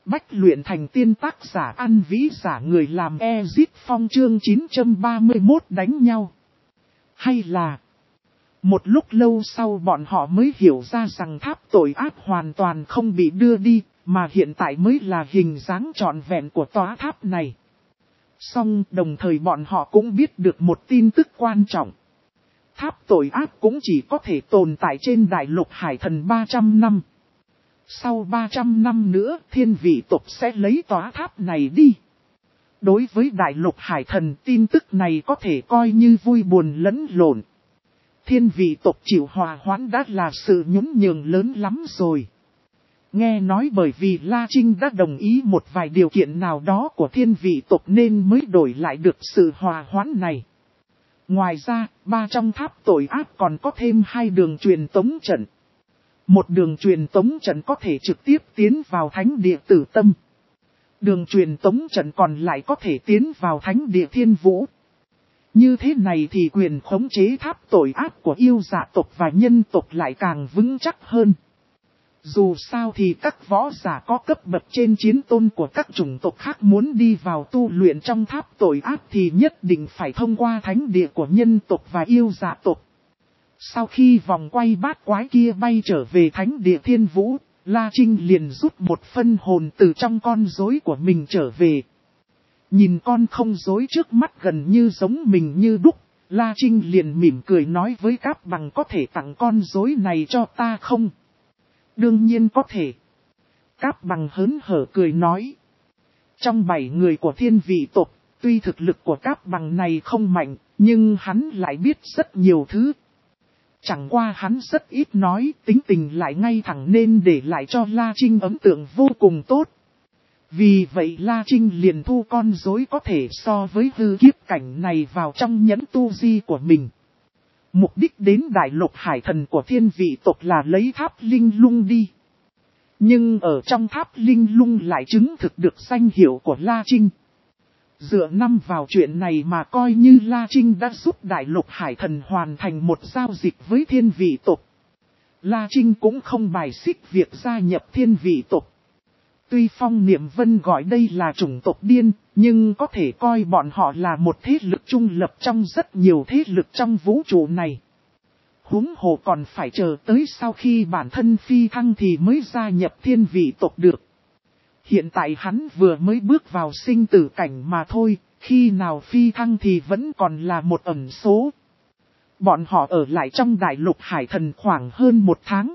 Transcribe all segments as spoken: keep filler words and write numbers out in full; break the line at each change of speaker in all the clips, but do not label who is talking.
Bách luyện thành tiên tác giả ăn vĩ giả người làm Ezit Phong chương chín trăm ba mươi mốt đánh nhau. Hay là một lúc lâu sau bọn họ mới hiểu ra rằng tháp tội ác hoàn toàn không bị đưa đi, mà hiện tại mới là hình dáng trọn vẹn của tòa tháp này. Song đồng thời bọn họ cũng biết được một tin tức quan trọng. Tháp tội ác cũng chỉ có thể tồn tại trên đại lục hải thần ba trăm năm. Sau ba trăm năm nữa thiên vị tộc sẽ lấy tòa tháp này đi. Đối với đại lục hải thần tin tức này có thể coi như vui buồn lẫn lộn. Thiên vị tộc chịu hòa hoãn đã là sự nhún nhường lớn lắm rồi. Nghe nói bởi vì La Trinh đã đồng ý một vài điều kiện nào đó của thiên vị tộc nên mới đổi lại được sự hòa hoãn này. Ngoài ra, ba trong tháp tội ác còn có thêm hai đường truyền tống trận. Một đường truyền tống trận có thể trực tiếp tiến vào thánh địa Tử Tâm. Đường truyền tống trận còn lại có thể tiến vào thánh địa Thiên Vũ. Như thế này thì quyền khống chế tháp tội ác của yêu dạ tộc và nhân tộc lại càng vững chắc hơn. Dù sao thì các võ giả có cấp bậc trên chiến tôn của các chủng tộc khác muốn đi vào tu luyện trong tháp tội ác thì nhất định phải thông qua thánh địa của nhân tộc và yêu dạ tộc. Sau khi vòng quay bát quái kia bay trở về thánh địa Thiên Vũ, La Trinh liền rút một phân hồn từ trong con rối của mình trở về. Nhìn con không rối trước mắt gần như giống mình như đúc, La Trinh liền mỉm cười nói với Cáp Bằng có thể tặng con rối này cho ta không? Đương nhiên có thể. Cáp Bằng hớn hở cười nói. Trong bảy người của thiên vị tộc, tuy thực lực của Cáp Bằng này không mạnh, nhưng hắn lại biết rất nhiều thứ. Chẳng qua hắn rất ít nói, tính tình lại ngay thẳng nên để lại cho La Trinh ấn tượng vô cùng tốt. Vì vậy La Trinh liền thu con rối có thể so với hư kiếp cảnh này vào trong nhẫn tu di của mình. Mục đích đến đại lục hải thần của thiên vị tộc là lấy tháp linh lung đi. Nhưng ở trong tháp linh lung lại chứng thực được danh hiệu của La Trinh. Dựa năm vào chuyện này mà coi như La Trinh đã giúp đại lục hải thần hoàn thành một giao dịch với thiên vị tộc. La Trinh cũng không bài xích việc gia nhập thiên vị tộc. Tuy Phong Niệm Vân gọi đây là chủng tộc điên, nhưng có thể coi bọn họ là một thế lực trung lập trong rất nhiều thế lực trong vũ trụ này. Huống hồ còn phải chờ tới sau khi bản thân phi thăng thì mới gia nhập thiên vị tộc được. Hiện tại hắn vừa mới bước vào sinh tử cảnh mà thôi, khi nào phi thăng thì vẫn còn là một ẩn số. Bọn họ ở lại trong đại lục hải thần khoảng hơn một tháng.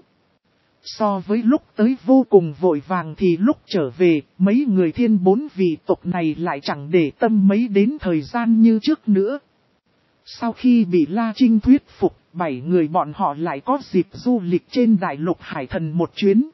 So với lúc tới vô cùng vội vàng thì lúc trở về, mấy người thiên bốn vị tộc này lại chẳng để tâm mấy đến thời gian như trước nữa. Sau khi bị La Trinh thuyết phục, bảy người bọn họ lại có dịp du lịch trên đại lục hải thần một chuyến.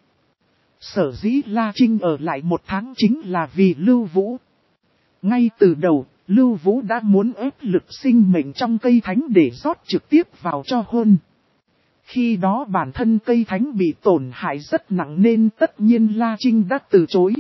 Sở dĩ La Trinh ở lại một tháng chính là vì Lưu Vũ. Ngay từ đầu, Lưu Vũ đã muốn ép lực sinh mệnh trong cây thánh để rót trực tiếp vào cho hôn. Khi đó bản thân cây thánh bị tổn hại rất nặng nên tất nhiên La Trinh đã từ chối.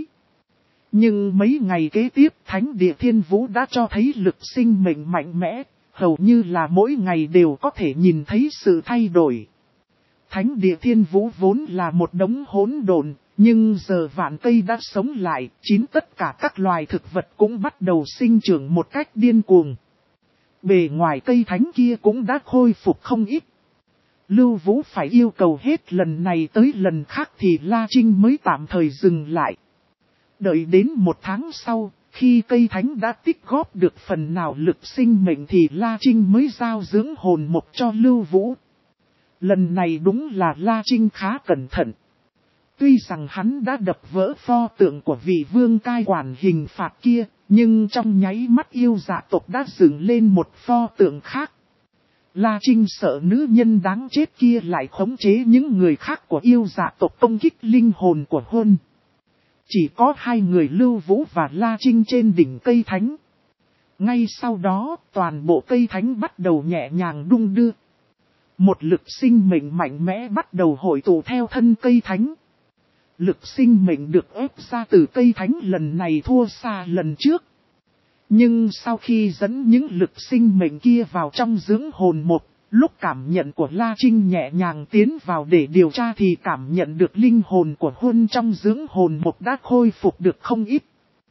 Nhưng mấy ngày kế tiếp thánh địa Thiên Vũ đã cho thấy lực sinh mệnh mạnh mẽ, hầu như là mỗi ngày đều có thể nhìn thấy sự thay đổi. Thánh địa Thiên Vũ vốn là một đống hỗn độn, nhưng giờ vạn cây đã sống lại, chín tất cả các loài thực vật cũng bắt đầu sinh trưởng một cách điên cuồng. Bề ngoài cây thánh kia cũng đã khôi phục không ít. Lưu Vũ phải yêu cầu hết lần này tới lần khác thì La Trinh mới tạm thời dừng lại. Đợi đến một tháng sau, khi cây thánh đã tích góp được phần nào lực sinh mệnh thì La Trinh mới giao dưỡng hồn mộc cho Lưu Vũ. Lần này đúng là La Trinh khá cẩn thận. Tuy rằng hắn đã đập vỡ pho tượng của vị vương cai quản hình phạt kia, nhưng trong nháy mắt yêu dạ tộc đã dựng lên một pho tượng khác. La Trinh sợ nữ nhân đáng chết kia lại khống chế những người khác của yêu dạ tộc công kích linh hồn của hôn. Chỉ có hai người Lưu Vũ và La Trinh trên đỉnh cây thánh. Ngay sau đó, toàn bộ cây thánh bắt đầu nhẹ nhàng đung đưa. Một lực sinh mệnh mạnh mẽ bắt đầu hội tụ theo thân cây thánh. Lực sinh mệnh được ép ra từ cây thánh lần này thua xa lần trước. Nhưng sau khi dẫn những lực sinh mệnh kia vào trong dưỡng hồn một, Lúc cảm nhận của La Trinh nhẹ nhàng tiến vào để điều tra thì cảm nhận được linh hồn của Huân trong dưỡng hồn một đã khôi phục được không ít.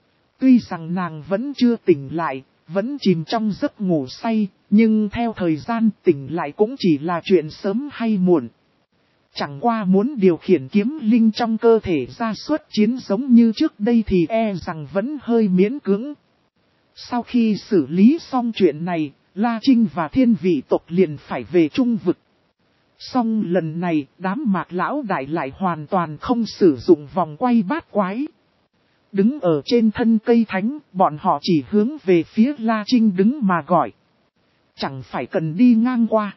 Tuy rằng nàng vẫn chưa tỉnh lại, vẫn chìm trong giấc ngủ say, nhưng theo thời gian tỉnh lại cũng chỉ là chuyện sớm hay muộn. Chẳng qua muốn điều khiển kiếm linh trong cơ thể ra xuất chiến giống như trước đây thì e rằng vẫn hơi miễn cưỡng. Sau khi xử lý xong chuyện này, La Trinh và thiên vị tộc liền phải về trung vực. Song lần này, đám Mạc lão đại lại hoàn toàn không sử dụng vòng quay bát quái. Đứng ở trên thân cây thánh, bọn họ chỉ hướng về phía La Trinh đứng mà gọi. Chẳng phải cần đi ngang qua.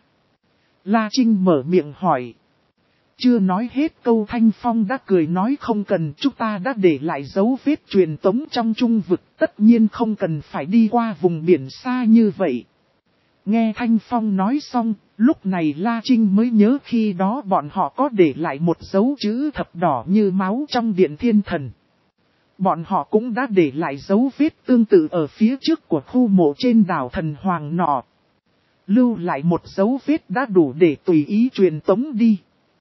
La Trinh mở miệng hỏi. Chưa nói hết câu Thanh Phong đã cười nói không cần, chúng ta đã để lại dấu vết truyền tống trong trung vực, tất nhiên không cần phải đi qua vùng biển xa như vậy. Nghe Thanh Phong nói xong, lúc này La Trinh mới nhớ khi đó bọn họ có để lại một dấu chữ thập đỏ như máu trong điện thiên thần. Bọn họ cũng đã để lại dấu vết tương tự ở phía trước của khu mộ trên đảo thần hoàng nọ. Lưu lại một dấu vết đã đủ để tùy ý truyền tống đi.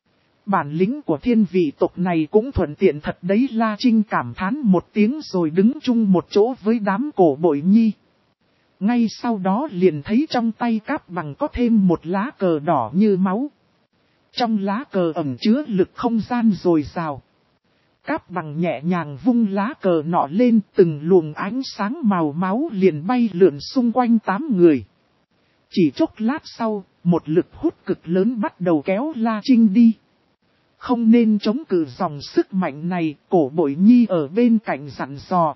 Bản lĩnh của thiên vị tộc này cũng thuận tiện thật đấy. La Trinh cảm thán một tiếng rồi đứng chung một chỗ với đám cổ bội nhi. Ngay sau đó liền thấy trong tay Cáp Bằng có thêm một lá cờ đỏ như máu. Trong lá cờ ẩn chứa lực không gian dồi dào. Cáp Bằng nhẹ nhàng vung lá cờ nọ lên, từng luồng ánh sáng màu máu liền bay lượn xung quanh tám người. Chỉ chốc lát sau, một lực hút cực lớn bắt đầu kéo La Trinh đi. Không nên chống cự dòng sức mạnh này, cổ bội nhi ở bên cạnh dặn dò.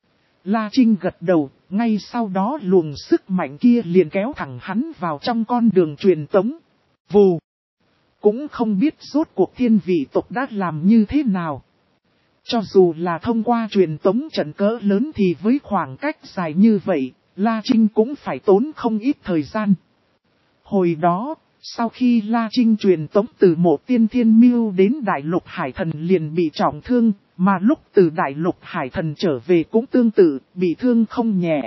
La Trinh gật đầu, ngay sau đó luồng sức mạnh kia liền kéo thẳng hắn vào trong con đường truyền tống. Vù! Cũng không biết rốt cuộc thiên vị tộc đã làm như thế nào. Cho dù là thông qua truyền tống trận cỡ lớn thì với khoảng cách dài như vậy, La Trinh cũng phải tốn không ít thời gian. Hồi đó, sau khi La Trinh truyền tống từ mộ tiên thiên miêu đến đại lục hải thần liền bị trọng thương, mà lúc từ đại lục hải thần trở về cũng tương tự, bị thương không nhẹ.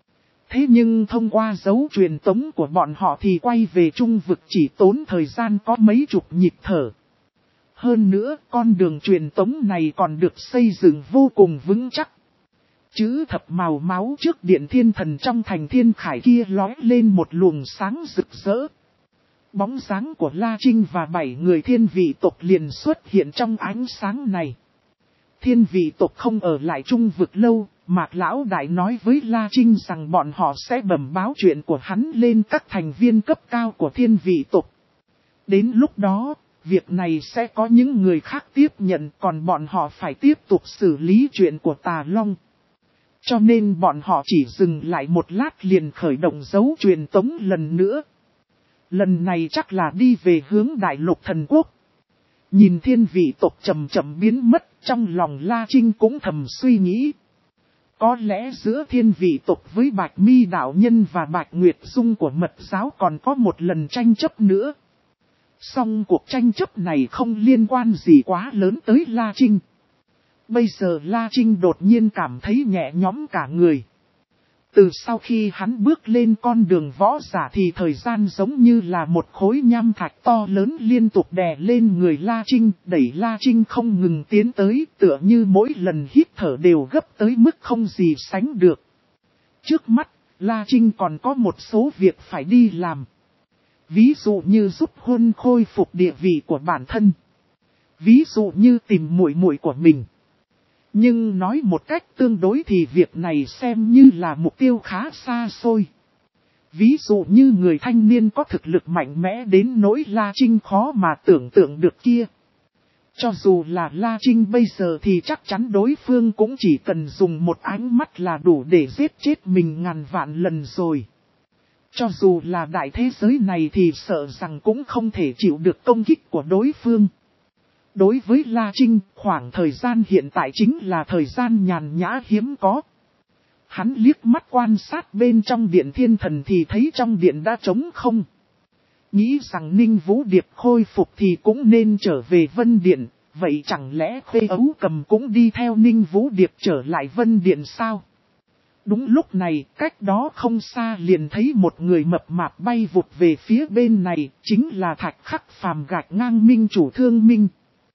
Thế nhưng thông qua dấu truyền tống của bọn họ thì quay về trung vực chỉ tốn thời gian có mấy chục nhịp thở. Hơn nữa, con đường truyền tống này còn được xây dựng vô cùng vững chắc. Chữ thập màu máu trước điện thiên thần trong thành thiên khải kia lói lên một luồng sáng rực rỡ. Bóng dáng của La Trinh và bảy người thiên vị tộc liền xuất hiện trong ánh sáng này. Thiên vị tộc không ở lại trung vực lâu, Mạc Lão Đại nói với La Trinh rằng bọn họ sẽ bẩm báo chuyện của hắn lên các thành viên cấp cao của thiên vị tộc. Đến lúc đó, việc này sẽ có những người khác tiếp nhận, còn bọn họ phải tiếp tục xử lý chuyện của Tà Long. Cho nên bọn họ chỉ dừng lại một lát liền khởi động dấu truyền tống lần nữa. Lần này chắc là đi về hướng đại lục thần quốc. Nhìn thiên vị tộc chậm chậm biến mất, trong lòng La Trinh cũng thầm suy nghĩ. Có lẽ giữa thiên vị tộc với Bạch Mi đạo nhân và Bạch Nguyệt Dung của mật giáo còn có một lần tranh chấp nữa. Song cuộc tranh chấp này không liên quan gì quá lớn tới La Trinh. Bây giờ La Trinh đột nhiên cảm thấy nhẹ nhõm cả người. Từ sau khi hắn bước lên con đường võ giả thì thời gian giống như là một khối nham thạch to lớn liên tục đè lên người La Trinh, đẩy La Trinh không ngừng tiến tới, tựa như mỗi lần hít thở đều gấp tới mức không gì sánh được. Trước mắt, La Trinh còn có một số việc phải đi làm. Ví dụ như giúp Huân khôi phục địa vị của bản thân. Ví dụ như tìm muội muội của mình. Nhưng nói một cách tương đối thì việc này xem như là mục tiêu khá xa xôi. Ví dụ như người thanh niên có thực lực mạnh mẽ đến nỗi La Trinh khó mà tưởng tượng được kia. Cho dù là La Trinh bây giờ thì chắc chắn đối phương cũng chỉ cần dùng một ánh mắt là đủ để giết chết mình ngàn vạn lần rồi. Cho dù là đại thế giới này thì sợ rằng cũng không thể chịu được công kích của đối phương. Đối với La Trinh, khoảng thời gian hiện tại chính là thời gian nhàn nhã hiếm có. Hắn liếc mắt quan sát bên trong điện thiên thần thì thấy trong điện đã trống không. Nghĩ rằng Ninh Vũ Điệp khôi phục thì cũng nên trở về Vân Điện, vậy chẳng lẽ Khê Ấu Cầm cũng đi theo Ninh Vũ Điệp trở lại Vân Điện sao? Đúng lúc này, cách đó không xa liền thấy một người mập mạp bay vụt về phía bên này, chính là Thạch Khắc Phàm gạch ngang Minh chủ Thương Minh.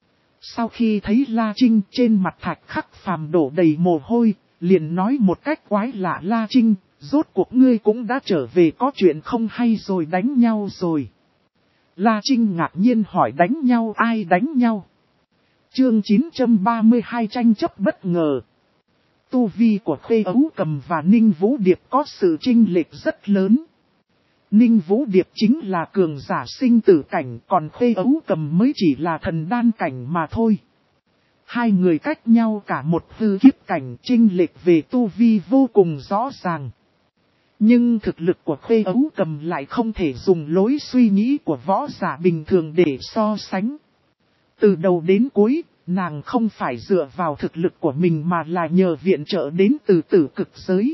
Sau khi thấy La Trinh, trên mặt Thạch Khắc Phàm đổ đầy mồ hôi, liền nói một cách quái lạ: La Trinh, rốt cuộc ngươi cũng đã trở về, có chuyện không hay rồi, đánh nhau rồi. La Trinh ngạc nhiên hỏi: đánh nhau, ai đánh nhau? Chương chín trăm ba mươi hai tranh chấp bất ngờ. Tu vi của Khê Ấu Cầm và Ninh Vũ Điệp có sự chênh lệch rất lớn. Ninh Vũ Điệp chính là cường giả sinh tử cảnh, còn Khê Ấu Cầm mới chỉ là thần đan cảnh mà thôi. Hai người cách nhau cả một hư kiếp cảnh, chênh lệch về tu vi vô cùng rõ ràng. Nhưng thực lực của Khê Ấu Cầm lại không thể dùng lối suy nghĩ của võ giả bình thường để so sánh. Từ đầu đến cuối, nàng không phải dựa vào thực lực của mình mà là nhờ viện trợ đến từ tử cực giới.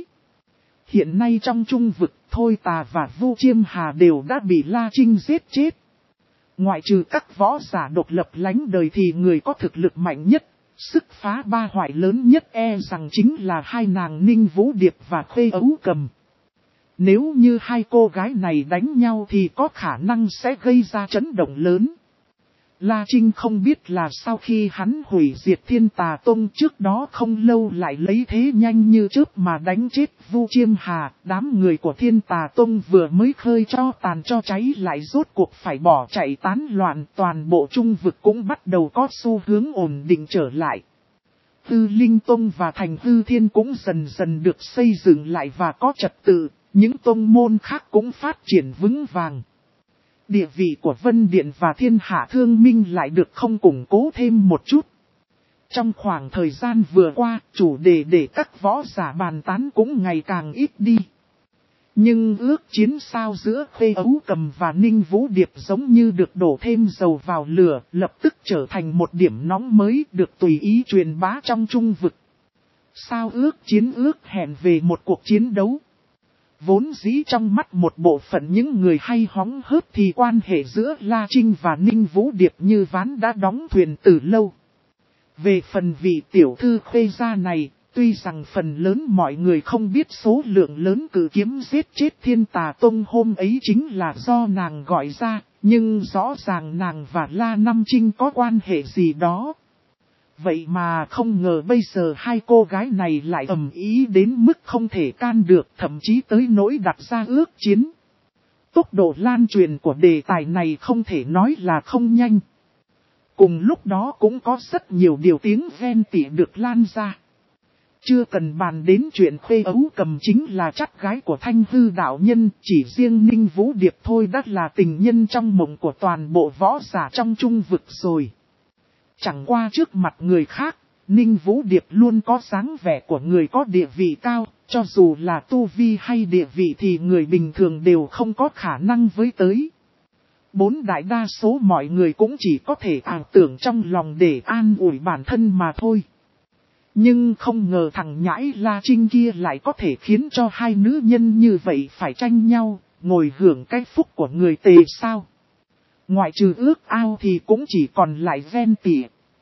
Hiện nay trong trung vực, Thôi Tà và Vu Chiêm Hà đều đã bị La Trinh giết chết. Ngoại trừ các võ giả độc lập lánh đời thì người có thực lực mạnh nhất, sức phá ba hoại lớn nhất e rằng chính là hai nàng Ninh Vũ Điệp và Khê Ấu Cầm. Nếu như hai cô gái này đánh nhau thì có khả năng sẽ gây ra chấn động lớn. La Trinh không biết là sau khi hắn hủy diệt Thiên Tà Tông trước đó không lâu lại lấy thế nhanh như chớp mà đánh chết Vu Chiêm Hà, đám người của Thiên Tà Tông vừa mới khơi cho tàn cho cháy lại rốt cuộc phải bỏ chạy tán loạn, toàn bộ trung vực cũng bắt đầu có xu hướng ổn định trở lại. Hư Linh Tông và Thành Hư Thiên cũng dần dần được xây dựng lại và có trật tự, những tông môn khác cũng phát triển vững vàng. Địa vị của Vân Điện và Thiên Hạ Thương Minh lại được không củng cố thêm một chút. Trong khoảng thời gian vừa qua, chủ đề để các võ giả bàn tán cũng ngày càng ít đi. Nhưng ước chiến sao giữa Khê Ấu Cầm và Ninh Vũ Điệp giống như được đổ thêm dầu vào lửa, lập tức trở thành một điểm nóng mới được tùy ý truyền bá trong trung vực. Sao ước chiến ước hẹn về một cuộc chiến đấu. Vốn dĩ trong mắt một bộ phận những người hay hóng hớt thì quan hệ giữa La Trinh và Ninh Vũ Điệp như ván đã đóng thuyền từ lâu. Về phần vị tiểu thư Khê gia này, tuy rằng phần lớn mọi người không biết số lượng lớn cử kiếm giết chết Thiên Tà Tông hôm ấy chính là do nàng gọi ra, nhưng rõ ràng nàng và La Nam Trinh có quan hệ gì đó. Vậy mà không ngờ bây giờ hai cô gái này lại ầm ý đến mức không thể can được, thậm chí tới nỗi đặt ra ước chiến. Tốc độ lan truyền của đề tài này không thể nói là không nhanh. Cùng lúc đó cũng có rất nhiều điều tiếng ghen tị được lan ra. Chưa cần bàn đến chuyện Khê Ấu Cầm chính là chắt gái của Thanh Hư đạo nhân, chỉ riêng Ninh Vũ Điệp thôi đã là tình nhân trong mộng của toàn bộ võ giả trong trung vực rồi. Chẳng qua trước mặt người khác, Ninh Vũ Điệp luôn có dáng vẻ của người có địa vị cao, cho dù là tu vi hay địa vị thì người bình thường đều không có khả năng với tới. Bốn đại đa số mọi người cũng chỉ có thể ảo tưởng trong lòng để an ủi bản thân mà thôi. Nhưng không ngờ thằng nhãi La Trinh kia lại có thể khiến cho hai nữ nhân như vậy phải tranh nhau, ngồi hưởng cái phúc của người Tề sao. Ngoại trừ ước ao thì cũng chỉ còn lại ghen tị.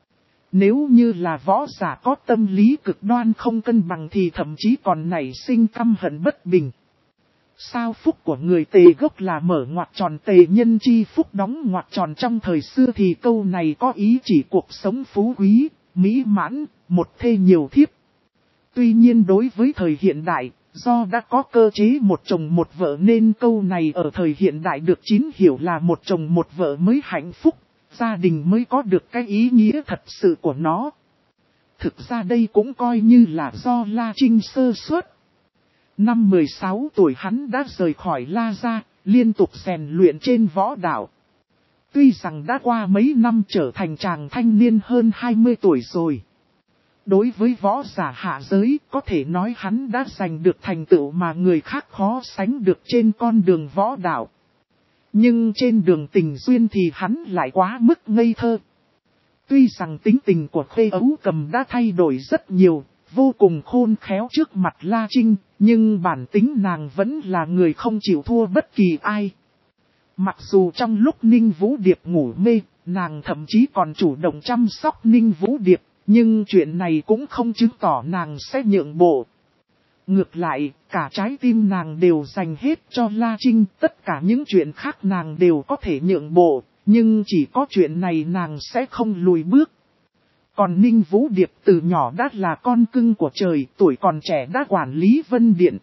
Nếu như là võ giả có tâm lý cực đoan không cân bằng thì thậm chí còn nảy sinh căm hận bất bình. Sao phúc của người Tề gốc là mở ngoặc tròn Tề nhân chi phúc đóng ngoặc tròn, trong thời xưa thì câu này có ý chỉ cuộc sống phú quý, mỹ mãn, một thê nhiều thiếp. Tuy nhiên đối với thời hiện đại, do đã có cơ chế một chồng một vợ nên câu này ở thời hiện đại được chính hiểu là một chồng một vợ mới hạnh phúc, gia đình mới có được cái ý nghĩa thật sự của nó. Thực ra đây cũng coi như là do La Trinh sơ suất. Năm mười sáu tuổi hắn đã rời khỏi La gia, liên tục rèn luyện trên võ đạo. Tuy rằng đã qua mấy năm trở thành chàng thanh niên hơn hai mươi tuổi rồi. Đối với võ giả hạ giới, có thể nói hắn đã giành được thành tựu mà người khác khó sánh được trên con đường võ đạo. Nhưng trên đường tình duyên thì hắn lại quá mức ngây thơ. Tuy rằng tính tình của Khê Ấu Cầm đã thay đổi rất nhiều, vô cùng khôn khéo trước mặt La Trinh, nhưng bản tính nàng vẫn là người không chịu thua bất kỳ ai. Mặc dù trong lúc Ninh Vũ Điệp ngủ mê, nàng thậm chí còn chủ động chăm sóc Ninh Vũ Điệp, nhưng chuyện này cũng không chứng tỏ nàng sẽ nhượng bộ. Ngược lại, cả trái tim nàng đều dành hết cho La Trinh, tất cả những chuyện khác nàng đều có thể nhượng bộ, nhưng chỉ có chuyện này nàng sẽ không lùi bước. Còn Ninh Vũ Điệp từ nhỏ đã là con cưng của trời, tuổi còn trẻ đã quản lý Vân Điện.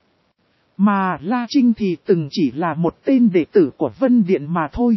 Mà La Trinh thì từng chỉ là một tên đệ tử của Vân Điện mà thôi.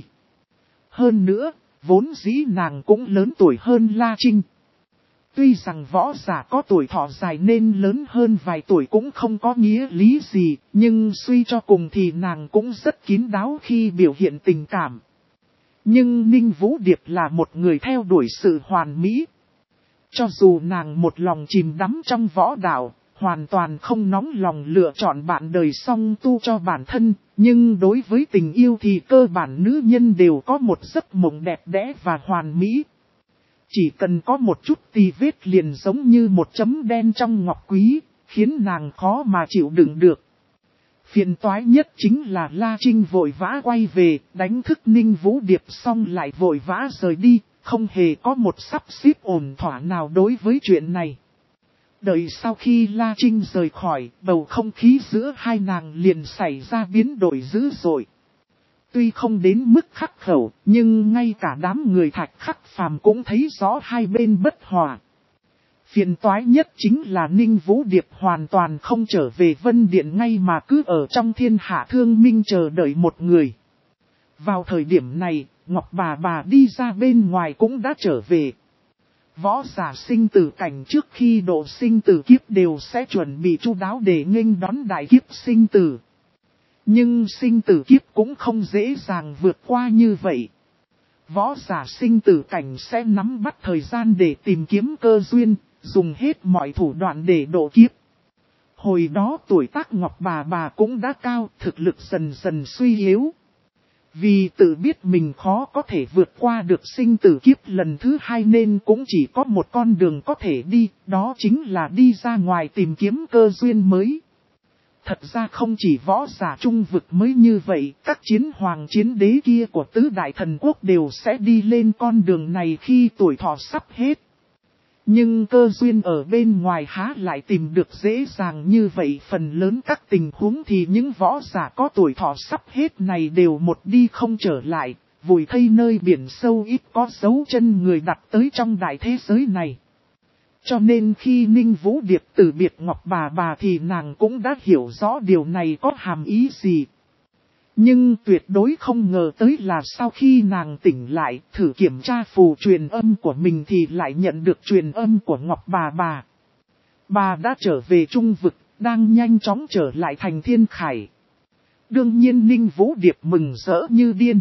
Hơn nữa, vốn dĩ nàng cũng lớn tuổi hơn La Trinh. Tuy rằng võ giả có tuổi thọ dài nên lớn hơn vài tuổi cũng không có nghĩa lý gì, nhưng suy cho cùng thì nàng cũng rất kín đáo khi biểu hiện tình cảm. Nhưng Ninh Vũ Điệp là một người theo đuổi sự hoàn mỹ. Cho dù nàng một lòng chìm đắm trong võ đạo, hoàn toàn không nóng lòng lựa chọn bạn đời song tu cho bản thân, nhưng đối với tình yêu thì cơ bản nữ nhân đều có một giấc mộng đẹp đẽ và hoàn mỹ. Chỉ cần có một chút tì vết liền giống như một chấm đen trong ngọc quý, khiến nàng khó mà chịu đựng được. Phiền toái nhất chính là La Trinh vội vã quay về, đánh thức Ninh Vũ Điệp xong lại vội vã rời đi, không hề có một sắp xếp ổn thỏa nào đối với chuyện này. Đợi sau khi La Trinh rời khỏi, bầu không khí giữa hai nàng liền xảy ra biến đổi dữ dội. Tuy không đến mức khắc khẩu, nhưng ngay cả đám người Thạch Khắc Phàm cũng thấy rõ hai bên bất hòa. Phiền toái nhất chính là Ninh Vũ Điệp hoàn toàn không trở về Vân Điện ngay mà cứ ở trong thiên hạ thương minh chờ đợi một người. Vào thời điểm này, Ngọc bà bà đi ra bên ngoài cũng đã trở về. Võ giả sinh tử cảnh trước khi độ sinh tử kiếp đều sẽ chuẩn bị chu đáo để nghênh đón đại kiếp sinh tử. Nhưng sinh tử kiếp cũng không dễ dàng vượt qua như vậy. Võ giả sinh tử cảnh sẽ nắm bắt thời gian để tìm kiếm cơ duyên, dùng hết mọi thủ đoạn để độ kiếp. Hồi đó tuổi tác Ngọc bà bà cũng đã cao, thực lực dần dần suy yếu. Vì tự biết mình khó có thể vượt qua được sinh tử kiếp lần thứ hai nên cũng chỉ có một con đường có thể đi, đó chính là đi ra ngoài tìm kiếm cơ duyên mới. Thật ra không chỉ võ giả trung vực mới như vậy, các chiến hoàng chiến đế kia của tứ đại thần quốc đều sẽ đi lên con đường này khi tuổi thọ sắp hết. Nhưng cơ duyên ở bên ngoài há lại tìm được dễ dàng như vậy, phần lớn các tình huống thì những võ giả có tuổi thọ sắp hết này đều một đi không trở lại, vùi thây nơi biển sâu ít có dấu chân người đặt tới trong đại thế giới này. Cho nên khi Ninh Vũ Điệp từ biệt Ngọc bà bà thì nàng cũng đã hiểu rõ điều này có hàm ý gì. Nhưng tuyệt đối không ngờ tới là sau khi nàng tỉnh lại, thử kiểm tra phù truyền âm của mình thì lại nhận được truyền âm của Ngọc bà bà. Bà đã trở về trung vực, đang nhanh chóng trở lại thành Thiên Khải. Đương nhiên Ninh Vũ Điệp mừng rỡ như điên.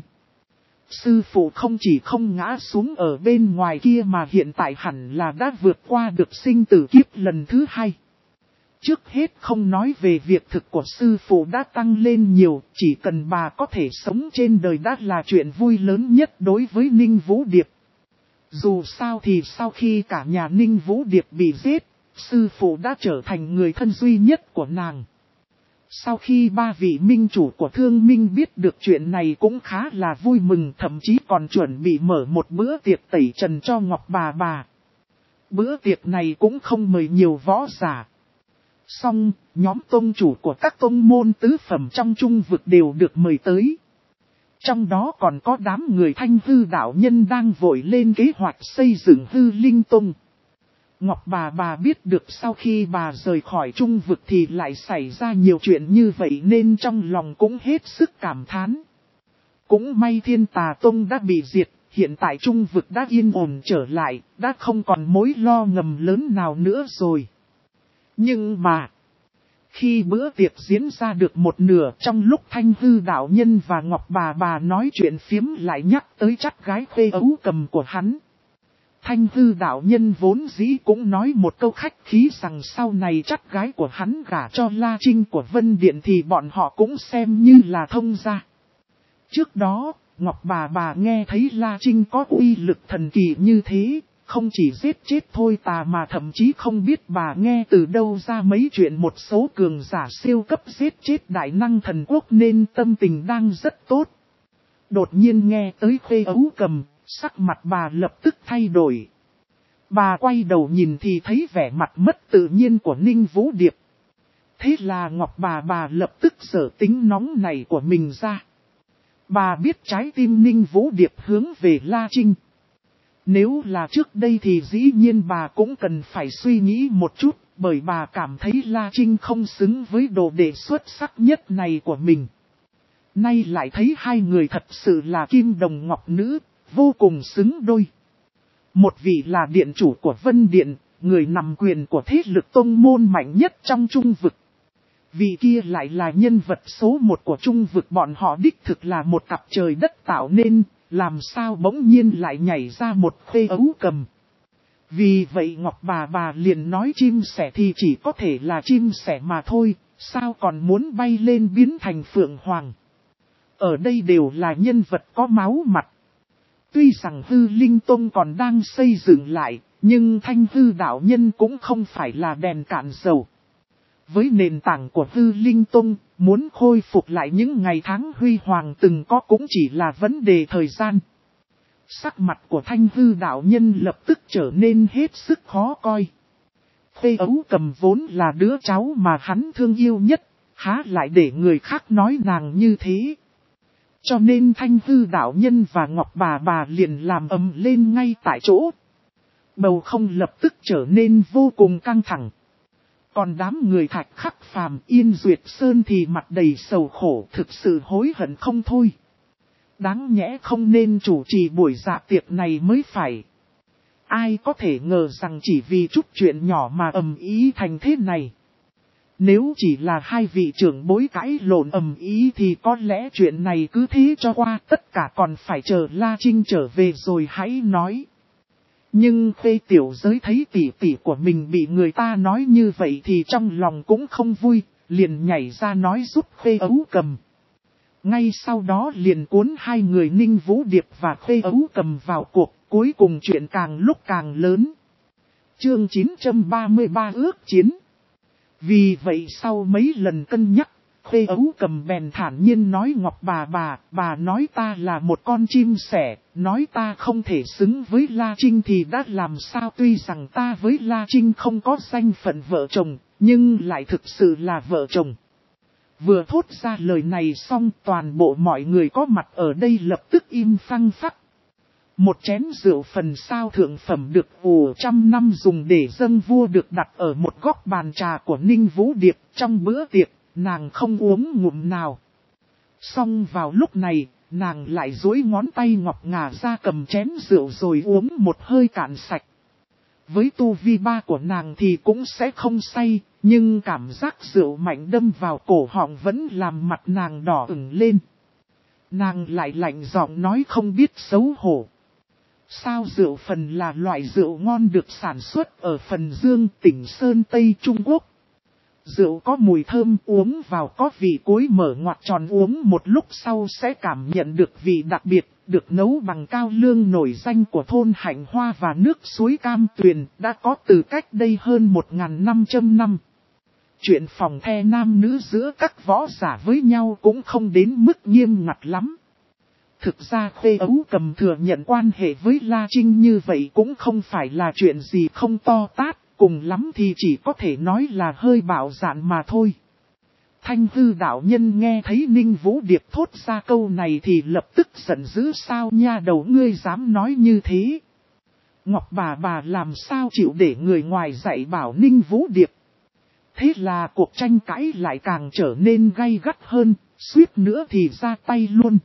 Sư phụ không chỉ không ngã xuống ở bên ngoài kia mà hiện tại hẳn là đã vượt qua được sinh tử kiếp lần thứ hai. Trước hết không nói về việc thực của sư phụ đã tăng lên nhiều, chỉ cần bà có thể sống trên đời đã là chuyện vui lớn nhất đối với Ninh Vũ Điệp. Dù sao thì sau khi cả nhà Ninh Vũ Điệp bị giết, sư phụ đã trở thành người thân duy nhất của nàng. Sau khi ba vị minh chủ của Thương Minh biết được chuyện này cũng khá là vui mừng, thậm chí còn chuẩn bị mở một bữa tiệc tẩy trần cho Ngọc bà bà. Bữa tiệc này cũng không mời nhiều võ giả. Song, nhóm tông chủ của các tông môn tứ phẩm trong trung vực đều được mời tới. Trong đó còn có đám người Thanh Hư đạo nhân đang vội lên kế hoạch xây dựng Hư Linh Tông. Ngọc bà bà biết được sau khi bà rời khỏi trung vực thì lại xảy ra nhiều chuyện như vậy nên trong lòng cũng hết sức cảm thán. Cũng may Thiên Tà Tông đã bị diệt, hiện tại trung vực đã yên ổn trở lại, đã không còn mối lo ngầm lớn nào nữa rồi. Nhưng mà, khi bữa tiệc diễn ra được một nửa trong lúc Thanh Hư đạo nhân và Ngọc bà bà nói chuyện phiếm lại nhắc tới chắc gái khuê ấu cầm của hắn. Thanh Hư đạo nhân vốn dĩ cũng nói một câu khách khí rằng sau này chắc gái của hắn gả cho La Trinh của Vân Điện thì bọn họ cũng xem như là thông gia. Trước đó, Ngọc bà bà nghe thấy La Trinh có uy lực thần kỳ như thế, không chỉ giết chết thôi tà mà thậm chí không biết bà nghe từ đâu ra mấy chuyện một số cường giả siêu cấp giết chết đại năng thần quốc nên tâm tình đang rất tốt. Đột nhiên nghe tới khuê ấu cầm, sắc mặt bà lập tức thay đổi. Bà quay đầu nhìn thì thấy vẻ mặt mất tự nhiên của Ninh Vũ Điệp. Thế là Ngọc bà bà lập tức giở tính nóng này của mình ra. Bà biết trái tim Ninh Vũ Điệp hướng về La Trinh. Nếu là trước đây thì dĩ nhiên bà cũng cần phải suy nghĩ một chút, bởi bà cảm thấy La Trinh không xứng với đồ đệ xuất sắc nhất này của mình. Nay lại thấy hai người thật sự là kim đồng ngọc nữ, vô cùng xứng đôi. Một vị là điện chủ của Vân Điện, người nắm quyền của thế lực tông môn mạnh nhất trong trung vực. Vị kia lại là nhân vật số một của trung vực, bọn họ đích thực là một cặp trời đất tạo nên, làm sao bỗng nhiên lại nhảy ra một Khê Ấu Cầm. Vì vậy Ngọc bà bà liền nói chim sẻ thì chỉ có thể là chim sẻ mà thôi, sao còn muốn bay lên biến thành phượng hoàng. Ở đây đều là nhân vật có máu mặt. Tuy rằng Hư Linh Tông còn đang xây dựng lại, nhưng Thanh Hư đạo nhân cũng không phải là đèn cạn dầu. Với nền tảng của Hư Linh Tông, muốn khôi phục lại những ngày tháng huy hoàng từng có cũng chỉ là vấn đề thời gian. Sắc mặt của Thanh Hư đạo nhân lập tức trở nên hết sức khó coi. Khê Ấu Cầm vốn là đứa cháu mà hắn thương yêu nhất, há lại để người khác nói nàng như thế. Cho nên Thanh Hư đạo nhân và Ngọc bà bà liền làm ầm lên ngay tại chỗ. Bầu không lập tức trở nên vô cùng căng thẳng. Còn đám người Thạch Khắc Phàm, Yên Duyệt Sơn thì mặt đầy sầu khổ, thực sự hối hận không thôi. Đáng nhẽ không nên chủ trì buổi dạ tiệc này mới phải. Ai có thể ngờ rằng chỉ vì chút chuyện nhỏ mà ầm ý thành thế này. Nếu chỉ là hai vị trưởng bối cãi lộn ầm ý thì có lẽ chuyện này cứ thế cho qua, tất cả còn phải chờ La Trinh trở về rồi hãy nói. Nhưng Khê Tiểu Giới thấy tỷ tỷ của mình bị người ta nói như vậy thì trong lòng cũng không vui, liền nhảy ra nói giúp Khê Ấu Cầm. Ngay sau đó liền cuốn hai người Ninh Vũ Điệp và Khê Ấu Cầm vào cuộc, cuối cùng chuyện càng lúc càng lớn. Chương chín trăm ba mươi ba ước chiến. Vì vậy sau mấy lần cân nhắc, Khê Ấu Cầm bèn thản nhiên nói Ngọc bà bà, bà nói ta là một con chim sẻ, nói ta không thể xứng với La Trinh thì đã làm sao, tuy rằng ta với La Trinh không có danh phận vợ chồng, nhưng lại thực sự là vợ chồng. Vừa thốt ra lời này xong toàn bộ mọi người có mặt ở đây lập tức im phăng phắc. Một chén rượu phần sao thượng phẩm được ủ trăm năm dùng để dâng vua được đặt ở một góc bàn trà của Ninh Vũ Điệp trong bữa tiệc, nàng không uống ngụm nào. Xong vào lúc này, nàng lại duỗi ngón tay ngọc ngà ra cầm chén rượu rồi uống một hơi cạn sạch. Với tu vi ba của nàng thì cũng sẽ không say, nhưng cảm giác rượu mạnh đâm vào cổ họng vẫn làm mặt nàng đỏ ửng lên. Nàng lại lạnh giọng nói không biết xấu hổ. Sao rượu phần là loại rượu ngon được sản xuất ở Phần Dương, tỉnh Sơn Tây Trung Quốc. Rượu có mùi thơm, uống vào có vị cối mở ngoặt tròn, uống một lúc sau sẽ cảm nhận được vị đặc biệt, được nấu bằng cao lương nổi danh của thôn Hạnh Hoa và nước suối Cam Tuyền, đã có từ cách đây hơn một nghìn năm trăm năm. Chuyện phòng the nam nữ giữa các võ giả với nhau cũng không đến mức nghiêm ngặt lắm. Thực ra Khê Ấu Cầm thừa nhận quan hệ với La Trinh như vậy cũng không phải là chuyện gì không to tát, cùng lắm thì chỉ có thể nói là hơi bạo dạn mà thôi. Thanh Hư đạo nhân nghe thấy Ninh Vũ Điệp thốt ra câu này thì lập tức giận dữ, sao nha đầu ngươi dám nói như thế. Ngọc bà bà làm sao chịu để người ngoài dạy bảo Ninh Vũ Điệp. Thế là cuộc tranh cãi lại càng trở nên gay gắt hơn, suýt nữa thì ra tay luôn.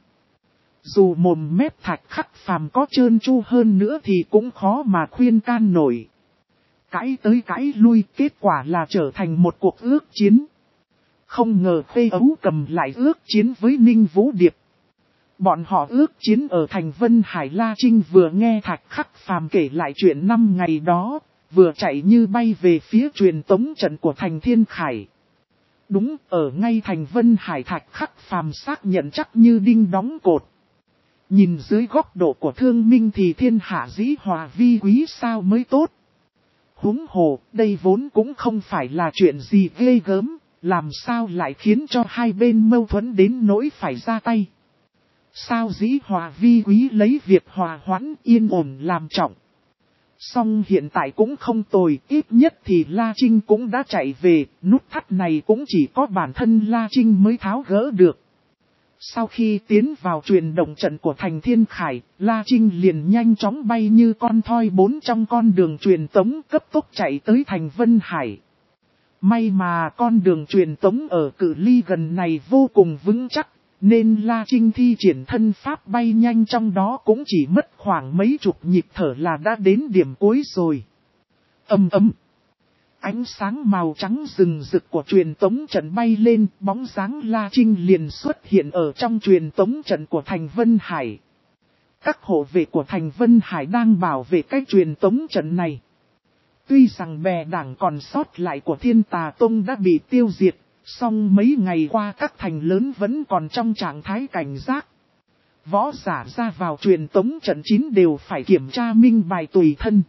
Dù mồm mép Thạch Khắc Phàm có trơn tru hơn nữa thì cũng khó mà khuyên can nổi. Cãi tới cãi lui, kết quả là trở thành một cuộc ước chiến. Không ngờ Khê Ấu Cầm lại ước chiến với Ninh Vũ Điệp. Bọn họ ước chiến ở thành Vân Hải. La Trinh vừa nghe Thạch Khắc Phàm kể lại chuyện năm ngày đó, vừa chạy như bay về phía truyền tống trận của thành Thiên Khải. Đúng, ở ngay thành Vân Hải Thạch Khắc Phàm xác nhận chắc như đinh đóng cột. Nhìn dưới góc độ của thương minh thì thiên hạ dĩ hòa vi quý sao mới tốt. Huống hồ, đây vốn cũng không phải là chuyện gì ghê gớm, làm sao lại khiến cho hai bên mâu thuẫn đến nỗi phải ra tay. Sao dĩ hòa vi quý lấy việc hòa hoãn yên ổn làm trọng. Song hiện tại cũng không tồi, ít nhất thì La Trinh cũng đã chạy về, nút thắt này cũng chỉ có bản thân La Trinh mới tháo gỡ được. Sau khi tiến vào truyền động trận của thành Thiên Khải, La Trinh liền nhanh chóng bay như con thoi bốn trong con đường truyền tống cấp tốc chạy tới thành Vân Hải. May mà con đường truyền tống ở cự ly gần này vô cùng vững chắc, nên La Trinh thi triển thân pháp bay nhanh trong đó cũng chỉ mất khoảng mấy chục nhịp thở là đã đến điểm cuối rồi. Ầm ầm. Ánh sáng màu trắng rừng rực của truyền tống trận bay lên, bóng dáng La Trinh liền xuất hiện ở trong truyền tống trận của thành Vân Hải. Các hộ vệ của thành Vân Hải đang bảo vệ cái truyền tống trận này. Tuy rằng bè đảng còn sót lại của Thiên Tà Tông đã bị tiêu diệt, song mấy ngày qua các thành lớn vẫn còn trong trạng thái cảnh giác. Võ giả ra vào truyền tống trận chín đều phải kiểm tra minh bài tùy thân.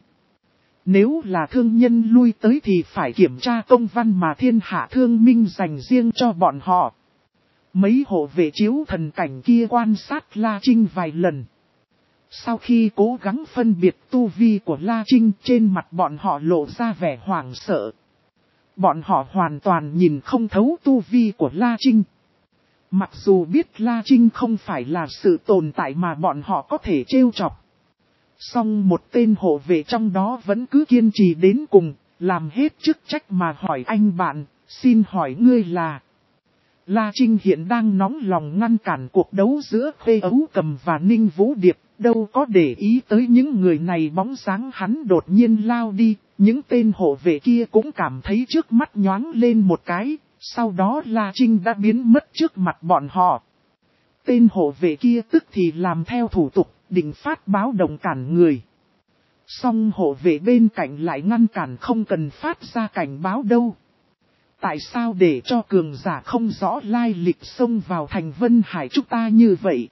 Nếu là thương nhân lui tới thì phải kiểm tra công văn mà thiên hạ thương minh dành riêng cho bọn họ. Mấy hộ vệ chiếu thần cảnh kia quan sát La Trinh vài lần. Sau khi cố gắng phân biệt tu vi của La Trinh, trên mặt bọn họ lộ ra vẻ hoảng sợ. Bọn họ hoàn toàn nhìn không thấu tu vi của La Trinh. Mặc dù biết La Trinh không phải là sự tồn tại mà bọn họ có thể trêu chọc. Song một tên hộ vệ trong đó vẫn cứ kiên trì đến cùng, làm hết chức trách mà hỏi anh bạn, xin hỏi ngươi là... La Trinh hiện đang nóng lòng ngăn cản cuộc đấu giữa Khê Ấu Cầm và Ninh Vũ Điệp, đâu có để ý tới những người này. Bóng dáng hắn đột nhiên lao đi, những tên hộ vệ kia cũng cảm thấy trước mắt nhoáng lên một cái, sau đó La Trinh đã biến mất trước mặt bọn họ. Tên hộ vệ kia tức thì làm theo thủ tục, định phát báo động cản người. Song hộ vệ bên cạnh lại ngăn cản không cần phát ra cảnh báo đâu. Tại sao để cho cường giả không rõ lai lịch xông vào thành Vân Hải chúng ta như vậy?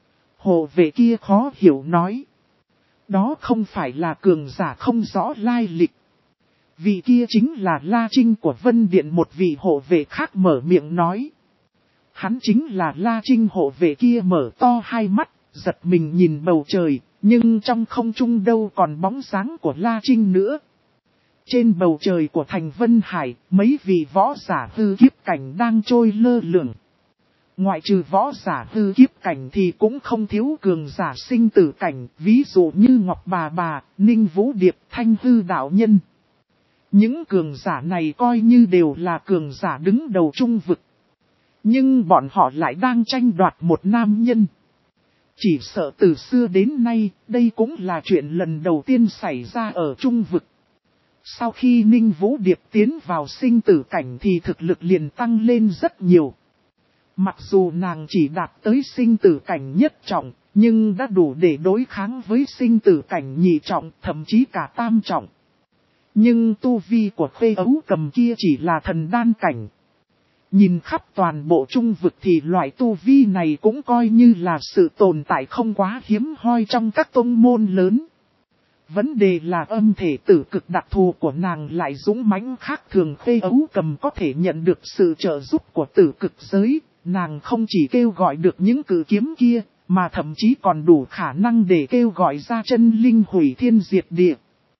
Hộ vệ kia khó hiểu nói. Đó không phải là cường giả không rõ lai lịch. Vị kia chính là La Trinh của Vân Điện, một vị hộ vệ khác mở miệng nói. Hắn chính là La Trinh. Hộ vệ kia mở to hai mắt, giật mình nhìn bầu trời, nhưng trong không trung đâu còn bóng dáng của La Trinh nữa. Trên bầu trời của thành Vân Hải, mấy vị võ giả hư kiếp cảnh đang trôi lơ lửng. Ngoại trừ võ giả hư kiếp cảnh thì cũng không thiếu cường giả sinh tử cảnh, ví dụ như Ngọc Bà Bà, Ninh Vũ Điệp, Thanh Hư Đạo Nhân. Những cường giả này coi như đều là cường giả đứng đầu trung vực. Nhưng bọn họ lại đang tranh đoạt một nam nhân. Chỉ sợ từ xưa đến nay, đây cũng là chuyện lần đầu tiên xảy ra ở trung vực. Sau khi Ninh Vũ Điệp tiến vào sinh tử cảnh thì thực lực liền tăng lên rất nhiều. Mặc dù nàng chỉ đạt tới sinh tử cảnh nhất trọng, nhưng đã đủ để đối kháng với sinh tử cảnh nhị trọng, thậm chí cả tam trọng. Nhưng tu vi của Khê Ấu Cầm kia chỉ là thần đan cảnh. Nhìn khắp toàn bộ trung vực thì loại tu vi này cũng coi như là sự tồn tại không quá hiếm hoi trong các tông môn lớn. Vấn đề là âm thể tử cực đặc thù của nàng lại dũng mãnh khác thường. Khê Ấu Cầm có thể nhận được sự trợ giúp của tử cực giới, nàng không chỉ kêu gọi được những cử kiếm kia, mà thậm chí còn đủ khả năng để kêu gọi ra chân linh hủy thiên diệt địa.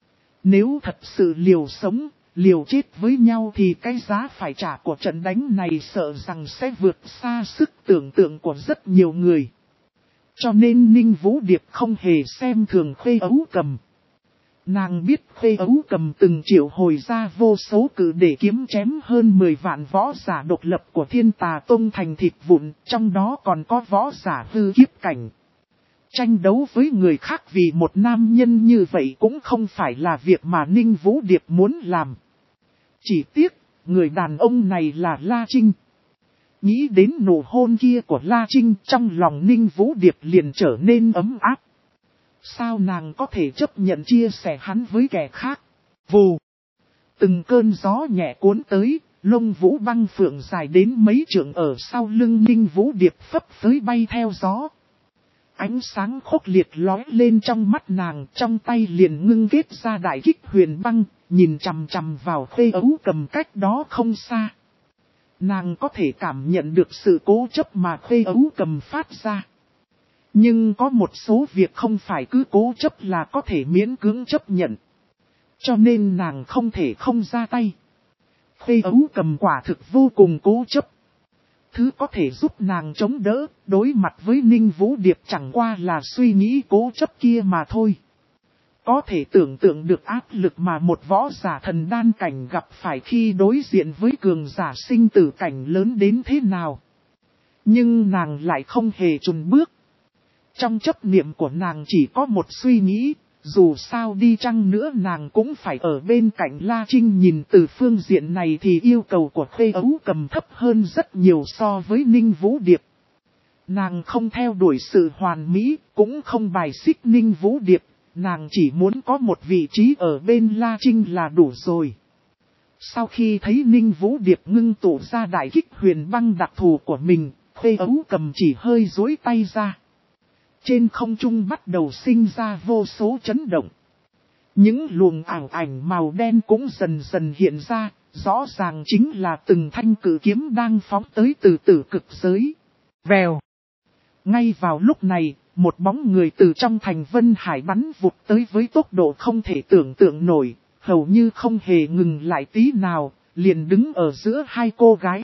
Nếu thật sự liều sống, liều chết với nhau thì cái giá phải trả của trận đánh này sợ rằng sẽ vượt xa sức tưởng tượng của rất nhiều người. Cho nên Ninh Vũ Điệp không hề xem thường Khê Ấu Cầm. Nàng biết Khê Ấu Cầm từng triệu hồi ra vô số cử để kiếm chém hơn mười vạn võ giả độc lập của Thiên Tà Tông thành thịt vụn, trong đó còn có võ giả hư kiếp cảnh. Tranh đấu với người khác vì một nam nhân như vậy cũng không phải là việc mà Ninh Vũ Điệp muốn làm. Chỉ tiếc, người đàn ông này là La Trinh. Nghĩ đến nụ hôn kia của La Trinh, trong lòng Ninh Vũ Điệp liền trở nên ấm áp. Sao nàng có thể chấp nhận chia sẻ hắn với kẻ khác? Vù! Từng cơn gió nhẹ cuốn tới, lông vũ băng phượng dài đến mấy trượng ở sau lưng Ninh Vũ Điệp phấp phới bay theo gió. Ánh sáng khốc liệt lóe lên trong mắt nàng, trong tay liền ngưng kết ra đại kích huyền băng, nhìn chằm chằm vào Khê Ấu Cầm cách đó không xa. Nàng có thể cảm nhận được sự cố chấp mà Khê Ấu Cầm phát ra. Nhưng có một số việc không phải cứ cố chấp là có thể miễn cưỡng chấp nhận. Cho nên nàng không thể không ra tay. Khê Ấu Cầm quả thực vô cùng cố chấp. Thứ có thể giúp nàng chống đỡ, đối mặt với Ninh Vũ Điệp chẳng qua là suy nghĩ cố chấp kia mà thôi. Có thể tưởng tượng được áp lực mà một võ giả thần đan cảnh gặp phải khi đối diện với cường giả sinh tử cảnh lớn đến thế nào. Nhưng nàng lại không hề chùn bước. Trong chấp niệm của nàng chỉ có một suy nghĩ, dù sao đi chăng nữa nàng cũng phải ở bên cạnh La Trinh. Nhìn từ phương diện này thì yêu cầu của Khê Ấu Cầm thấp hơn rất nhiều so với Ninh Vũ Điệp. Nàng không theo đuổi sự hoàn mỹ, cũng không bài xích Ninh Vũ Điệp, nàng chỉ muốn có một vị trí ở bên La Trinh là đủ rồi. Sau khi thấy Ninh Vũ Điệp ngưng tụ ra đại kích huyền băng đặc thù của mình, Khê Ấu Cầm chỉ hơi duỗi tay ra. Trên không trung bắt đầu sinh ra vô số chấn động. Những luồng ảo ảnh màu đen cũng dần dần hiện ra, rõ ràng chính là từng thanh cử kiếm đang phóng tới từ tử cực giới. Vèo. Ngay vào lúc này, một bóng người từ trong thành Vân Hải bắn vụt tới với tốc độ không thể tưởng tượng nổi, hầu như không hề ngừng lại tí nào, liền đứng ở giữa hai cô gái.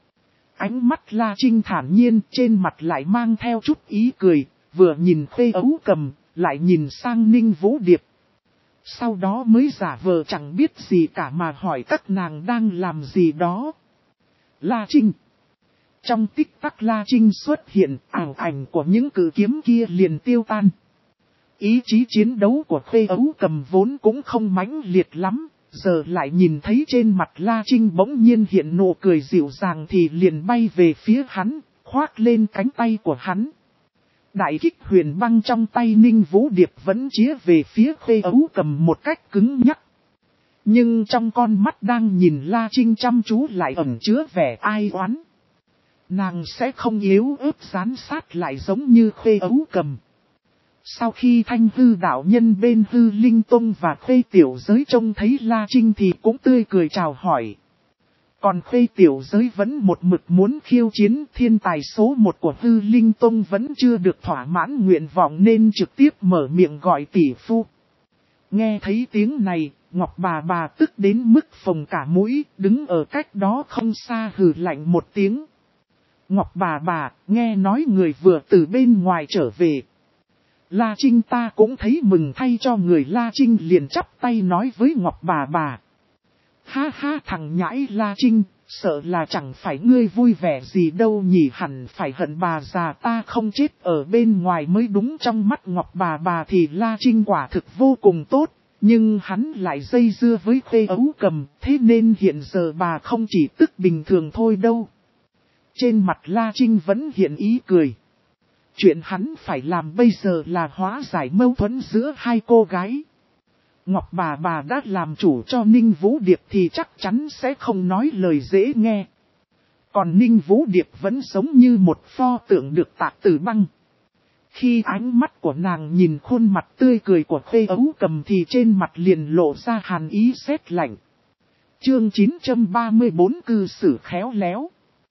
Ánh mắt La Trinh thản nhiên, trên mặt lại mang theo chút ý cười. Vừa nhìn Khê Ấu Cầm, lại nhìn sang Ninh Vũ Điệp. Sau đó mới giả vờ chẳng biết gì cả mà hỏi các nàng đang làm gì đó. La Trinh. Trong tích tắc La Trinh xuất hiện, ảo ảnh của những cử kiếm kia liền tiêu tan. Ý chí chiến đấu của Khê Ấu Cầm vốn cũng không mãnh liệt lắm, giờ lại nhìn thấy trên mặt La Trinh bỗng nhiên hiện nụ cười dịu dàng thì liền bay về phía hắn, khoác lên cánh tay của hắn. Đại kích huyền băng trong tay Ninh Vũ Điệp vẫn chĩa về phía Khê Ấu Cầm một cách cứng nhắc. Nhưng trong con mắt đang nhìn La Trinh chăm chú lại ẩn chứa vẻ ai oán. Nàng sẽ không yếu ớt gián sát lại giống như Khê Ấu Cầm. Sau khi Thanh Hư đạo nhân bên Hư Linh Tông và Khê Tiểu Giới trông thấy La Trinh thì cũng tươi cười chào hỏi. Còn Khê Tiểu Giới vẫn một mực muốn khiêu chiến, thiên tài số một của Hư Linh Tông vẫn chưa được thỏa mãn nguyện vọng nên trực tiếp mở miệng gọi tỷ phu. Nghe thấy tiếng này, Ngọc bà bà tức đến mức phồng cả mũi, đứng ở cách đó không xa hừ lạnh một tiếng. Ngọc bà bà, nghe nói người vừa từ bên ngoài trở về. La Trinh ta cũng thấy mừng thay cho người. La Trinh liền chắp tay nói với Ngọc bà bà. Ha ha thằng nhãi La Trinh, sợ là chẳng phải ngươi vui vẻ gì đâu nhỉ, hẳn phải hận bà già ta không chết ở bên ngoài mới đúng. Trong mắt Ngọc bà bà thì La Trinh quả thực vô cùng tốt, nhưng hắn lại dây dưa với Khê Ấu Cầm, thế nên hiện giờ bà không chỉ tức bình thường thôi đâu. Trên mặt La Trinh vẫn hiện ý cười. Chuyện hắn phải làm bây giờ là hóa giải mâu thuẫn giữa hai cô gái. Ngọc bà bà đã làm chủ cho Ninh Vũ Điệp thì chắc chắn sẽ không nói lời dễ nghe. Còn Ninh Vũ Điệp vẫn giống như một pho tượng được tạc từ băng. Khi ánh mắt của nàng nhìn khuôn mặt tươi cười của Khê Ấu Cầm thì trên mặt liền lộ ra hàn ý sét lạnh. Chương chín trăm ba mươi bốn cư xử khéo léo.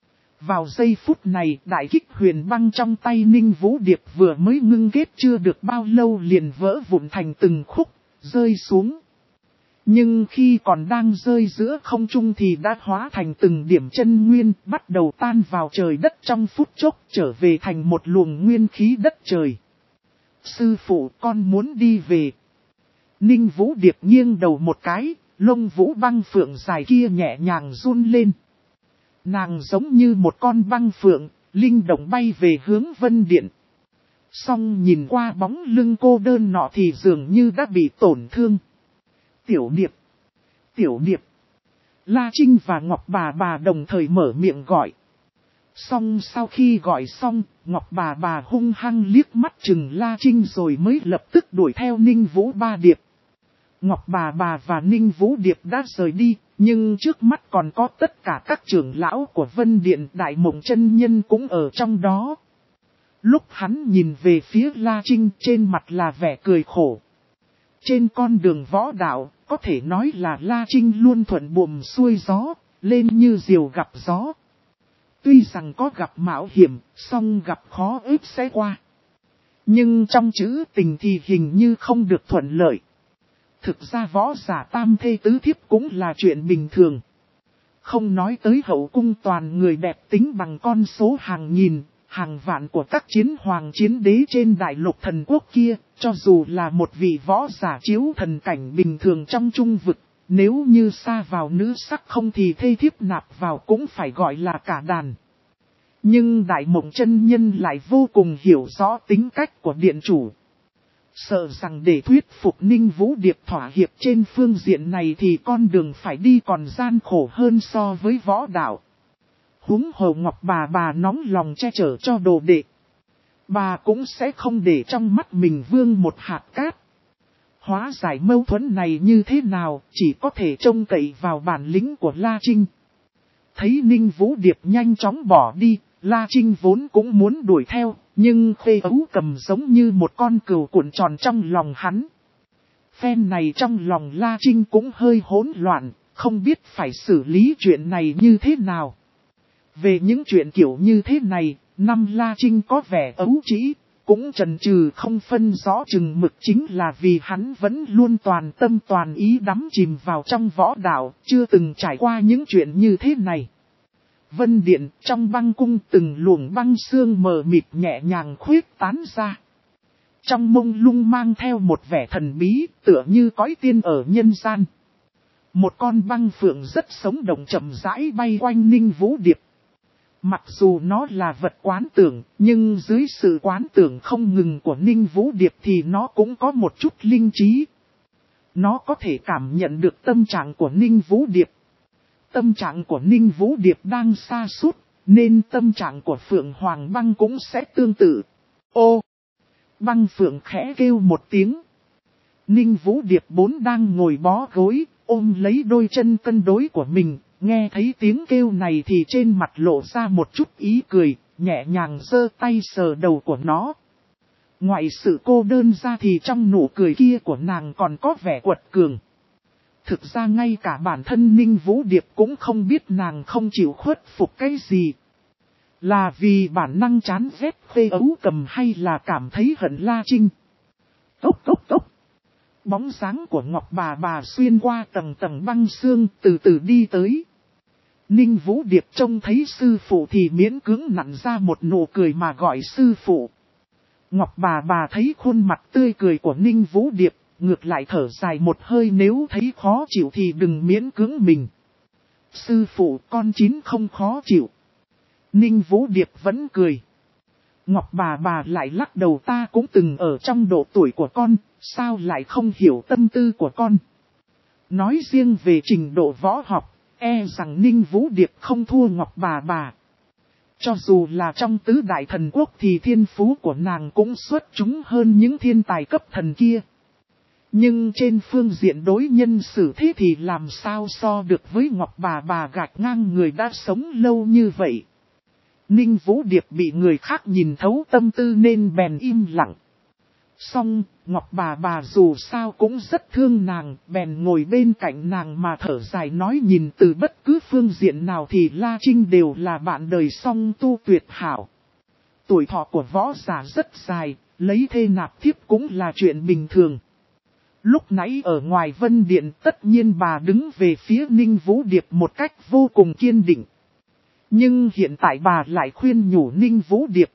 Vào giây phút này, đại kích huyền băng trong tay Ninh Vũ Điệp vừa mới ngưng kết chưa được bao lâu liền vỡ vụn thành từng khúc, rơi xuống. Nhưng khi còn đang rơi giữa không trung thì đã hóa thành từng điểm chân nguyên, bắt đầu tan vào trời đất trong phút chốc, trở về thành một luồng nguyên khí đất trời. Sư phụ, con muốn đi về. Ninh Vũ Điệp nghiêng đầu một cái, lông vũ băng phượng dài kia nhẹ nhàng run lên. Nàng giống như một con băng phượng, linh động bay về hướng Vân Điện. Song nhìn qua bóng lưng cô đơn nọ thì dường như đã bị tổn thương. Tiểu Điệp! Tiểu Điệp! La Trinh và Ngọc bà bà đồng thời mở miệng gọi. Song sau khi gọi xong, Ngọc bà bà hung hăng liếc mắt chừng La Trinh rồi mới lập tức đuổi theo Ninh Vũ Ba Điệp. Ngọc bà bà và Ninh Vũ Điệp đã rời đi, nhưng trước mắt còn có tất cả các trưởng lão của Vân Điện. Đại Mộng Chân Nhân cũng ở trong đó. Lúc hắn nhìn về phía La Trinh, trên mặt là vẻ cười khổ. Trên con đường võ đạo, có thể nói là La Trinh luôn thuận buồm xuôi gió, lên như diều gặp gió. Tuy rằng có gặp mạo hiểm, song gặp khó ếp sẽ qua. Nhưng trong chữ tình thì hình như không được thuận lợi. Thực ra võ giả tam thê tứ thiếp cũng là chuyện bình thường. Không nói tới hậu cung toàn người đẹp tính bằng con số hàng nghìn, hàng vạn của các chiến hoàng chiến đế trên đại lục thần quốc kia, cho dù là một vị võ giả chiếu thần cảnh bình thường trong trung vực, nếu như xa vào nữ sắc không thì thê thiếp nạp vào cũng phải gọi là cả đàn. Nhưng Đại Mộng chân nhân lại vô cùng hiểu rõ tính cách của điện chủ. Sợ rằng để thuyết phục Ninh Vũ Điệp thỏa hiệp trên phương diện này thì con đường phải đi còn gian khổ hơn so với võ đạo. Huống hồ Ngọc bà bà nóng lòng che chở cho đồ đệ. Bà cũng sẽ không để trong mắt mình vương một hạt cát. Hóa giải mâu thuẫn này như thế nào chỉ có thể trông cậy vào bản lĩnh của La Trinh. Thấy Ninh Vũ Điệp nhanh chóng bỏ đi, La Trinh vốn cũng muốn đuổi theo, nhưng Khê Ấu Cầm giống như một con cừu cuộn tròn trong lòng hắn. Phen này trong lòng La Trinh cũng hơi hỗn loạn, không biết phải xử lý chuyện này như thế nào. Về những chuyện kiểu như thế này, năm La Trinh có vẻ ấu trĩ, cũng chần chừ không phân rõ chừng mực chính là vì hắn vẫn luôn toàn tâm toàn ý đắm chìm vào trong võ đạo, chưa từng trải qua những chuyện như thế này. Vân điện trong băng cung từng luồng băng sương mờ mịt nhẹ nhàng khuyết tán ra. Trong mông lung mang theo một vẻ thần bí tựa như cõi tiên ở nhân gian. Một con băng phượng rất sống động chậm rãi bay quanh Ninh Vũ Điệp. Mặc dù nó là vật quán tưởng, nhưng dưới sự quán tưởng không ngừng của Ninh Vũ Điệp thì nó cũng có một chút linh trí. Nó có thể cảm nhận được tâm trạng của Ninh Vũ Điệp. Tâm trạng của Ninh Vũ Điệp đang sa sút, nên tâm trạng của Phượng Hoàng Băng cũng sẽ tương tự. Ô! Băng Phượng khẽ kêu một tiếng. Ninh Vũ Điệp bốn đang ngồi bó gối, ôm lấy đôi chân cân đối của mình, nghe thấy tiếng kêu này thì trên mặt lộ ra một chút ý cười, nhẹ nhàng giơ tay sờ đầu của nó. Ngoài sự cô đơn ra thì trong nụ cười kia của nàng còn có vẻ quật cường. Thực ra ngay cả bản thân Ninh Vũ Điệp cũng không biết nàng không chịu khuất phục cái gì. Là vì bản năng chán ghét Khê Ấu Cầm hay là cảm thấy hận La Trinh. Tốc tốc tốc. Bóng dáng của Ngọc bà bà xuyên qua tầng tầng băng sương từ từ đi tới. Ninh Vũ Điệp trông thấy sư phụ thì miễn cưỡng nặn ra một nụ cười mà gọi sư phụ. Ngọc bà bà thấy khuôn mặt tươi cười của Ninh Vũ Điệp, ngược lại thở dài một hơi, nếu thấy khó chịu thì đừng miễn cưỡng mình. Sư phụ, con chín không khó chịu. Ninh Vũ Điệp vẫn cười. Ngọc bà bà lại lắc đầu, ta cũng từng ở trong độ tuổi của con, sao lại không hiểu tâm tư của con. Nói riêng về trình độ võ học, e rằng Ninh Vũ Điệp không thua Ngọc bà bà. Cho dù là trong tứ đại thần quốc thì thiên phú của nàng cũng xuất chúng hơn những thiên tài cấp thần kia. Nhưng trên phương diện đối nhân xử thế thì làm sao so được với Ngọc bà bà gạch ngang người đã sống lâu như vậy. Ninh Vũ Điệp bị người khác nhìn thấu tâm tư nên bèn im lặng. Song, Ngọc bà bà dù sao cũng rất thương nàng, bèn ngồi bên cạnh nàng mà thở dài nói, nhìn từ bất cứ phương diện nào thì La Trinh đều là bạn đời song tu tuyệt hảo. Tuổi thọ của võ giả rất dài, lấy thê nạp thiếp cũng là chuyện bình thường. Lúc nãy ở ngoài Vân Điện tất nhiên bà đứng về phía Ninh Vũ Điệp một cách vô cùng kiên định. Nhưng hiện tại bà lại khuyên nhủ Ninh Vũ Điệp.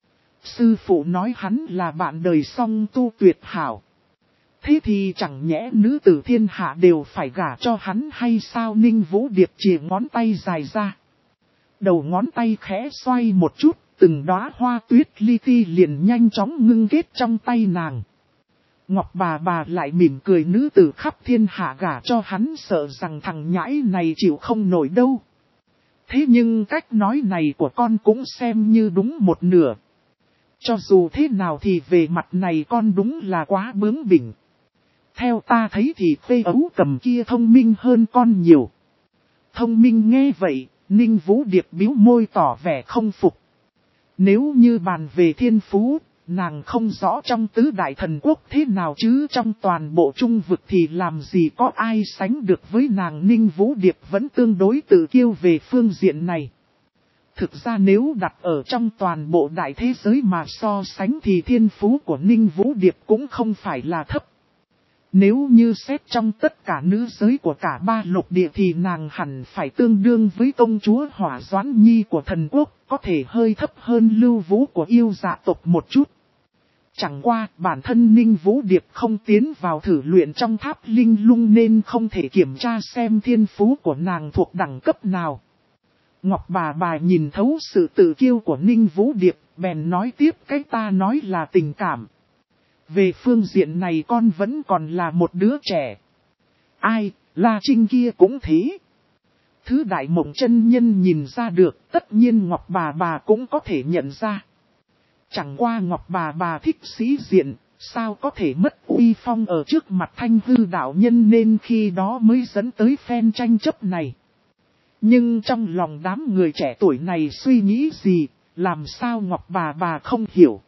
Sư phụ nói hắn là bạn đời song tu tuyệt hảo. Thế thì chẳng nhẽ nữ tử thiên hạ đều phải gả cho hắn hay sao? Ninh Vũ Điệp chìa ngón tay dài ra. Đầu ngón tay khẽ xoay một chút, từng đóa hoa tuyết li ti liền nhanh chóng ngưng kết trong tay nàng. Ngọc bà bà lại mỉm cười, nữ tử khắp thiên hạ gả cho hắn sợ rằng thằng nhãi này chịu không nổi đâu. Thế nhưng cách nói này của con cũng xem như đúng một nửa. Cho dù thế nào thì về mặt này con đúng là quá bướng bỉnh. Theo ta thấy thì Khê Ấu Cầm kia thông minh hơn con nhiều. Thông minh nghe vậy, Ninh Vũ Điệp bĩu môi tỏ vẻ không phục. Nếu như bàn về thiên phú, nàng không rõ trong tứ đại thần quốc thế nào chứ trong toàn bộ trung vực thì làm gì có ai sánh được với nàng. Ninh Vũ Điệp vẫn tương đối tự kiêu về phương diện này. Thực ra nếu đặt ở trong toàn bộ đại thế giới mà so sánh thì thiên phú của Ninh Vũ Điệp cũng không phải là thấp. Nếu như xét trong tất cả nữ giới của cả ba lục địa thì nàng hẳn phải tương đương với công chúa Hỏa Doãn Nhi của thần quốc, có thể hơi thấp hơn Lưu Vũ của yêu dạ tộc một chút. Chẳng qua bản thân Ninh Vũ Điệp không tiến vào thử luyện trong tháp linh lung nên không thể kiểm tra xem thiên phú của nàng thuộc đẳng cấp nào. Ngọc bà bà nhìn thấu sự tự kiêu của Ninh Vũ Điệp, bèn nói tiếp cái ta nói là tình cảm. Về phương diện này con vẫn còn là một đứa trẻ. Ai, La Trinh kia cũng thế. Thứ Đại Mộng chân nhân nhìn ra được, tất nhiên Ngọc bà bà cũng có thể nhận ra. Chẳng qua Ngọc bà bà thích sĩ diện, sao có thể mất uy phong ở trước mặt Thanh Hư đạo nhân nên khi đó mới dẫn tới phen tranh chấp này. Nhưng trong lòng đám người trẻ tuổi này suy nghĩ gì, làm sao Ngọc bà bà không hiểu.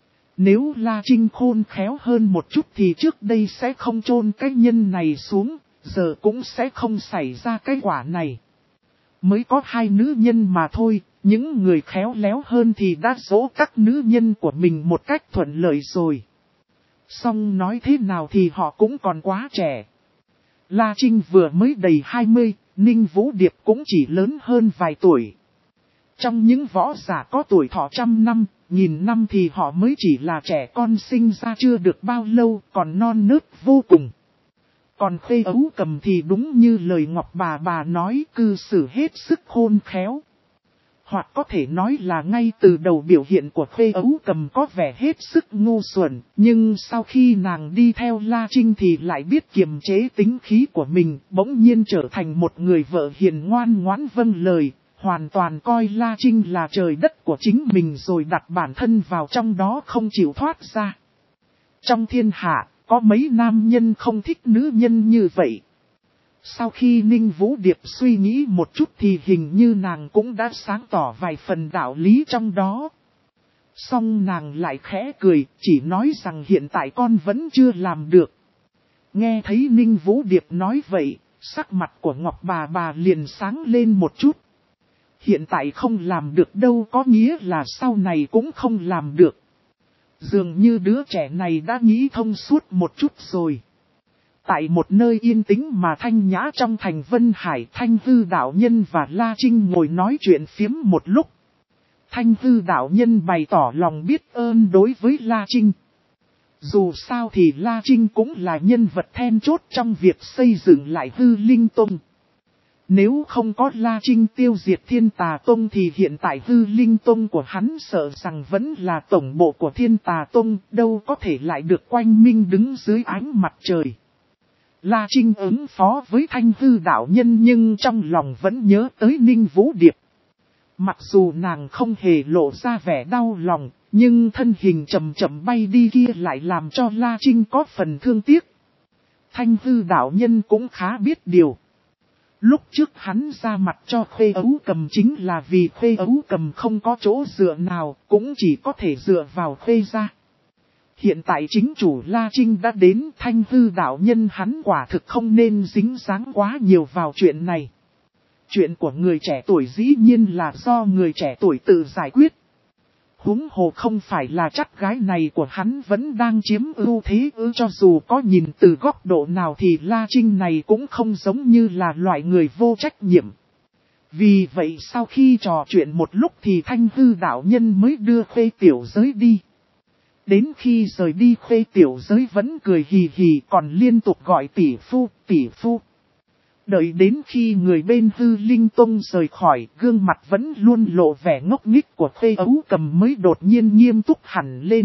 Nếu La Trinh khôn khéo hơn một chút thì trước đây sẽ không chôn cái nhân này xuống, giờ cũng sẽ không xảy ra cái quả này. Mới có hai nữ nhân mà thôi, những người khéo léo hơn thì đã dỗ các nữ nhân của mình một cách thuận lợi rồi. Song nói thế nào thì họ cũng còn quá trẻ. La Trinh vừa mới đầy hai mươi, Ninh Vũ Điệp cũng chỉ lớn hơn vài tuổi. Trong những võ giả có tuổi thọ trăm năm, nghìn năm thì họ mới chỉ là trẻ con sinh ra chưa được bao lâu, còn non nớt vô cùng. Còn Khê Ấu Cầm thì đúng như lời Ngọc bà bà nói, cư xử hết sức khôn khéo. Hoặc có thể nói là ngay từ đầu biểu hiện của Khê Ấu Cầm có vẻ hết sức ngu xuẩn, nhưng sau khi nàng đi theo La Trinh thì lại biết kiềm chế tính khí của mình, bỗng nhiên trở thành một người vợ hiền ngoan ngoãn vâng lời, hoàn toàn coi La Trinh là trời đất của chính mình rồi đặt bản thân vào trong đó không chịu thoát ra. Trong thiên hạ, có mấy nam nhân không thích nữ nhân như vậy. Sau khi Ninh Vũ Điệp suy nghĩ một chút thì hình như nàng cũng đã sáng tỏ vài phần đạo lý trong đó. Song nàng lại khẽ cười, chỉ nói rằng hiện tại con vẫn chưa làm được. Nghe thấy Ninh Vũ Điệp nói vậy, sắc mặt của Ngọc bà bà liền sáng lên một chút. Hiện tại không làm được đâu có nghĩa là sau này cũng không làm được. Dường như đứa trẻ này đã nghĩ thông suốt một chút rồi. Tại một nơi yên tĩnh mà thanh nhã trong thành Vân Hải, Thanh Hư đạo nhân và La Trinh ngồi nói chuyện phiếm một lúc. Thanh Hư đạo nhân bày tỏ lòng biết ơn đối với La Trinh. Dù sao thì La Trinh cũng là nhân vật then chốt trong việc xây dựng lại Hư Linh Tông. Nếu không có La Trinh tiêu diệt Thiên Tà Tông thì hiện tại Hư Linh Tông của hắn sợ rằng vẫn là tổng bộ của Thiên Tà Tông, đâu có thể lại được quanh minh đứng dưới ánh mặt trời. La Trinh ứng phó với Thanh Hư đạo nhân nhưng trong lòng vẫn nhớ tới Ninh Vũ Điệp. Mặc dù nàng không hề lộ ra vẻ đau lòng, nhưng thân hình chậm chậm bay đi kia lại làm cho La Trinh có phần thương tiếc. Thanh Hư đạo nhân cũng khá biết điều. Lúc trước hắn ra mặt cho Khê Ấu Cầm chính là vì Khê Ấu Cầm không có chỗ dựa nào, cũng chỉ có thể dựa vào Khê gia. Hiện tại chính chủ La Trinh đã đến, Thanh Hư đạo nhân hắn quả thực không nên dính dáng quá nhiều vào chuyện này. Chuyện của người trẻ tuổi dĩ nhiên là do người trẻ tuổi tự giải quyết. Huống hồ không phải là chắc gái này của hắn vẫn đang chiếm ưu thế ư, cho dù có nhìn từ góc độ nào thì La Trinh này cũng không giống như là loại người vô trách nhiệm. Vì vậy sau khi trò chuyện một lúc thì Thanh Hư đạo nhân mới đưa Khê Tiểu Giới đi. Đến khi rời đi Khê Tiểu Giới vẫn cười hì hì còn liên tục gọi tỷ phu, tỷ phu. Đợi đến khi người bên Hư Linh Tông rời khỏi, gương mặt vẫn luôn lộ vẻ ngốc nghếch của Khê Ấu Cầm mới đột nhiên nghiêm túc hẳn lên.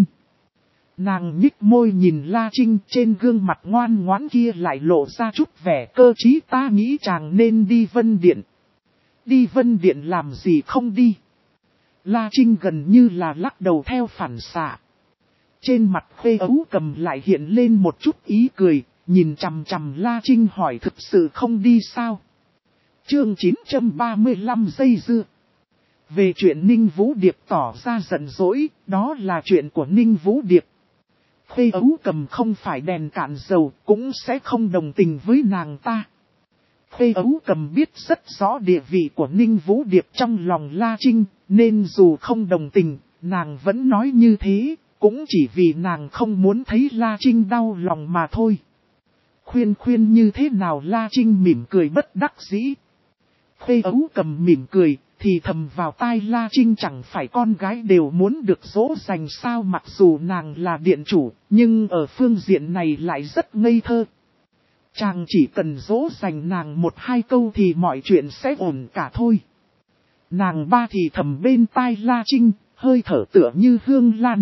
Nàng nhích môi nhìn La Trinh, trên gương mặt ngoan ngoãn kia lại lộ ra chút vẻ cơ trí, ta nghĩ chàng nên đi Vân Điện. Đi Vân Điện làm gì không đi? La Trinh gần như là lắc đầu theo phản xạ. Trên mặt Khê Ấu Cầm lại hiện lên một chút ý cười, nhìn chằm chằm La Trinh hỏi thực sự không đi sao? Chương chín trăm ba mươi lăm giây dưa. Về chuyện Ninh Vũ Điệp tỏ ra giận dỗi, đó là chuyện của Ninh Vũ Điệp. Khê Ấu Cầm không phải đèn cạn dầu, cũng sẽ không đồng tình với nàng ta. Khê Ấu Cầm biết rất rõ địa vị của Ninh Vũ Điệp trong lòng La Trinh, nên dù không đồng tình, nàng vẫn nói như thế, cũng chỉ vì nàng không muốn thấy La Trinh đau lòng mà thôi. Khuyên khuyên như thế nào La Trinh mỉm cười bất đắc dĩ. Khuê Ấu Cầm mỉm cười, thì thầm vào tai La Trinh chẳng phải con gái đều muốn được dỗ dành sao, mặc dù nàng là điện chủ, nhưng ở phương diện này lại rất ngây thơ. Chàng chỉ cần dỗ dành nàng một hai câu thì mọi chuyện sẽ ổn cả thôi. Nàng ba thì thầm bên tai La Trinh, hơi thở tựa như hương lan.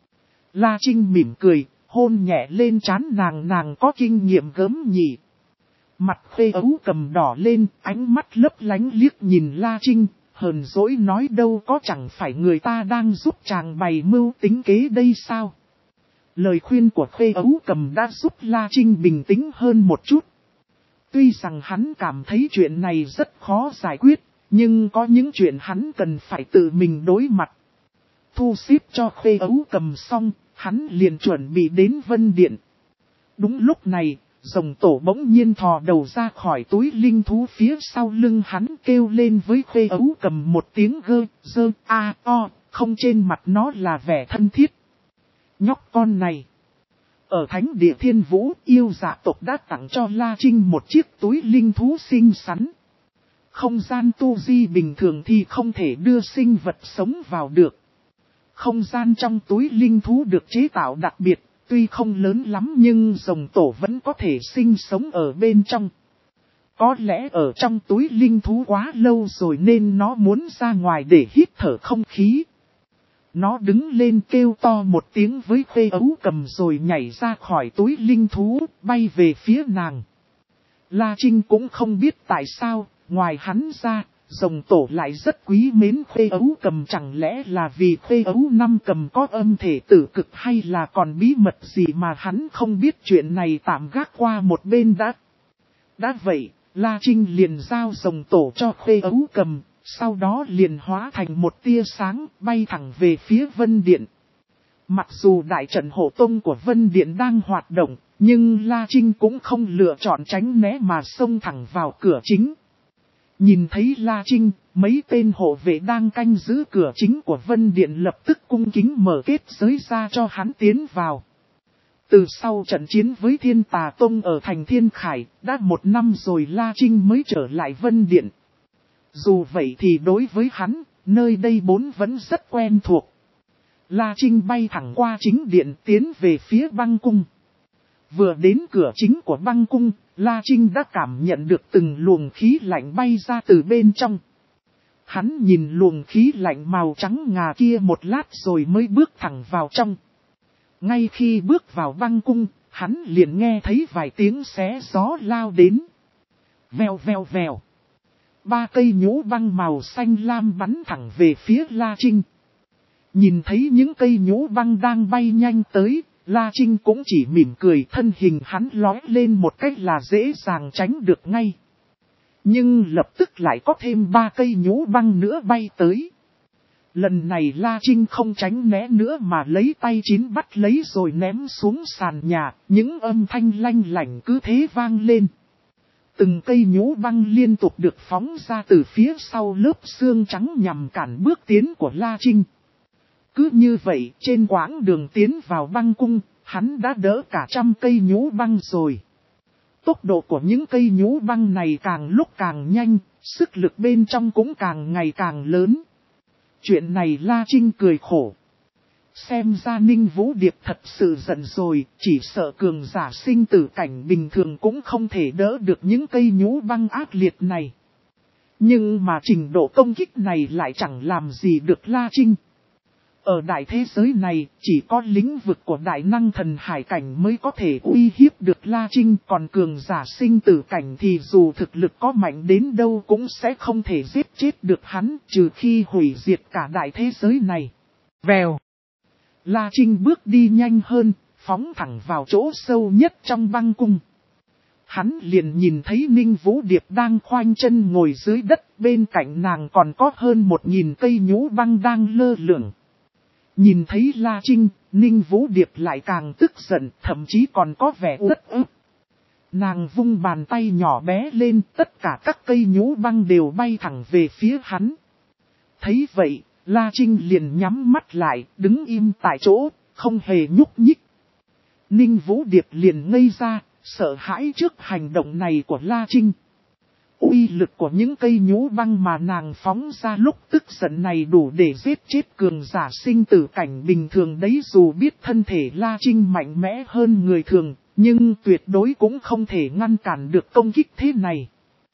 La Trinh mỉm cười, hôn nhẹ lên trán nàng, nàng có kinh nghiệm gớm nhỉ. Mặt Khuê Ấu Cầm đỏ lên, ánh mắt lấp lánh liếc nhìn La Trinh, hờn dỗi nói đâu có chẳng phải người ta đang giúp chàng bày mưu tính kế đây sao. Lời khuyên của Khuê Ấu Cầm đã giúp La Trinh bình tĩnh hơn một chút. Tuy rằng hắn cảm thấy chuyện này rất khó giải quyết, nhưng có những chuyện hắn cần phải tự mình đối mặt. Thu xếp cho Khuê Ấu Cầm xong, hắn liền chuẩn bị đến Vân Điện. Đúng lúc này, rồng tổ bỗng nhiên thò đầu ra khỏi túi linh thú phía sau lưng hắn, kêu lên với Khuê Ấu Cầm một tiếng gơ, dơ, a, o, không, trên mặt nó là vẻ thân thiết. Nhóc con này. Ở Thánh Địa Thiên Vũ, yêu dạ tộc đã tặng cho La Trinh một chiếc túi linh thú xinh xắn. Không gian tu di bình thường thì không thể đưa sinh vật sống vào được. Không gian trong túi linh thú được chế tạo đặc biệt, tuy không lớn lắm nhưng rồng tổ vẫn có thể sinh sống ở bên trong. Có lẽ ở trong túi linh thú quá lâu rồi nên nó muốn ra ngoài để hít thở không khí. Nó đứng lên kêu to một tiếng với Khuê Ấu Cầm rồi nhảy ra khỏi túi linh thú, bay về phía nàng. La Trinh cũng không biết tại sao, ngoài hắn ra, rồng tổ lại rất quý mến Khuê Ấu Cầm, chẳng lẽ là vì Khuê Ấu Năm Cầm có âm thể tử cực hay là còn bí mật gì mà hắn không biết, chuyện này tạm gác qua một bên đã. Đã vậy, La Trinh liền giao rồng tổ cho Khuê Ấu Cầm, sau đó liền hóa thành một tia sáng bay thẳng về phía Vân Điện. Mặc dù đại trận hộ tông của Vân Điện đang hoạt động, nhưng La Trinh cũng không lựa chọn tránh né mà xông thẳng vào cửa chính. Nhìn thấy La Trinh, mấy tên hộ vệ đang canh giữ cửa chính của Vân Điện lập tức cung kính mở kết giới ra cho hắn tiến vào. Từ sau trận chiến với Thiên Tà Tông ở thành Thiên Khải, đã một năm rồi La Trinh mới trở lại Vân Điện. Dù vậy thì đối với hắn, nơi đây vốn vẫn rất quen thuộc. La Trinh bay thẳng qua chính điện tiến về phía băng cung. Vừa đến cửa chính của băng cung, La Trinh đã cảm nhận được từng luồng khí lạnh bay ra từ bên trong. Hắn nhìn luồng khí lạnh màu trắng ngà kia một lát rồi mới bước thẳng vào trong. Ngay khi bước vào băng cung, hắn liền nghe thấy vài tiếng xé gió lao đến. Vèo vèo vèo. Ba cây nhũ băng màu xanh lam bắn thẳng về phía La Trinh. Nhìn thấy những cây nhũ băng đang bay nhanh tới, La Trinh cũng chỉ mỉm cười, thân hình hắn lói lên một cách là dễ dàng tránh được ngay. Nhưng lập tức lại có thêm ba cây nhũ băng nữa bay tới. Lần này La Trinh không tránh né nữa mà lấy tay chín bắt lấy rồi ném xuống sàn nhà, những âm thanh lanh lảnh cứ thế vang lên. Từng cây nhũ băng liên tục được phóng ra từ phía sau lớp xương trắng nhằm cản bước tiến của La Trinh. Cứ như vậy, trên quãng đường tiến vào băng cung, hắn đã đỡ cả trăm cây nhũ băng rồi. Tốc độ của những cây nhũ băng này càng lúc càng nhanh, sức lực bên trong cũng càng ngày càng lớn. Chuyện này La Trinh cười khổ. Xem ra Ninh Vũ Điệp thật sự giận rồi, chỉ sợ cường giả sinh tử cảnh bình thường cũng không thể đỡ được những cây nhũ băng ác liệt này. Nhưng mà trình độ công kích này lại chẳng làm gì được La Trinh. Ở đại thế giới này, chỉ có lĩnh vực của đại năng thần hải cảnh mới có thể uy hiếp được La Trinh, còn cường giả sinh tử cảnh thì dù thực lực có mạnh đến đâu cũng sẽ không thể giết chết được hắn, trừ khi hủy diệt cả đại thế giới này. Vèo. La Trinh bước đi nhanh hơn, phóng thẳng vào chỗ sâu nhất trong băng cung. Hắn liền nhìn thấy Ninh Vũ Điệp đang khoanh chân ngồi dưới đất, bên cạnh nàng còn có hơn một nghìn cây nhũ băng đang lơ lửng. Nhìn thấy La Trinh, Ninh Vũ Điệp lại càng tức giận, thậm chí còn có vẻ uất ức. Nàng vung bàn tay nhỏ bé lên, tất cả các cây nhũ băng đều bay thẳng về phía hắn. Thấy vậy, La Trinh liền nhắm mắt lại, đứng im tại chỗ, không hề nhúc nhích. Ninh Vũ Điệp liền ngây ra, sợ hãi trước hành động này của La Trinh. Uy lực của những cây nhũ băng mà nàng phóng ra lúc tức giận này đủ để giết chết cường giả sinh tử cảnh bình thường đấy, dù biết thân thể La Trinh mạnh mẽ hơn người thường, nhưng tuyệt đối cũng không thể ngăn cản được công kích thế này.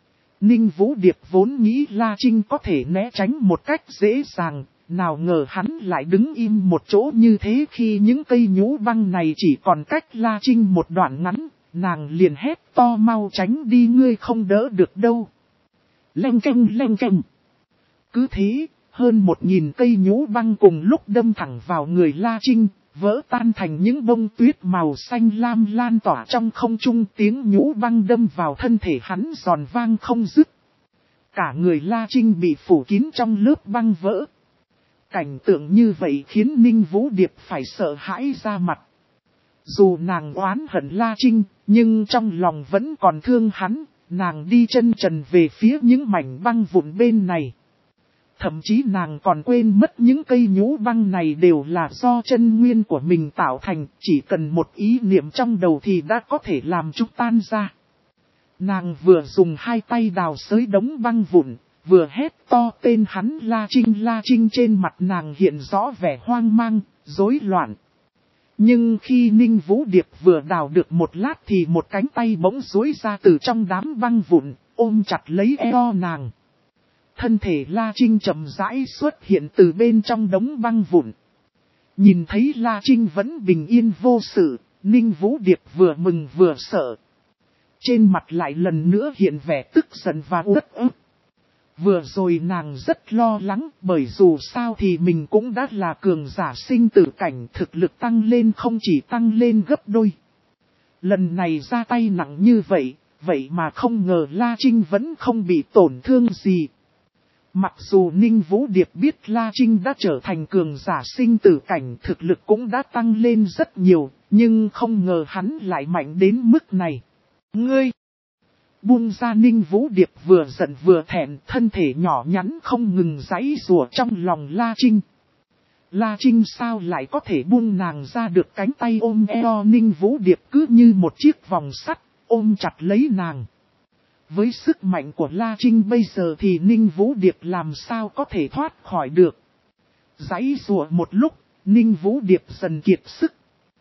Ninh Vũ Điệp vốn nghĩ La Trinh có thể né tránh một cách dễ dàng, nào ngờ hắn lại đứng im một chỗ như thế khi những cây nhũ băng này chỉ còn cách La Trinh một đoạn ngắn. Nàng liền hét to mau tránh đi, ngươi không đỡ được đâu. Leng keng leng keng. Cứ thế, hơn một nghìn cây nhũ băng cùng lúc đâm thẳng vào người La Trinh, vỡ tan thành những bông tuyết màu xanh lam lan tỏa trong không trung, tiếng nhũ băng đâm vào thân thể hắn giòn vang không dứt. Cả người La Trinh bị phủ kín trong lớp băng vỡ. Cảnh tượng như vậy khiến Ninh Vũ Điệp phải sợ hãi ra mặt. Dù nàng oán hận La Trinh, nhưng trong lòng vẫn còn thương hắn, nàng đi chân trần về phía những mảnh băng vụn bên này. Thậm chí nàng còn quên mất những cây nhũ băng này đều là do chân nguyên của mình tạo thành, chỉ cần một ý niệm trong đầu thì đã có thể làm chúng tan ra. Nàng vừa dùng hai tay đào xới đống băng vụn, vừa hét to tên hắn La Trinh La Trinh, trên mặt nàng hiện rõ vẻ hoang mang, rối loạn. Nhưng khi Ninh Vũ Điệp vừa đào được một lát thì một cánh tay bỗng duỗi ra từ trong đám băng vụn, ôm chặt lấy eo nàng. Thân thể La Trinh chậm rãi xuất hiện từ bên trong đống băng vụn. Nhìn thấy La Trinh vẫn bình yên vô sự, Ninh Vũ Điệp vừa mừng vừa sợ. Trên mặt lại lần nữa hiện vẻ tức giận và uất ức. Vừa rồi nàng rất lo lắng, bởi dù sao thì mình cũng đã là cường giả sinh tử cảnh, thực lực tăng lên không chỉ tăng lên gấp đôi. Lần này ra tay nặng như vậy, vậy mà không ngờ La Trinh vẫn không bị tổn thương gì. Mặc dù Ninh Vũ Điệp biết La Trinh đã trở thành cường giả sinh tử cảnh, thực lực cũng đã tăng lên rất nhiều, nhưng không ngờ hắn lại mạnh đến mức này. Ngươi! Buông ra, Ninh Vũ Điệp vừa giận vừa thẹn, thân thể nhỏ nhắn không ngừng giãy giụa trong lòng La Trinh. La Trinh sao lại có thể buông nàng ra được, cánh tay ôm eo Ninh Vũ Điệp cứ như một chiếc vòng sắt, ôm chặt lấy nàng. Với sức mạnh của La Trinh bây giờ thì Ninh Vũ Điệp làm sao có thể thoát khỏi được. Giãy giụa một lúc, Ninh Vũ Điệp dần kiệt sức.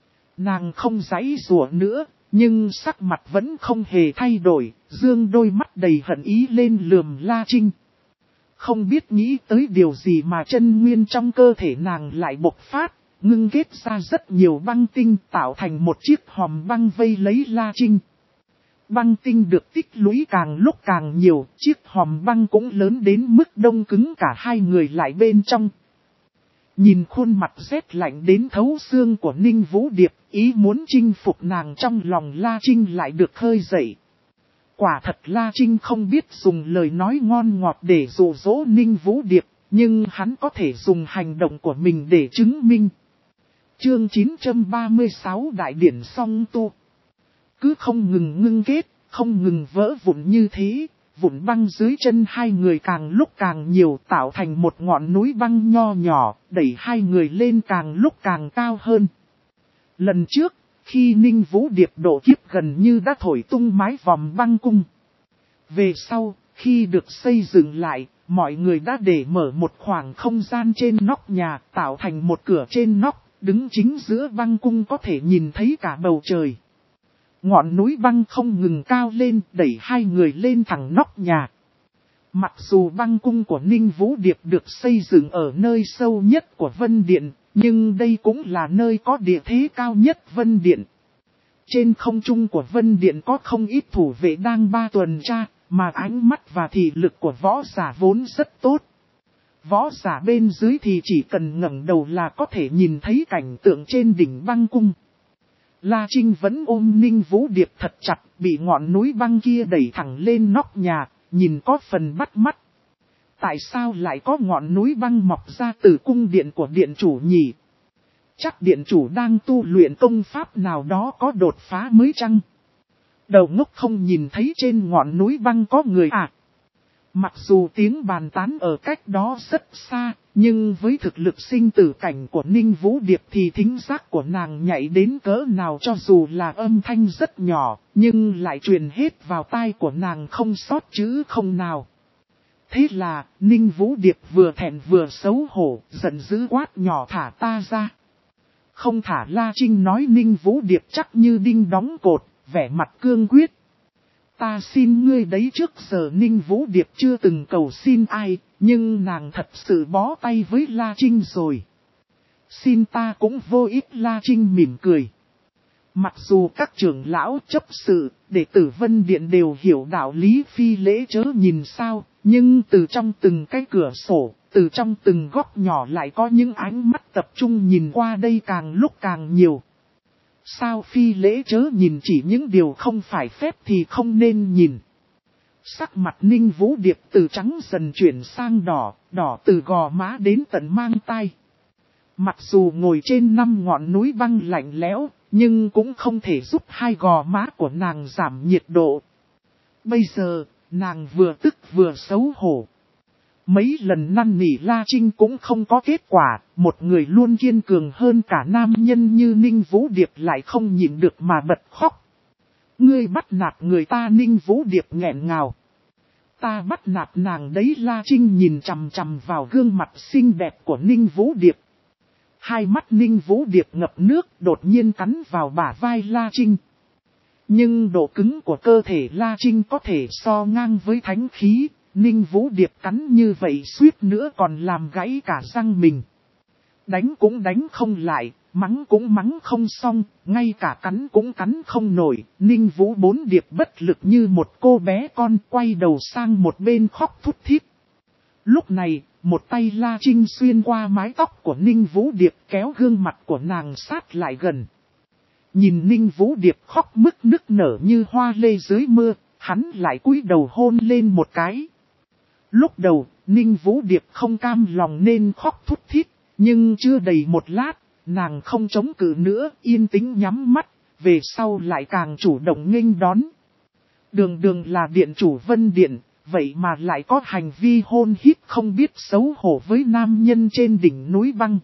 Nàng không giãy giụa nữa, nhưng sắc mặt vẫn không hề thay đổi, dương đôi mắt đầy hận ý lên lườm La Trinh. Không biết nghĩ tới điều gì mà chân nguyên trong cơ thể nàng lại bộc phát, ngưng kết ra rất nhiều băng tinh tạo thành một chiếc hòm băng vây lấy La Trinh. Băng tinh được tích lũy càng lúc càng nhiều, chiếc hòm băng cũng lớn đến mức đông cứng cả hai người lại bên trong. Nhìn khuôn mặt rét lạnh đến thấu xương của Ninh Vũ Điệp, ý muốn chinh phục nàng trong lòng La Trinh lại được khơi dậy. Quả thật La Trinh không biết dùng lời nói ngon ngọt để dụ dỗ Ninh Vũ Điệp, nhưng hắn có thể dùng hành động của mình để chứng minh. Chương chín trăm ba mươi sáu Đại điển song tu. Cứ không ngừng ngưng kết, không ngừng vỡ vụn như thế, vụn băng dưới chân hai người càng lúc càng nhiều, tạo thành một ngọn núi băng nho nhỏ, đẩy hai người lên càng lúc càng cao hơn. Lần trước, khi Ninh Vũ Điệp độ kiếp gần như đã thổi tung mái vòm băng cung. Về sau, khi được xây dựng lại, mọi người đã để mở một khoảng không gian trên nóc nhà, tạo thành một cửa trên nóc, đứng chính giữa băng cung có thể nhìn thấy cả bầu trời. Ngọn núi băng không ngừng cao lên, đẩy hai người lên thẳng nóc nhà. Mặc dù băng cung của Ninh Vũ Điệp được xây dựng ở nơi sâu nhất của Vân Điện, nhưng đây cũng là nơi có địa thế cao nhất Vân Điện. Trên không trung của Vân Điện có không ít thủ vệ đang ba tuần tra, mà ánh mắt và thị lực của võ giả vốn rất tốt. Võ giả bên dưới thì chỉ cần ngẩng đầu là có thể nhìn thấy cảnh tượng trên đỉnh băng cung. La Trinh vẫn ôm Ninh Vũ Điệp thật chặt, bị ngọn núi băng kia đẩy thẳng lên nóc nhà, nhìn có phần bắt mắt. Tại sao lại có ngọn núi băng mọc ra từ cung điện của điện chủ nhỉ? Chắc điện chủ đang tu luyện công pháp nào đó có đột phá mới chăng? Đầu ngốc không nhìn thấy trên ngọn núi băng có người à? Mặc dù tiếng bàn tán ở cách đó rất xa, nhưng với thực lực sinh tử cảnh của Ninh Vũ Điệp thì thính giác của nàng nhạy đến cỡ nào, cho dù là âm thanh rất nhỏ, nhưng lại truyền hết vào tai của nàng không sót chữ không nào. Thế là, Ninh Vũ Điệp vừa thẹn vừa xấu hổ, giận dữ quát nhỏ thả ta ra. Không thả. La Trinh nói. Ninh Vũ Điệp chắc như đinh đóng cột, vẻ mặt cương quyết. Ta xin ngươi đấy. Trước giờ Ninh Vũ Điệp chưa từng cầu xin ai, nhưng nàng thật sự bó tay với La Trinh rồi. Xin ta cũng vô ích. La Trinh mỉm cười. Mặc dù các trưởng lão chấp sự, đệ tử Vân Điện đều hiểu đạo lý phi lễ chớ nhìn sao, nhưng từ trong từng cái cửa sổ, từ trong từng góc nhỏ lại có những ánh mắt tập trung nhìn qua đây càng lúc càng nhiều. Sao phi lễ chớ nhìn, chỉ những điều không phải phép thì không nên nhìn. Sắc mặt Ninh Vũ Điệp từ trắng dần chuyển sang đỏ, đỏ từ gò má đến tận mang tai. Mặc dù ngồi trên năm ngọn núi băng lạnh lẽo, nhưng cũng không thể giúp hai gò má của nàng giảm nhiệt độ. Bây giờ, nàng vừa tức vừa xấu hổ. Mấy lần năn nỉ La Trinh cũng không có kết quả, một người luôn kiên cường hơn cả nam nhân như Ninh Vũ Điệp lại không nhịn được mà bật khóc. Ngươi bắt nạt người ta. Ninh Vũ Điệp nghẹn ngào. Ta bắt nạt nàng đấy. La Trinh nhìn chằm chằm vào gương mặt xinh đẹp của Ninh Vũ Điệp. Hai mắt Ninh Vũ Điệp ngập nước, đột nhiên cắn vào bả vai La Trinh. Nhưng độ cứng của cơ thể La Trinh có thể so ngang với thánh khí. Ninh Vũ Điệp cắn như vậy suýt nữa còn làm gãy cả răng mình. Đánh cũng đánh không lại, mắng cũng mắng không xong, ngay cả cắn cũng cắn không nổi. Ninh Vũ Bốn Điệp bất lực như một cô bé con, quay đầu sang một bên khóc thút thít. Lúc này, một tay La Trinh xuyên qua mái tóc của Ninh Vũ Điệp, kéo gương mặt của nàng sát lại gần. Nhìn Ninh Vũ Điệp khóc mức nức nở như hoa lê dưới mưa, hắn lại cúi đầu hôn lên một cái. Lúc đầu, Ninh Vũ Điệp không cam lòng nên khóc thút thít, nhưng chưa đầy một lát, nàng không chống cự nữa, yên tĩnh nhắm mắt, về sau lại càng chủ động nghênh đón. Đường đường là điện chủ Vân Điện, vậy mà lại có hành vi hôn hít không biết xấu hổ với nam nhân trên đỉnh núi băng.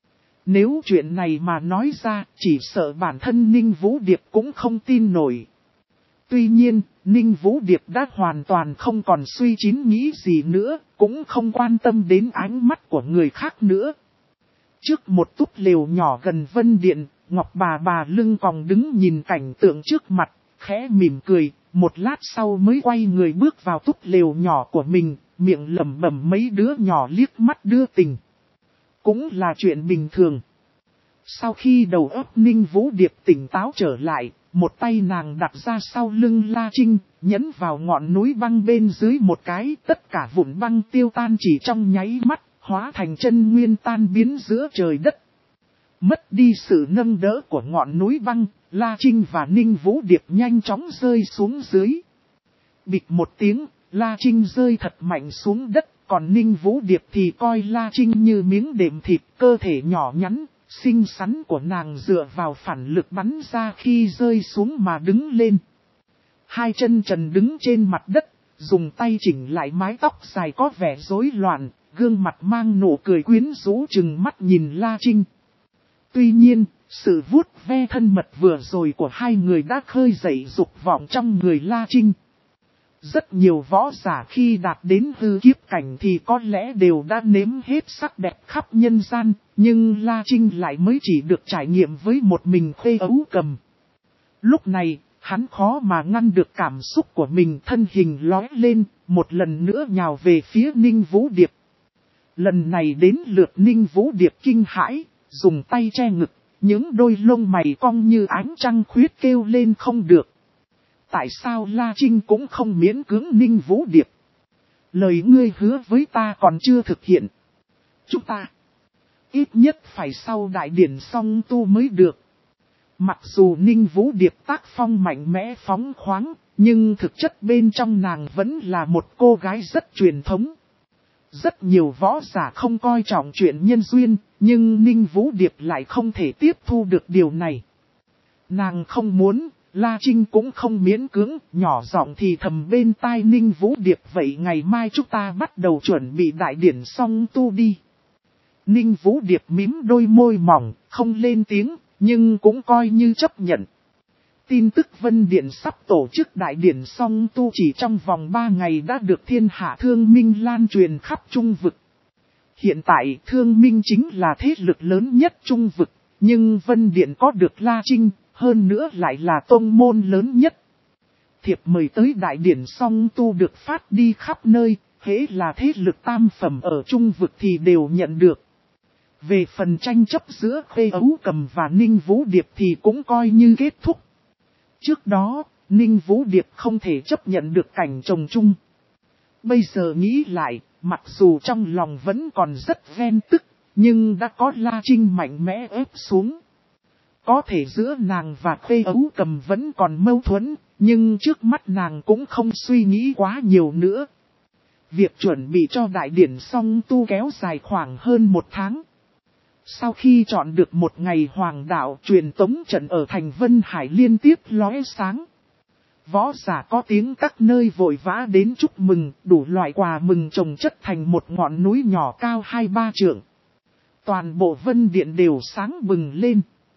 Nếu chuyện này mà nói ra, chỉ sợ bản thân Ninh Vũ Điệp cũng không tin nổi. Tuy nhiên, Ninh Vũ Điệp đã hoàn toàn không còn suy chín nghĩ gì nữa, cũng không quan tâm đến ánh mắt của người khác nữa. Trước một túp lều nhỏ gần Vân Điện, Ngọc bà bà lưng còng đứng nhìn cảnh tượng trước mặt, khẽ mỉm cười, một lát sau mới quay người bước vào túp lều nhỏ của mình, miệng lẩm bẩm mấy đứa nhỏ liếc mắt đưa tình. Cũng là chuyện bình thường. Sau khi đầu óc Ninh Vũ Điệp tỉnh táo trở lại, một tay nàng đặt ra sau lưng La Trinh, nhấn vào ngọn núi băng bên dưới một cái, tất cả vụn băng tiêu tan chỉ trong nháy mắt, hóa thành chân nguyên tan biến giữa trời đất. Mất đi sự nâng đỡ của ngọn núi băng, La Trinh và Ninh Vũ Điệp nhanh chóng rơi xuống dưới. Bịch một tiếng, La Trinh rơi thật mạnh xuống đất, còn Ninh Vũ Điệp thì coi La Trinh như miếng đệm thịt, cơ thể nhỏ nhắn, xinh xắn của nàng dựa vào phản lực bắn ra khi rơi xuống mà đứng lên. Hai chân trần đứng trên mặt đất, dùng tay chỉnh lại mái tóc dài có vẻ rối loạn, gương mặt mang nụ cười quyến rũ chừng mắt nhìn La Trinh. Tuy nhiên, sự vuốt ve thân mật vừa rồi của hai người đã khơi dậy dục vọng trong người La Trinh. Rất nhiều võ giả khi đạt đến hư kiếp cảnh thì có lẽ đều đã nếm hết sắc đẹp khắp nhân gian, nhưng La Trinh lại mới chỉ được trải nghiệm với một mình Khuê Ấu Cầm. Lúc này, hắn khó mà ngăn được cảm xúc của mình, thân hình lói lên, một lần nữa nhào về phía Ninh Vũ Điệp. Lần này đến lượt Ninh Vũ Điệp kinh hãi, dùng tay che ngực, những đôi lông mày cong như ánh trăng khuyết kêu lên không được. Tại sao La Trinh cũng không miễn cưỡng Ninh Vũ Điệp? Lời ngươi hứa với ta còn chưa thực hiện. Chúng ta ít nhất phải sau đại điển xong tu mới được. Mặc dù Ninh Vũ Điệp tác phong mạnh mẽ phóng khoáng, nhưng thực chất bên trong nàng vẫn là một cô gái rất truyền thống. Rất nhiều võ giả không coi trọng chuyện nhân duyên, nhưng Ninh Vũ Điệp lại không thể tiếp thu được điều này. Nàng không muốn, La Trinh cũng không miễn cưỡng, nhỏ giọng thì thầm bên tai Ninh Vũ Điệp, vậy ngày mai chúng ta bắt đầu chuẩn bị đại điển song tu đi. Ninh Vũ Điệp mím đôi môi mỏng, không lên tiếng, nhưng cũng coi như chấp nhận. Tin tức Vân Điện sắp tổ chức đại điển song tu chỉ trong vòng ba ngày đã được thiên hạ thương minh lan truyền khắp Trung vực. Hiện tại thương minh chính là thế lực lớn nhất Trung vực, nhưng Vân Điện có được La Trinh, hơn nữa lại là tông môn lớn nhất. Thiệp mời tới đại điển song tu được phát đi khắp nơi, hễ là thế lực tam phẩm ở Trung vực thì đều nhận được. Về phần tranh chấp giữa Khê Ấu Cầm và Ninh Vũ Điệp thì cũng coi như kết thúc. Trước đó, Ninh Vũ Điệp không thể chấp nhận được cảnh chồng chung. Bây giờ nghĩ lại, mặc dù trong lòng vẫn còn rất ghen tức, nhưng đã có La Trinh mạnh mẽ ép xuống. Có thể giữa nàng và Khê Ấu Cầm vẫn còn mâu thuẫn, nhưng trước mắt nàng cũng không suy nghĩ quá nhiều nữa. Việc chuẩn bị cho đại điển song tu kéo dài khoảng hơn một tháng. Sau khi chọn được một ngày hoàng đạo, truyền tống trận ở thành Vân Hải liên tiếp lóe sáng. Võ giả có tiếng các nơi vội vã đến chúc mừng, đủ loại quà mừng chồng chất thành một ngọn núi nhỏ cao hai ba trượng. Toàn bộ Vân Điện đều sáng bừng lên.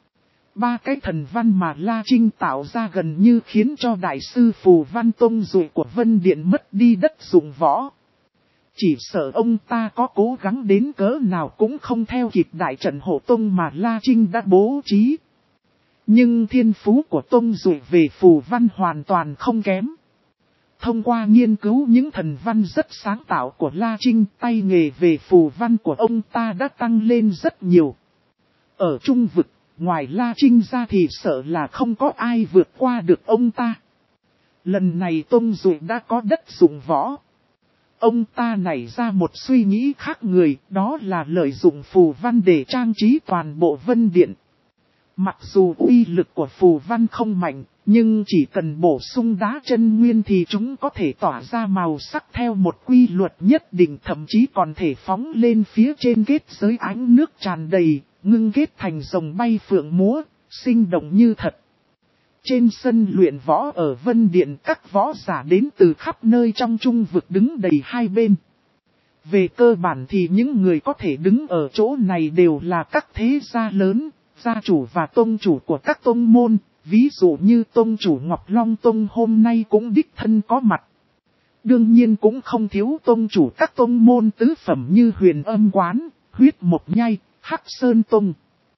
Ba cái thần văn mà La Trinh tạo ra gần như khiến cho đại sư Phù Văn Tông Dụi của Vân Điện mất đi đất dụng võ. Chỉ sợ ông ta có cố gắng đến cỡ nào cũng không theo kịp đại trận hộ tông mà La Trinh đã bố trí. Nhưng thiên phú của Tông Dụi về phù văn hoàn toàn không kém. Thông qua nghiên cứu những thần văn rất sáng tạo của La Trinh, tay nghề về phù văn của ông ta đã tăng lên rất nhiều. Ở Trung vực, ngoài La Trinh ra thì sợ là không có ai vượt qua được ông ta. Lần này Tông Dụi đã có đất dụng võ. Ông ta nảy ra một suy nghĩ khác người, đó là lợi dụng phù văn để trang trí toàn bộ Vân Điện. Mặc dù uy lực của phù văn không mạnh, nhưng chỉ cần bổ sung đá chân nguyên thì chúng có thể tỏa ra màu sắc theo một quy luật nhất định, thậm chí còn thể phóng lên phía trên kết giới ánh nước tràn đầy, ngưng kết thành rồng bay phượng múa, sinh động như thật. Trên sân luyện võ ở Vân Điện, các võ giả đến từ khắp nơi trong Trung vực đứng đầy hai bên. Về cơ bản thì những người có thể đứng ở chỗ này đều là các thế gia lớn, gia chủ và tông chủ của các tông môn, ví dụ như tông chủ Ngọc Long Tông hôm nay cũng đích thân có mặt. Đương nhiên cũng không thiếu tông chủ các tông môn tứ phẩm như Huyền Âm Quán, Huyết Mộc Nhai, Hắc Sơn Tông.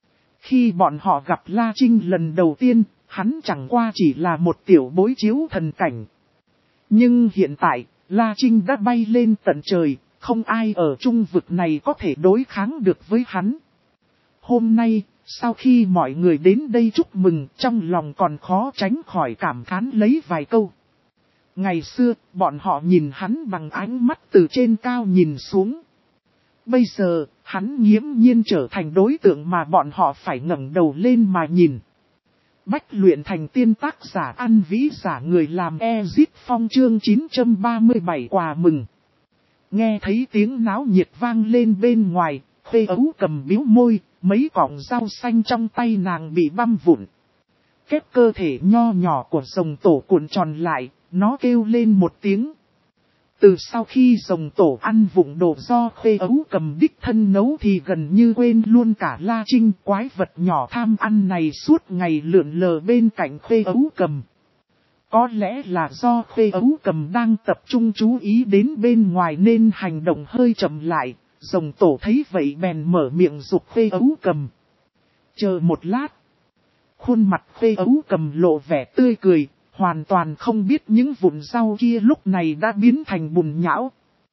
Khi bọn họ gặp La Trinh lần đầu tiên, hắn chẳng qua chỉ là một tiểu bối chiếu thần cảnh. Nhưng hiện tại, La Trinh đã bay lên tận trời, không ai ở Trung vực này có thể đối kháng được với hắn. Hôm nay, sau khi mọi người đến đây chúc mừng, trong lòng còn khó tránh khỏi cảm thán lấy vài câu. Ngày xưa, bọn họ nhìn hắn bằng ánh mắt từ trên cao nhìn xuống. Bây giờ, hắn nghiễm nhiên trở thành đối tượng mà bọn họ phải ngẩng đầu lên mà nhìn. Bách luyện thành tiên tác giả ăn vĩ giả người làm Ezit Phong chương chín trăm ba mươi bảy quà mừng. Nghe thấy tiếng náo nhiệt vang lên bên ngoài, Khê Ấu Cầm bĩu môi, mấy cọng rau xanh trong tay nàng bị băm vụn. Kép cơ thể nho nhỏ của rồng tổ cuộn tròn lại, nó kêu lên một tiếng. Từ sau khi rồng tổ ăn vụng đồ do Khê Ấu Cầm đích thân nấu thì gần như quên luôn cả La Trinh, quái vật nhỏ tham ăn này suốt ngày lượn lờ bên cạnh Khê Ấu Cầm. Có lẽ là do Khê Ấu Cầm đang tập trung chú ý đến bên ngoài nên hành động hơi chậm lại, rồng tổ thấy vậy bèn mở miệng giục Khê Ấu Cầm. Chờ một lát. Khuôn mặt Khê Ấu Cầm lộ vẻ tươi cười. Hoàn toàn không biết những vụn rau kia lúc này đã biến thành bùn nhão.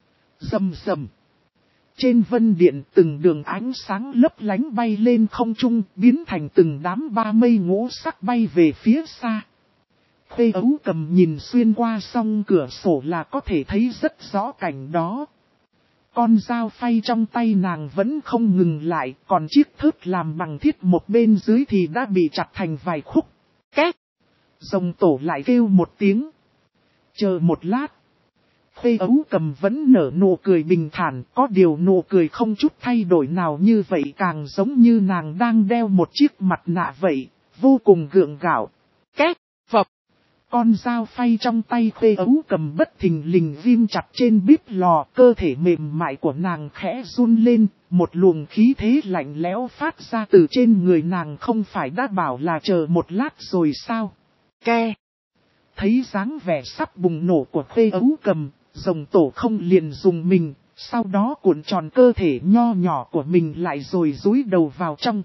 Rầm rầm. Trên Vân Điện từng đường ánh sáng lấp lánh bay lên không trung, biến thành từng đám ba mây ngũ sắc bay về phía xa. Khê Ấu Cầm nhìn xuyên qua song cửa sổ là có thể thấy rất rõ cảnh đó. Con dao phay trong tay nàng vẫn không ngừng lại, còn chiếc thớt làm bằng thiết một bên dưới thì đã bị chặt thành vài khúc. Két! Rồng tổ lại kêu một tiếng. Chờ một lát. Khê Ấu Cầm vẫn nở nụ cười bình thản, có điều nụ cười không chút thay đổi nào, như vậy càng giống như nàng đang đeo một chiếc mặt nạ vậy, vô cùng gượng gạo. Két! Phập! Con dao phay trong tay Khuê Ấu Cầm bất thình lình ghim chặt trên bếp lò, cơ thể mềm mại của nàng khẽ run lên, một luồng khí thế lạnh lẽo phát ra từ trên người nàng. Không phải đã bảo là chờ một lát rồi sao? Ke! Thấy dáng vẻ sắp bùng nổ của Khuê Ấu Cầm, rồng tổ không liền dùng mình, sau đó cuộn tròn cơ thể nho nhỏ của mình lại rồi dúi đầu vào trong.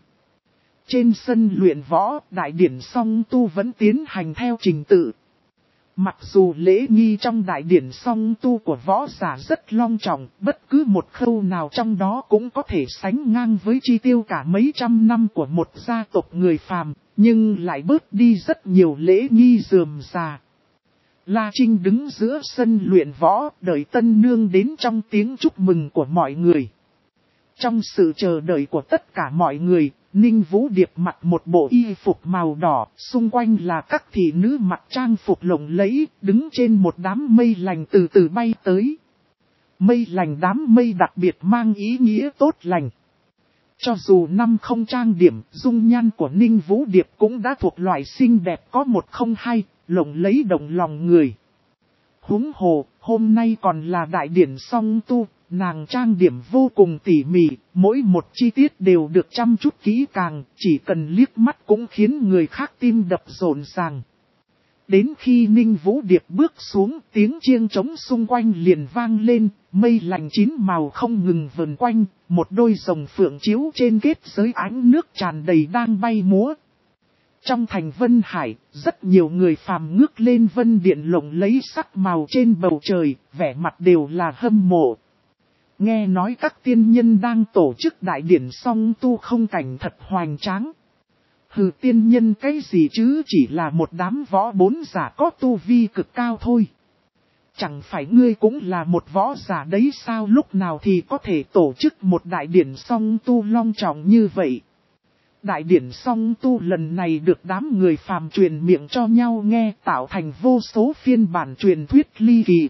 Trên sân luyện võ, đại điển song tu vẫn tiến hành theo trình tự. Mặc dù lễ nghi trong đại điển song tu của võ giả rất long trọng, bất cứ một khâu nào trong đó cũng có thể sánh ngang với chi tiêu cả mấy trăm năm của một gia tộc người phàm, nhưng lại bớt đi rất nhiều lễ nghi rườm rà. La Trinh đứng giữa sân luyện võ, đợi tân nương đến trong tiếng chúc mừng của mọi người. Trong sự chờ đợi của tất cả mọi người, Ninh Vũ Điệp mặc một bộ y phục màu đỏ, xung quanh là các thị nữ mặc trang phục lộng lẫy, đứng trên một đám mây lành từ từ bay tới. Mây lành đám mây đặc biệt mang ý nghĩa tốt lành. Cho dù năm không trang điểm, dung nhan của Ninh Vũ Điệp cũng đã thuộc loại xinh đẹp có một không hai, lộng lẫy động lòng người. Huống hồ, hôm nay còn là đại điển song tu. Nàng trang điểm vô cùng tỉ mỉ, mỗi một chi tiết đều được chăm chút kỹ càng, chỉ cần liếc mắt cũng khiến người khác tim đập rộn ràng. Đến khi Ninh Vũ Điệp bước xuống, tiếng chiêng trống xung quanh liền vang lên, mây lành chín màu không ngừng vần quanh, một đôi rồng phượng chiếu trên kết giới ánh nước tràn đầy đang bay múa. Trong thành Vân Hải, rất nhiều người phàm ngước lên vân điện lộng lấy sắc màu trên bầu trời, vẻ mặt đều là hâm mộ. Nghe nói các tiên nhân đang tổ chức đại điển song tu không cảnh thật hoành tráng. Hừ, tiên nhân cái gì chứ, chỉ là một đám võ bốn giả có tu vi cực cao thôi. Chẳng phải ngươi cũng là một võ giả đấy sao, lúc nào thì có thể tổ chức một đại điển song tu long trọng như vậy. Đại điển song tu lần này được đám người phàm truyền miệng cho nhau nghe, tạo thành vô số phiên bản truyền thuyết ly kỳ.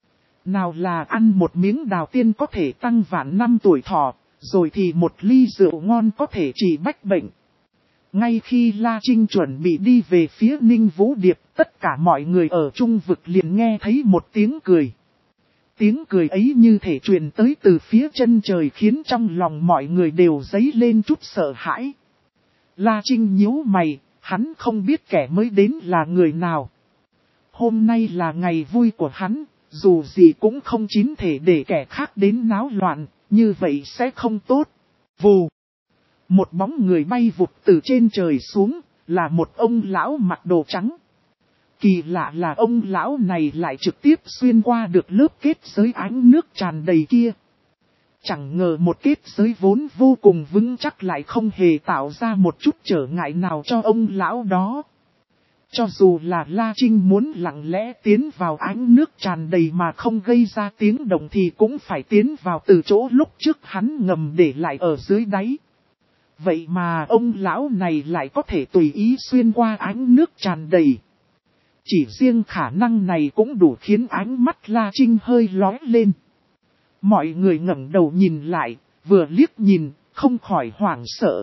Nào là ăn một miếng đào tiên có thể tăng vạn năm tuổi thọ, rồi thì một ly rượu ngon có thể trị bách bệnh. Ngay khi La Trinh chuẩn bị đi về phía Ninh Vũ Điệp, tất cả mọi người ở trung vực liền nghe thấy một tiếng cười. Tiếng cười ấy như thể truyền tới từ phía chân trời, khiến trong lòng mọi người đều dấy lên chút sợ hãi. La Trinh nhíu mày, hắn không biết kẻ mới đến là người nào. Hôm nay là ngày vui của hắn. Dù gì cũng không chín thể để kẻ khác đến náo loạn, như vậy sẽ không tốt. Vù! Một bóng người bay vụt từ trên trời xuống, là một ông lão mặc đồ trắng. Kỳ lạ là ông lão này lại trực tiếp xuyên qua được lớp kết giới ánh nước tràn đầy kia. Chẳng ngờ một kết giới vốn vô cùng vững chắc lại không hề tạo ra một chút trở ngại nào cho ông lão đó. Cho dù là La Trinh muốn lặng lẽ tiến vào ánh nước tràn đầy mà không gây ra tiếng động thì cũng phải tiến vào từ chỗ lúc trước hắn ngầm để lại ở dưới đáy. Vậy mà ông lão này lại có thể tùy ý xuyên qua ánh nước tràn đầy. Chỉ riêng khả năng này cũng đủ khiến ánh mắt La Trinh hơi lóe lên. Mọi người ngẩng đầu nhìn lại, vừa liếc nhìn, không khỏi hoảng sợ.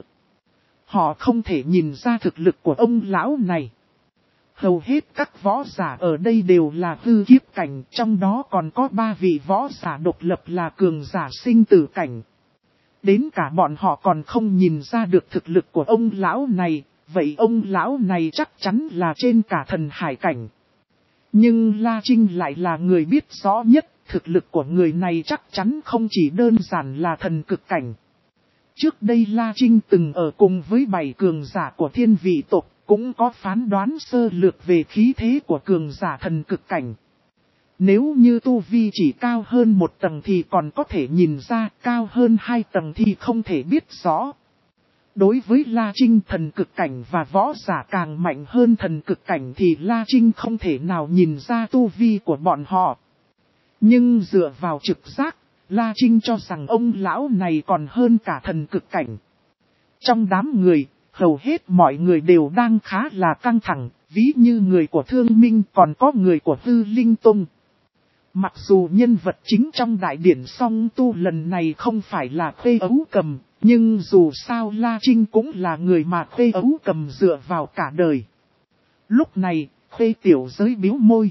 Họ không thể nhìn ra thực lực của ông lão này. Hầu hết các võ giả ở đây đều là hư kiếp cảnh, trong đó còn có ba vị võ giả độc lập là cường giả sinh tử cảnh. Đến cả bọn họ còn không nhìn ra được thực lực của ông lão này, vậy ông lão này chắc chắn là trên cả thần hải cảnh. Nhưng La Trinh lại là người biết rõ nhất, thực lực của người này chắc chắn không chỉ đơn giản là thần cực cảnh. Trước đây La Trinh từng ở cùng với bảy cường giả của thiên vị tộc, cũng có phán đoán sơ lược về khí thế của cường giả thần cực cảnh. Nếu như tu vi chỉ cao hơn một tầng thì còn có thể nhìn ra, cao hơn hai tầng thì không thể biết rõ. Đối với La Trinh, thần cực cảnh và võ giả càng mạnh hơn thần cực cảnh thì La Trinh không thể nào nhìn ra tu vi của bọn họ. Nhưng dựa vào trực giác, La Trinh cho rằng ông lão này còn hơn cả thần cực cảnh. Trong đám người, hầu hết mọi người đều đang khá là căng thẳng, ví như người của Thương Minh còn có người của Hư Linh Tông. Mặc dù nhân vật chính trong đại điển song tu lần này không phải là Khuê Ấu Cầm, nhưng dù sao La Trinh cũng là người mà Khuê Ấu Cầm dựa vào cả đời. Lúc này, Khuê tiểu giới biếu môi.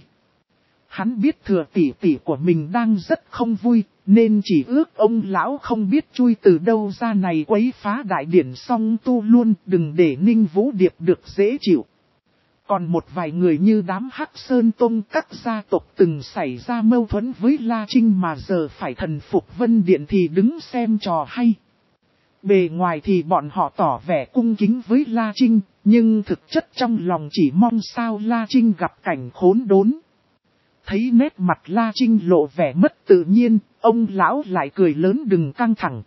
Hắn biết thừa tỷ tỷ của mình đang rất không vui, nên chỉ ước ông lão không biết chui từ đâu ra này quấy phá đại điển song tu luôn, đừng để Ninh Vũ Điệp được dễ chịu. Còn một vài người như đám Hắc Sơn Tông các gia tộc từng xảy ra mâu thuẫn với La Trinh mà giờ phải thần phục Vân Điện thì đứng xem trò hay. Bề ngoài thì bọn họ tỏ vẻ cung kính với La Trinh, nhưng thực chất trong lòng chỉ mong sao La Trinh gặp cảnh khốn đốn. Thấy nét mặt La Trinh lộ vẻ mất tự nhiên, ông lão lại cười lớn đừng căng thẳng.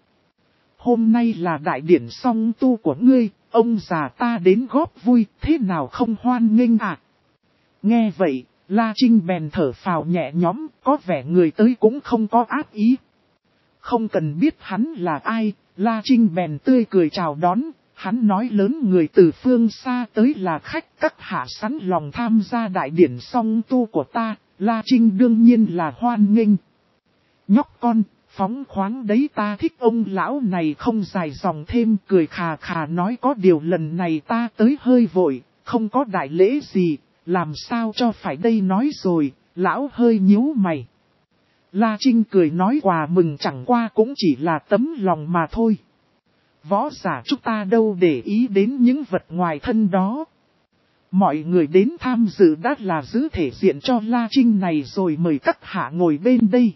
Hôm nay là đại điển song tu của ngươi, ông già ta đến góp vui, thế nào không hoan nghênh à? Nghe vậy, La Trinh bèn thở phào nhẹ nhõm, có vẻ người tới cũng không có ác ý. Không cần biết hắn là ai, La Trinh bèn tươi cười chào đón, hắn nói lớn người từ phương xa tới là khách, các hạ sẵn lòng tham gia đại điển song tu của ta, La Trinh đương nhiên là hoan nghênh. Nhóc con, phóng khoáng đấy, ta thích ông lão này không dài dòng thêm, cười khà khà nói có điều lần này ta tới hơi vội, không có đại lễ gì, làm sao cho phải đây nói rồi, lão hơi nhíu mày. La Trinh cười nói quà mừng chẳng qua cũng chỉ là tấm lòng mà thôi. Võ giả chúng ta đâu để ý đến những vật ngoài thân đó. Mọi người đến tham dự đã là giữ thể diện cho La Trinh này rồi mời các hạ ngồi bên đây.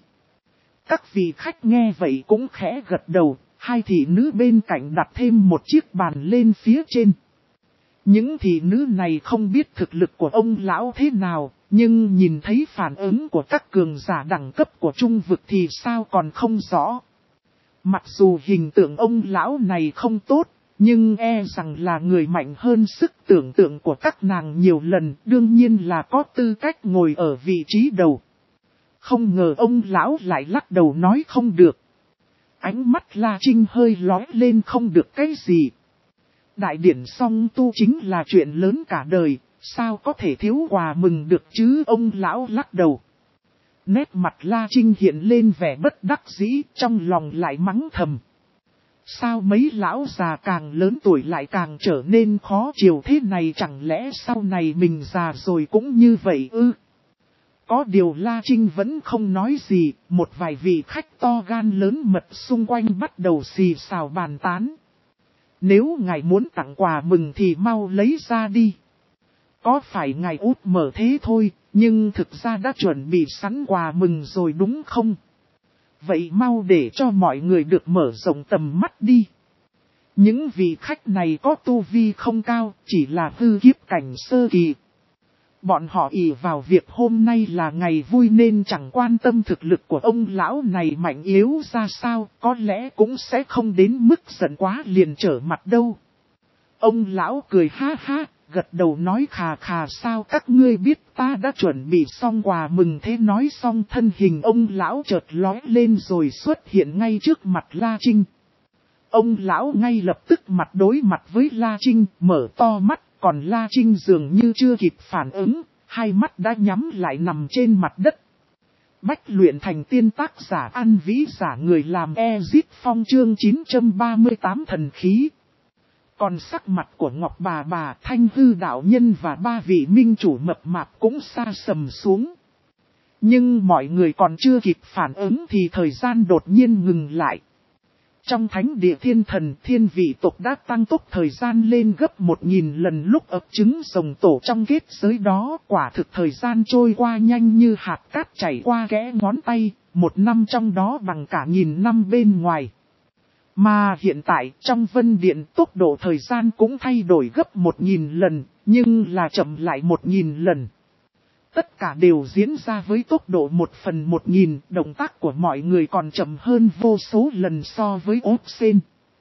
Các vị khách nghe vậy cũng khẽ gật đầu, hai thị nữ bên cạnh đặt thêm một chiếc bàn lên phía trên. Những thị nữ này không biết thực lực của ông lão thế nào, nhưng nhìn thấy phản ứng của các cường giả đẳng cấp của trung vực thì sao còn không rõ. Mặc dù hình tượng ông lão này không tốt, nhưng e rằng là người mạnh hơn sức tưởng tượng của các nàng nhiều lần, đương nhiên là có tư cách ngồi ở vị trí đầu. Không ngờ ông lão lại lắc đầu nói không được. Ánh mắt La Trinh hơi lóe lên không được cái gì. Đại điển song tu chính là chuyện lớn cả đời, sao có thể thiếu quà mừng được chứ, ông lão lắc đầu. Nét mặt La Trinh hiện lên vẻ bất đắc dĩ, trong lòng lại mắng thầm. Sao mấy lão già càng lớn tuổi lại càng trở nên khó chiều thế này, chẳng lẽ sau này mình già rồi cũng như vậy ư? Có điều La Trinh vẫn không nói gì, một vài vị khách to gan lớn mật xung quanh bắt đầu xì xào bàn tán. Nếu ngài muốn tặng quà mừng thì mau lấy ra đi. Có phải ngài út mở thế thôi, nhưng thực ra đã chuẩn bị sẵn quà mừng rồi đúng không? Vậy mau để cho mọi người được mở rộng tầm mắt đi. Những vị khách này có tu vi không cao, chỉ là hư kiếp cảnh sơ kỳ. Bọn họ ỷ vào việc hôm nay là ngày vui nên chẳng quan tâm thực lực của ông lão này mạnh yếu ra sao, có lẽ cũng sẽ không đến mức giận quá liền trở mặt đâu. Ông lão cười ha ha, gật đầu nói khà khà sao các ngươi biết ta đã chuẩn bị xong quà mừng thế, nói xong thân hình ông lão chợt lóe lên rồi xuất hiện ngay trước mặt La Trinh. Ông lão ngay lập tức mặt đối mặt với La Trinh, mở to mắt. Còn La Trinh dường như chưa kịp phản ứng, hai mắt đã nhắm lại nằm trên mặt đất. Bách luyện thành tiên, tác giả An Vĩ, giả người làm Ezit Phong, chương chín trăm ba mươi tám thần khí. Còn sắc mặt của Ngọc bà bà, Thanh Hư đạo nhân và ba vị minh chủ mập mạp cũng sa sầm xuống. Nhưng mọi người còn chưa kịp phản ứng thì thời gian đột nhiên ngừng lại. Trong thánh địa thiên thần, thiên vị tộc đã tăng tốc thời gian lên gấp một nghìn lần lúc ấp trứng rồng tổ trong kết giới đó. Quả thực thời gian trôi qua nhanh như hạt cát chảy qua kẽ ngón tay, một năm trong đó bằng cả nghìn năm bên ngoài. Mà hiện tại trong Vân Điện tốc độ thời gian cũng thay đổi gấp một nghìn lần, nhưng là chậm lại một nghìn lần. Tất cả đều diễn ra với tốc độ một phần một nghìn, động tác của mọi người còn chậm hơn vô số lần so với ốp sen.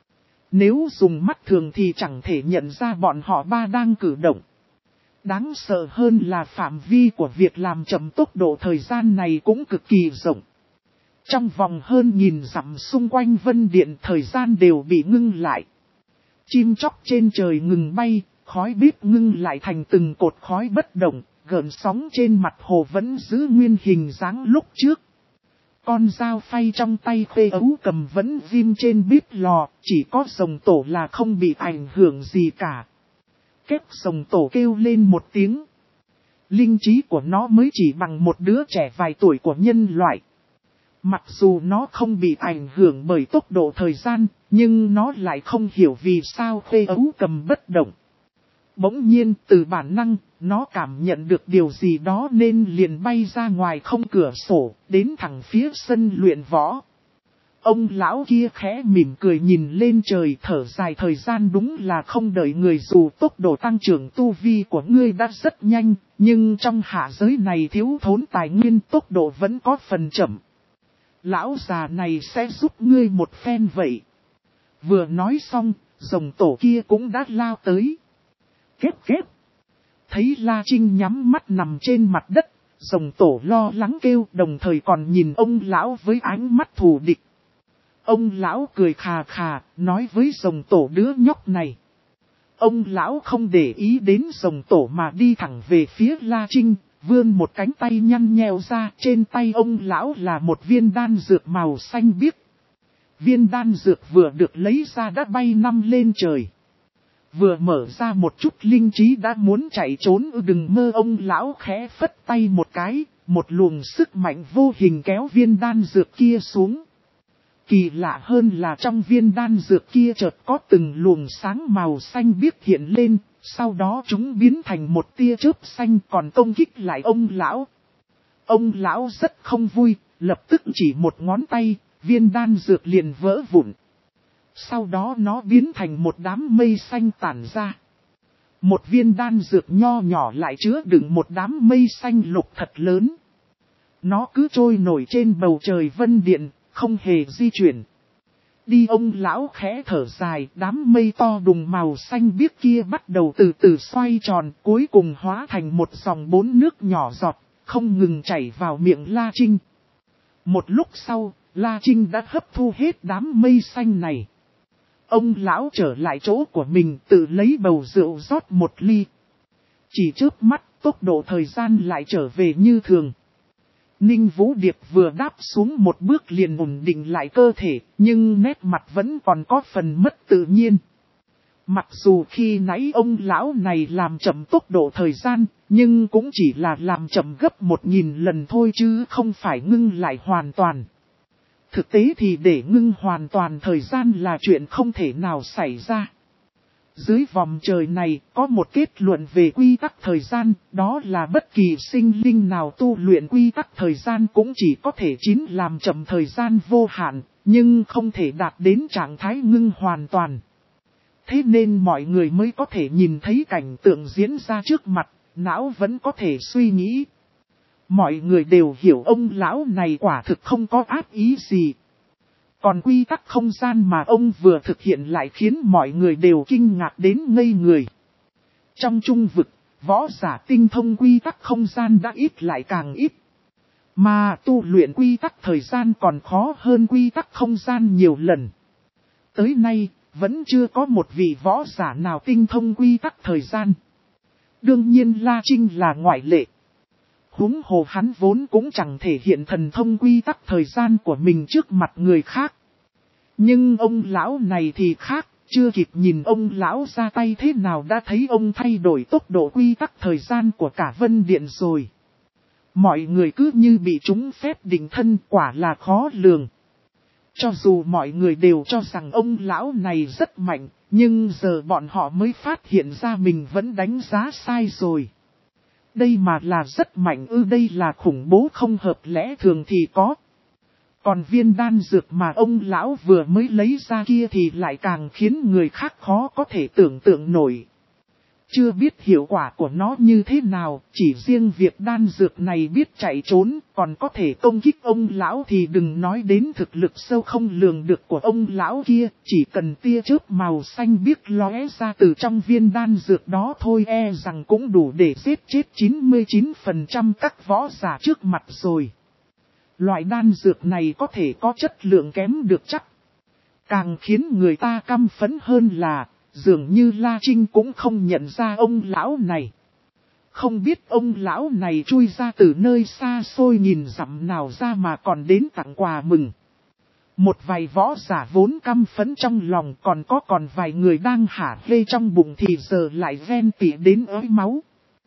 Nếu dùng mắt thường thì chẳng thể nhận ra bọn họ ba đang cử động. Đáng sợ hơn là phạm vi của việc làm chậm tốc độ thời gian này cũng cực kỳ rộng. Trong vòng hơn nghìn dặm xung quanh Vân Điện thời gian đều bị ngưng lại. Chim chóc trên trời ngừng bay, khói bếp ngưng lại thành từng cột khói bất động. Gợn sóng trên mặt hồ vẫn giữ nguyên hình dáng lúc trước. Con dao phay trong tay Khê Ấu cầm vẫn ghim trên bếp lò, chỉ có rồng tổ là không bị ảnh hưởng gì cả. Kép rồng tổ kêu lên một tiếng. Linh trí của nó mới chỉ bằng một đứa trẻ vài tuổi của nhân loại. Mặc dù nó không bị ảnh hưởng bởi tốc độ thời gian, nhưng nó lại không hiểu vì sao Khê Ấu Cầm bất động. Bỗng nhiên từ bản năng, nó cảm nhận được điều gì đó nên liền bay ra ngoài không cửa sổ, đến thẳng phía sân luyện võ. Ông lão kia khẽ mỉm cười nhìn lên trời, thở dài, thời gian đúng là không đợi người, dù tốc độ tăng trưởng tu vi của ngươi đã rất nhanh, nhưng trong hạ giới này thiếu thốn tài nguyên, tốc độ vẫn có phần chậm. Lão già này sẽ giúp ngươi một phen vậy. Vừa nói xong, rồng tổ kia cũng đã lao tới. Kết kết. Thấy La Trinh nhắm mắt nằm trên mặt đất, rồng tổ lo lắng kêu, đồng thời còn nhìn ông lão với ánh mắt thù địch. Ông lão cười khà khà, nói với rồng tổ đứa nhóc này. Ông lão không để ý đến rồng tổ mà đi thẳng về phía La Trinh, vươn một cánh tay nhăn nheo ra, trên tay ông lão là một viên đan dược màu xanh biếc. Viên đan dược vừa được lấy ra đã bay năm lên trời. Vừa mở ra một chút linh trí đã muốn chạy trốn, đừng mơ. Ông lão khẽ phất tay một cái, một luồng sức mạnh vô hình kéo viên đan dược kia xuống. Kỳ lạ hơn là trong viên đan dược kia chợt có từng luồng sáng màu xanh biếc hiện lên, sau đó chúng biến thành một tia chớp xanh còn công kích lại ông lão. Ông lão rất không vui, lập tức chỉ một ngón tay, viên đan dược liền vỡ vụn. Sau đó nó biến thành một đám mây xanh tản ra. Một viên đan dược nho nhỏ lại chứa đựng một đám mây xanh lục thật lớn. Nó cứ trôi nổi trên bầu trời vân điện, không hề di chuyển. Đi, ông lão khẽ thở dài, đám mây to đùng màu xanh biếc kia bắt đầu từ từ xoay tròn, cuối cùng hóa thành một dòng bốn nước nhỏ giọt, không ngừng chảy vào miệng La Trinh. Một lúc sau, La Trinh đã hấp thu hết đám mây xanh này. Ông lão trở lại chỗ của mình, tự lấy bầu rượu rót một ly. Chỉ chớp mắt, tốc độ thời gian lại trở về như thường. Ninh Vũ Điệp vừa đáp xuống một bước liền ổn định lại cơ thể, nhưng nét mặt vẫn còn có phần mất tự nhiên. Mặc dù khi nãy ông lão này làm chậm tốc độ thời gian, nhưng cũng chỉ là làm chậm gấp một nghìn lần thôi chứ không phải ngưng lại hoàn toàn. Thực tế thì để ngưng hoàn toàn thời gian là chuyện không thể nào xảy ra. Dưới vòng trời này có một kết luận về quy tắc thời gian, đó là bất kỳ sinh linh nào tu luyện quy tắc thời gian cũng chỉ có thể chín làm chậm thời gian vô hạn, nhưng không thể đạt đến trạng thái ngưng hoàn toàn. Thế nên mọi người mới có thể nhìn thấy cảnh tượng diễn ra trước mặt, não vẫn có thể suy nghĩ. Mọi người đều hiểu ông lão này quả thực không có ác ý gì. Còn quy tắc không gian mà ông vừa thực hiện lại khiến mọi người đều kinh ngạc đến ngây người. Trong trung vực, võ giả tinh thông quy tắc không gian đã ít lại càng ít. Mà tu luyện quy tắc thời gian còn khó hơn quy tắc không gian nhiều lần. Tới nay, vẫn chưa có một vị võ giả nào tinh thông quy tắc thời gian. Đương nhiên La Trinh là ngoại lệ. Huống hồ hắn vốn cũng chẳng thể hiện thần thông quy tắc thời gian của mình trước mặt người khác. Nhưng ông lão này thì khác, chưa kịp nhìn ông lão ra tay thế nào đã thấy ông thay đổi tốc độ quy tắc thời gian của cả Vân Điện rồi. Mọi người cứ như bị trúng phép định thân, quả là khó lường. Cho dù mọi người đều cho rằng ông lão này rất mạnh, nhưng giờ bọn họ mới phát hiện ra mình vẫn đánh giá sai rồi. Đây mà là rất mạnh ư? Đây là khủng bố không hợp lẽ thường thì có. Còn viên đan dược mà ông lão vừa mới lấy ra kia thì lại càng khiến người khác khó có thể tưởng tượng nổi. Chưa biết hiệu quả của nó như thế nào, chỉ riêng việc đan dược này biết chạy trốn, còn có thể công kích ông lão thì đừng nói đến thực lực sâu không lường được của ông lão kia, chỉ cần tia chớp màu xanh biếc lóe ra từ trong viên đan dược đó thôi e rằng cũng đủ để giết chết chín mươi chín phần trăm các võ giả trước mặt rồi. Loại đan dược này có thể có chất lượng kém được chắc. Càng khiến người ta căm phẫn hơn là, dường như La Trinh cũng không nhận ra ông lão này. Không biết ông lão này chui ra từ nơi xa xôi nhìn dặm nào ra mà còn đến tặng quà mừng. Một vài võ giả vốn căm phẫn trong lòng, còn có còn vài người đang hả hê trong bụng thì giờ lại ven tỉ đến ới máu.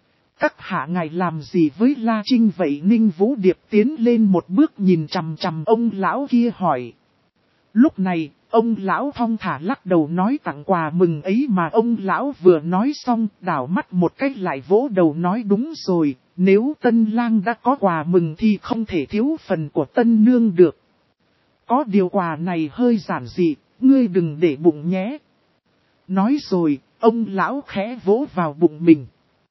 Các hạ ngài làm gì với La Trinh vậy? Ninh Vũ Điệp tiến lên một bước nhìn chằm chằm ông lão kia hỏi. Lúc này, ông lão thong thả lắc đầu nói tặng quà mừng ấy mà ông lão vừa nói xong, đảo mắt một cách lại vỗ đầu nói đúng rồi, nếu tân lang đã có quà mừng thì không thể thiếu phần của tân nương được. Có điều quà này hơi giản dị, ngươi đừng để bụng nhé. Nói rồi, ông lão khẽ vỗ vào bụng mình.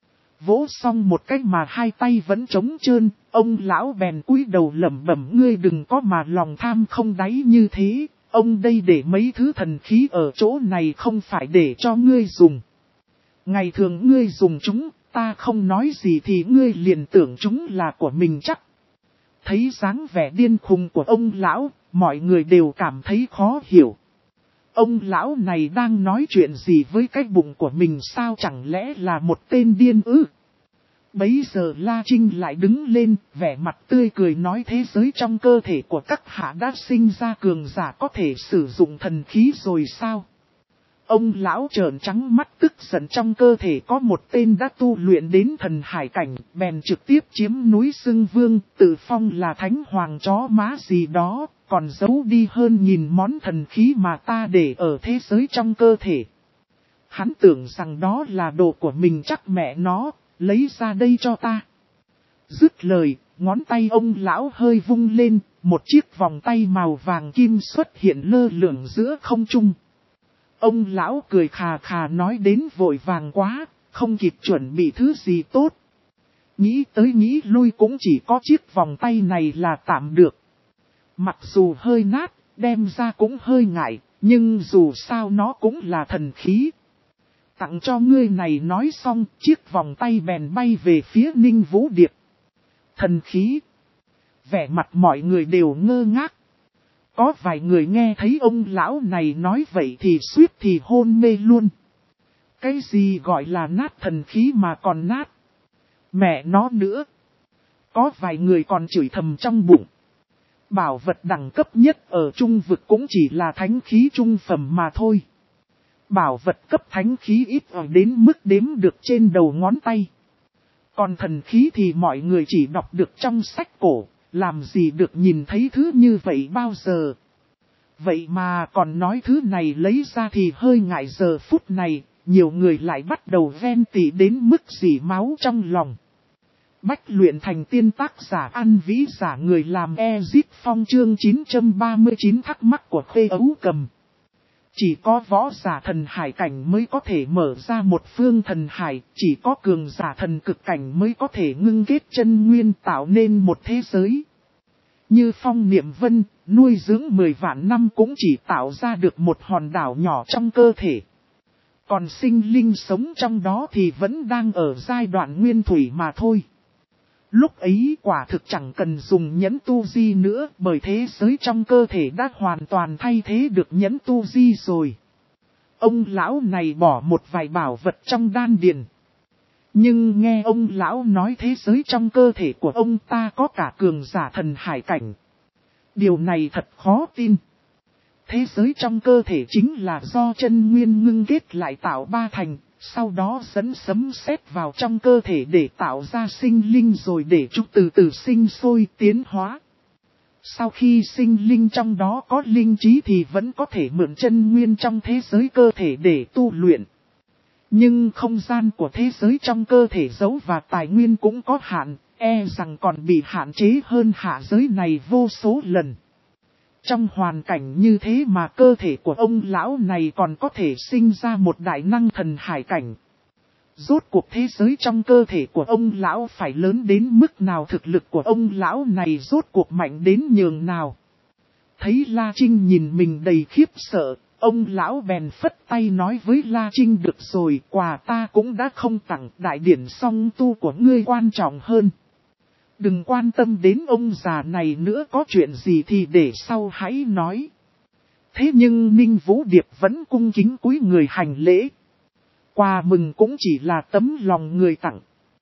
Vỗ xong một cách mà hai tay vẫn trống trơn, ông lão bèn cúi đầu lẩm bẩm ngươi đừng có mà lòng tham không đáy như thế, ông đây để mấy thứ thần khí ở chỗ này không phải để cho ngươi dùng. Ngày thường ngươi dùng chúng, ta không nói gì thì ngươi liền tưởng chúng là của mình chắc. Thấy dáng vẻ điên khùng của ông lão, mọi người đều cảm thấy khó hiểu. Ông lão này đang nói chuyện gì với cái bụng của mình sao chẳng lẽ là một tên điên ư? Bấy giờ La Trinh lại đứng lên, vẻ mặt tươi cười nói thế giới trong cơ thể của các hạ đã sinh ra cường giả có thể sử dụng thần khí rồi sao? Ông lão trợn trắng mắt tức giận trong cơ thể có một tên đã tu luyện đến thần hải cảnh, bèn trực tiếp chiếm núi Sưng Vương, tự phong là thánh hoàng chó má gì đó, còn giấu đi hơn nghìn món thần khí mà ta để ở thế giới trong cơ thể. Hắn tưởng rằng đó là đồ của mình chắc mẹ nó, lấy ra đây cho ta. Dứt lời, ngón tay ông lão hơi vung lên, một chiếc vòng tay màu vàng kim xuất hiện lơ lửng giữa không trung. Ông lão cười khà khà nói đến vội vàng quá, không kịp chuẩn bị thứ gì tốt. Nghĩ tới nghĩ lui cũng chỉ có chiếc vòng tay này là tạm được. Mặc dù hơi nát, đem ra cũng hơi ngại, nhưng dù sao nó cũng là thần khí. Tặng cho ngươi này nói xong, chiếc vòng tay bèn bay về phía Ninh Vũ Điệp. Thần khí. Vẻ mặt mọi người đều ngơ ngác. Có vài người nghe thấy ông lão này nói vậy thì suýt thì hôn mê luôn. Cái gì gọi là nát thần khí mà còn nát? Mẹ nó nữa. Có vài người còn chửi thầm trong bụng. Bảo vật đẳng cấp nhất ở trung vực cũng chỉ là thánh khí trung phẩm mà thôi. Bảo vật cấp thánh khí ít ở đến mức đếm được trên đầu ngón tay. Còn thần khí thì mọi người chỉ đọc được trong sách cổ, làm gì được nhìn thấy thứ như vậy bao giờ. Vậy mà còn nói thứ này lấy ra thì hơi ngại giờ phút này, nhiều người lại bắt đầu ghen tị đến mức dỉ máu trong lòng. Bách luyện thành tiên tác giả ăn vĩ giả người làm Ezit Phong chương chín trăm ba mươi chín thắc mắc của Khê Ấu Cầm. Chỉ có võ giả thần hải cảnh mới có thể mở ra một phương thần hải, chỉ có cường giả thần cực cảnh mới có thể ngưng kết chân nguyên tạo nên một thế giới. Như Phong Niệm Vân, nuôi dưỡng mười vạn năm cũng chỉ tạo ra được một hòn đảo nhỏ trong cơ thể. Còn sinh linh sống trong đó thì vẫn đang ở giai đoạn nguyên thủy mà thôi. Lúc ấy quả thực chẳng cần dùng nhẫn tu di nữa bởi thế giới trong cơ thể đã hoàn toàn thay thế được nhẫn tu di rồi. Ông lão này bỏ một vài bảo vật trong đan điền. Nhưng nghe ông lão nói thế giới trong cơ thể của ông ta có cả cường giả thần hải cảnh. Điều này thật khó tin. Thế giới trong cơ thể chính là do chân nguyên ngưng kết lại tạo ba thành. Sau đó dẫn sấm sét vào trong cơ thể để tạo ra sinh linh rồi để chúng từ từ sinh sôi tiến hóa. Sau khi sinh linh trong đó có linh trí thì vẫn có thể mượn chân nguyên trong thế giới cơ thể để tu luyện. Nhưng không gian của thế giới trong cơ thể giấu và tài nguyên cũng có hạn, e rằng còn bị hạn chế hơn hạ giới này vô số lần. Trong hoàn cảnh như thế mà cơ thể của ông lão này còn có thể sinh ra một đại năng thần hải cảnh. Rốt cuộc thế giới trong cơ thể của ông lão phải lớn đến mức nào, thực lực của ông lão này rốt cuộc mạnh đến nhường nào. Thấy La Trinh nhìn mình đầy khiếp sợ, ông lão bèn phất tay nói với La Trinh được rồi, quà ta cũng đã không tặng, đại điển song tu của ngươi quan trọng hơn. Đừng quan tâm đến ông già này nữa, có chuyện gì thì để sau hãy nói. Thế nhưng Ninh Vũ Điệp vẫn cung kính cúi người hành lễ. Quà mừng cũng chỉ là tấm lòng người tặng.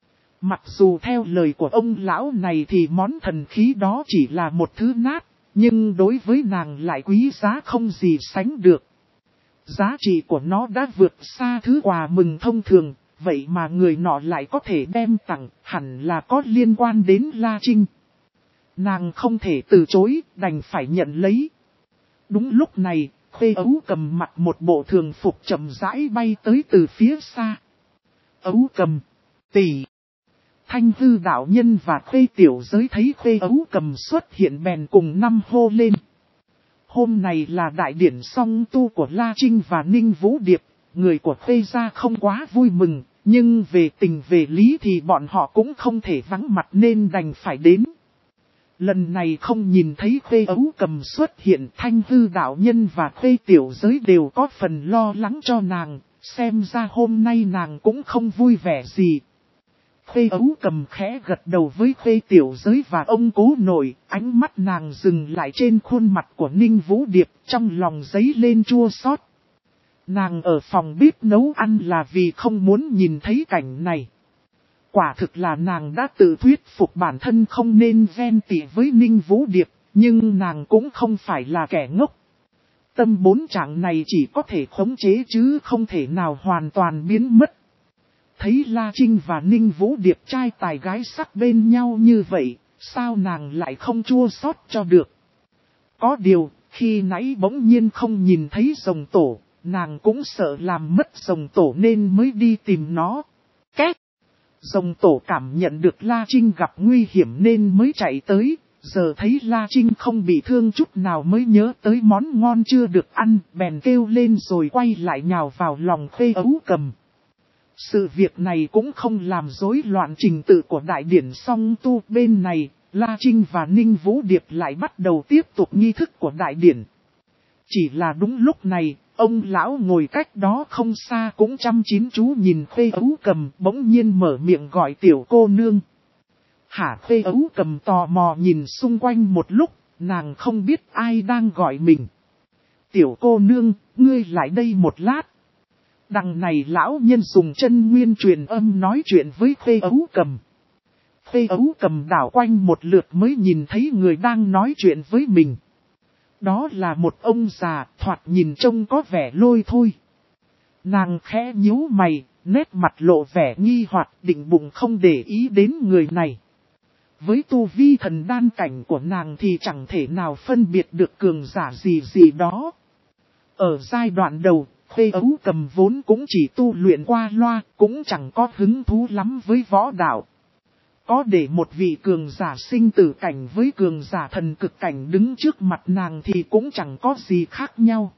Mặc dù theo lời của ông lão này thì món thần khí đó chỉ là một thứ nát, nhưng đối với nàng lại quý giá không gì sánh được. Giá trị của nó đã vượt xa thứ quà mừng thông thường, vậy mà người nọ lại có thể đem tặng, hẳn là có liên quan đến La Trinh. Nàng không thể từ chối, đành phải nhận lấy. Đúng lúc này, Khuê Ấu Cầm mặc một bộ thường phục chậm rãi bay tới từ phía xa. Ấu Cầm, tỷ. Thanh Hư đạo nhân và Khuê Tiểu Giới thấy Khuê Ấu Cầm xuất hiện bèn cùng năm hô lên. Hôm này là đại điển song tu của La Trinh và Ninh Vũ Điệp, người của Khuê gia không quá vui mừng, nhưng về tình về lý thì bọn họ cũng không thể vắng mặt nên đành phải đến. Lần này không nhìn thấy Khuê Ấu Cầm xuất hiện, Thanh Hư đạo nhân và Khuê Tiểu Giới đều có phần lo lắng cho nàng, xem ra hôm nay nàng cũng không vui vẻ gì. Khuê Ấu Cầm khẽ gật đầu với Khuê Tiểu Giới và ông cố nội, ánh mắt nàng dừng lại trên khuôn mặt của Ninh Vũ Điệp, trong lòng dấy lên chua xót. Nàng ở phòng bếp nấu ăn là vì không muốn nhìn thấy cảnh này. Quả thực là nàng đã tự thuyết phục bản thân không nên ghen tị với Ninh Vũ Điệp, nhưng nàng cũng không phải là kẻ ngốc. Tâm bốn trạng này chỉ có thể khống chế chứ không thể nào hoàn toàn biến mất. Thấy La Trinh và Ninh Vũ Điệp trai tài gái sắc bên nhau như vậy, sao nàng lại không chua xót cho được. Có điều, khi nãy bỗng nhiên không nhìn thấy rồng tổ, nàng cũng sợ làm mất rồng tổ nên mới đi tìm nó. Két! Rồng tổ cảm nhận được La Trinh gặp nguy hiểm nên mới chạy tới, giờ thấy La Trinh không bị thương chút nào mới nhớ tới món ngon chưa được ăn, bèn kêu lên rồi quay lại nhào vào lòng Khuê Ấu Cầm. Sự việc này cũng không làm rối loạn trình tự của đại điển song tu bên này, La Trinh và Ninh Vũ Điệp lại bắt đầu tiếp tục nghi thức của đại điển. Chỉ là đúng lúc này, ông lão ngồi cách đó không xa cũng chăm chín chú nhìn Khuê Ấu Cầm, bỗng nhiên mở miệng gọi tiểu cô nương. Hả? Khuê Ấu Cầm tò mò nhìn xung quanh một lúc, nàng không biết ai đang gọi mình. Tiểu cô nương, ngươi lại đây một lát. Đằng này lão nhân dùng chân nguyên truyền âm nói chuyện với Khuê Ấu Cầm. Khuê Ấu Cầm đảo quanh một lượt mới nhìn thấy người đang nói chuyện với mình. Đó là một ông già, thoạt nhìn trông có vẻ lôi thôi. Nàng khẽ nhíu mày, nét mặt lộ vẻ nghi hoặc, định bụng không để ý đến người này. Với tu vi thần đan cảnh của nàng thì chẳng thể nào phân biệt được cường giả gì gì đó. Ở giai đoạn đầu, Khuê Ấu Cầm vốn cũng chỉ tu luyện qua loa, cũng chẳng có hứng thú lắm với võ đạo. Có để một vị cường giả sinh tử cảnh với cường giả thần cực cảnh đứng trước mặt nàng thì cũng chẳng có gì khác nhau.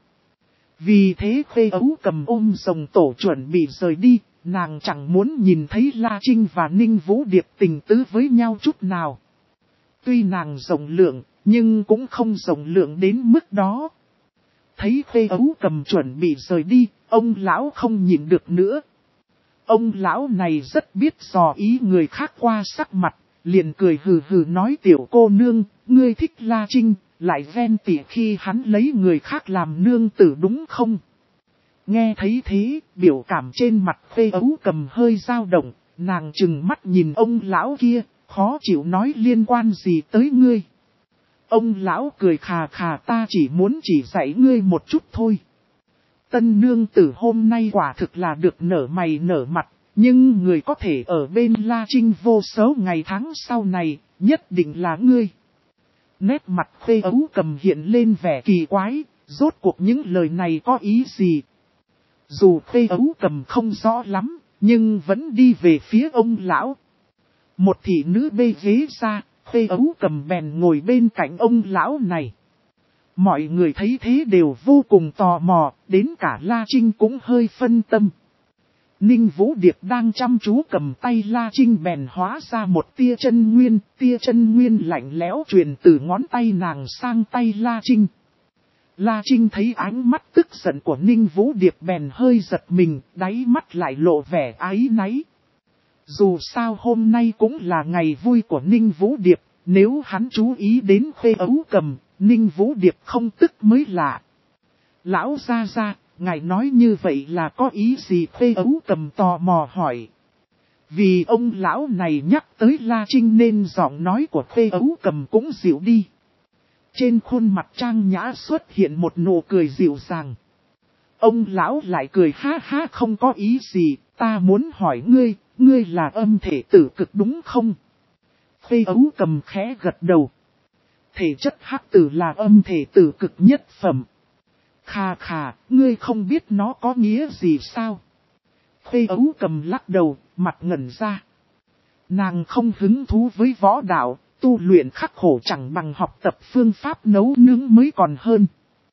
Vì thế Khuê Ấu Cầm ôm rồng tổ chuẩn bị rời đi, nàng chẳng muốn nhìn thấy La Trinh và Ninh Vũ Điệp tình tứ với nhau chút nào. Tuy nàng rộng lượng, nhưng cũng không rộng lượng đến mức đó. Thấy Khuê Ấu Cầm chuẩn bị rời đi, ông lão không nhìn được nữa. Ông lão này rất biết dò ý người khác qua sắc mặt, liền cười hừ hừ nói tiểu cô nương, ngươi thích La Trinh, lại ghen tị khi hắn lấy người khác làm nương tử đúng không? Nghe thấy thế, biểu cảm trên mặt Khuê Ấu Cầm hơi dao động, nàng trừng mắt nhìn ông lão kia, khó chịu nói liên quan gì tới ngươi. Ông lão cười khà khà, ta chỉ muốn chỉ dạy ngươi một chút thôi. Tân nương tử hôm nay quả thực là được nở mày nở mặt, nhưng người có thể ở bên La Trinh vô số ngày tháng sau này, nhất định là ngươi. Nét mặt Khuê Ấu Cầm hiện lên vẻ kỳ quái, rốt cuộc những lời này có ý gì? Dù Khuê Ấu Cầm không rõ lắm, nhưng vẫn đi về phía ông lão. Một thị nữ bê ghế ra, Khuê Ấu Cầm bèn ngồi bên cạnh ông lão này. Mọi người thấy thế đều vô cùng tò mò, đến cả La Trinh cũng hơi phân tâm. Ninh Vũ Điệp đang chăm chú cầm tay La Trinh bèn hóa ra một tia chân nguyên, tia chân nguyên lạnh lẽo truyền từ ngón tay nàng sang tay La Trinh. La Trinh thấy ánh mắt tức giận của Ninh Vũ Điệp bèn hơi giật mình, đáy mắt lại lộ vẻ áy náy. Dù sao hôm nay cũng là ngày vui của Ninh Vũ Điệp, nếu hắn chú ý đến Khuê Ấu Cầm, Ninh Vũ Điệp không tức mới lạ. Lão gia gia, ngài nói như vậy là có ý gì? Khuê Ấu Cầm tò mò hỏi. Vì ông lão này nhắc tới La Trinh nên giọng nói của Khuê Ấu Cầm cũng dịu đi. Trên khuôn mặt trang nhã xuất hiện một nụ cười dịu dàng. Ông lão lại cười ha ha không có ý gì, Ta muốn hỏi ngươi, ngươi là âm thể tử cực đúng không? Khê Ấu Cầm khẽ gật đầu. Thể chất hắc tử là âm thể tử cực nhất phẩm. Khà khà, ngươi không biết nó có nghĩa gì sao? Khê Ấu Cầm lắc đầu, mặt ngẩn ra. Nàng không hứng thú với võ đạo, tu luyện khắc khổ chẳng bằng học tập phương pháp nấu nướng mới còn hơn.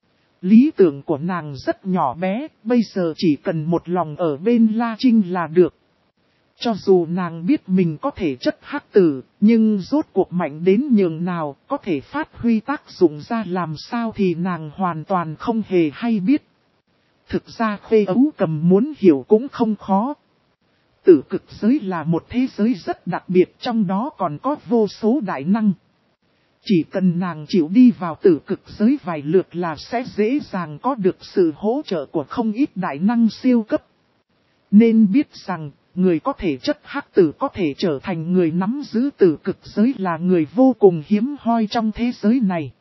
Lý tưởng của nàng rất nhỏ bé, bây giờ chỉ cần một lòng ở bên La Trinh là được. Cho dù nàng biết mình có thể chất hắc tử, nhưng rốt cuộc mạnh đến nhường nào, có thể phát huy tác dụng ra làm sao thì nàng hoàn toàn không hề hay biết. Thực ra Khê Ấu Cầm muốn hiểu cũng không khó. Tử cực giới là một thế giới rất đặc biệt, trong đó còn có vô số đại năng. Chỉ cần nàng chịu đi vào tử cực giới vài lượt là sẽ dễ dàng có được sự hỗ trợ của không ít đại năng siêu cấp. Nên biết rằng, người có thể chất hắc tử có thể trở thành người nắm giữ tử cực giới là người vô cùng hiếm hoi trong thế giới này.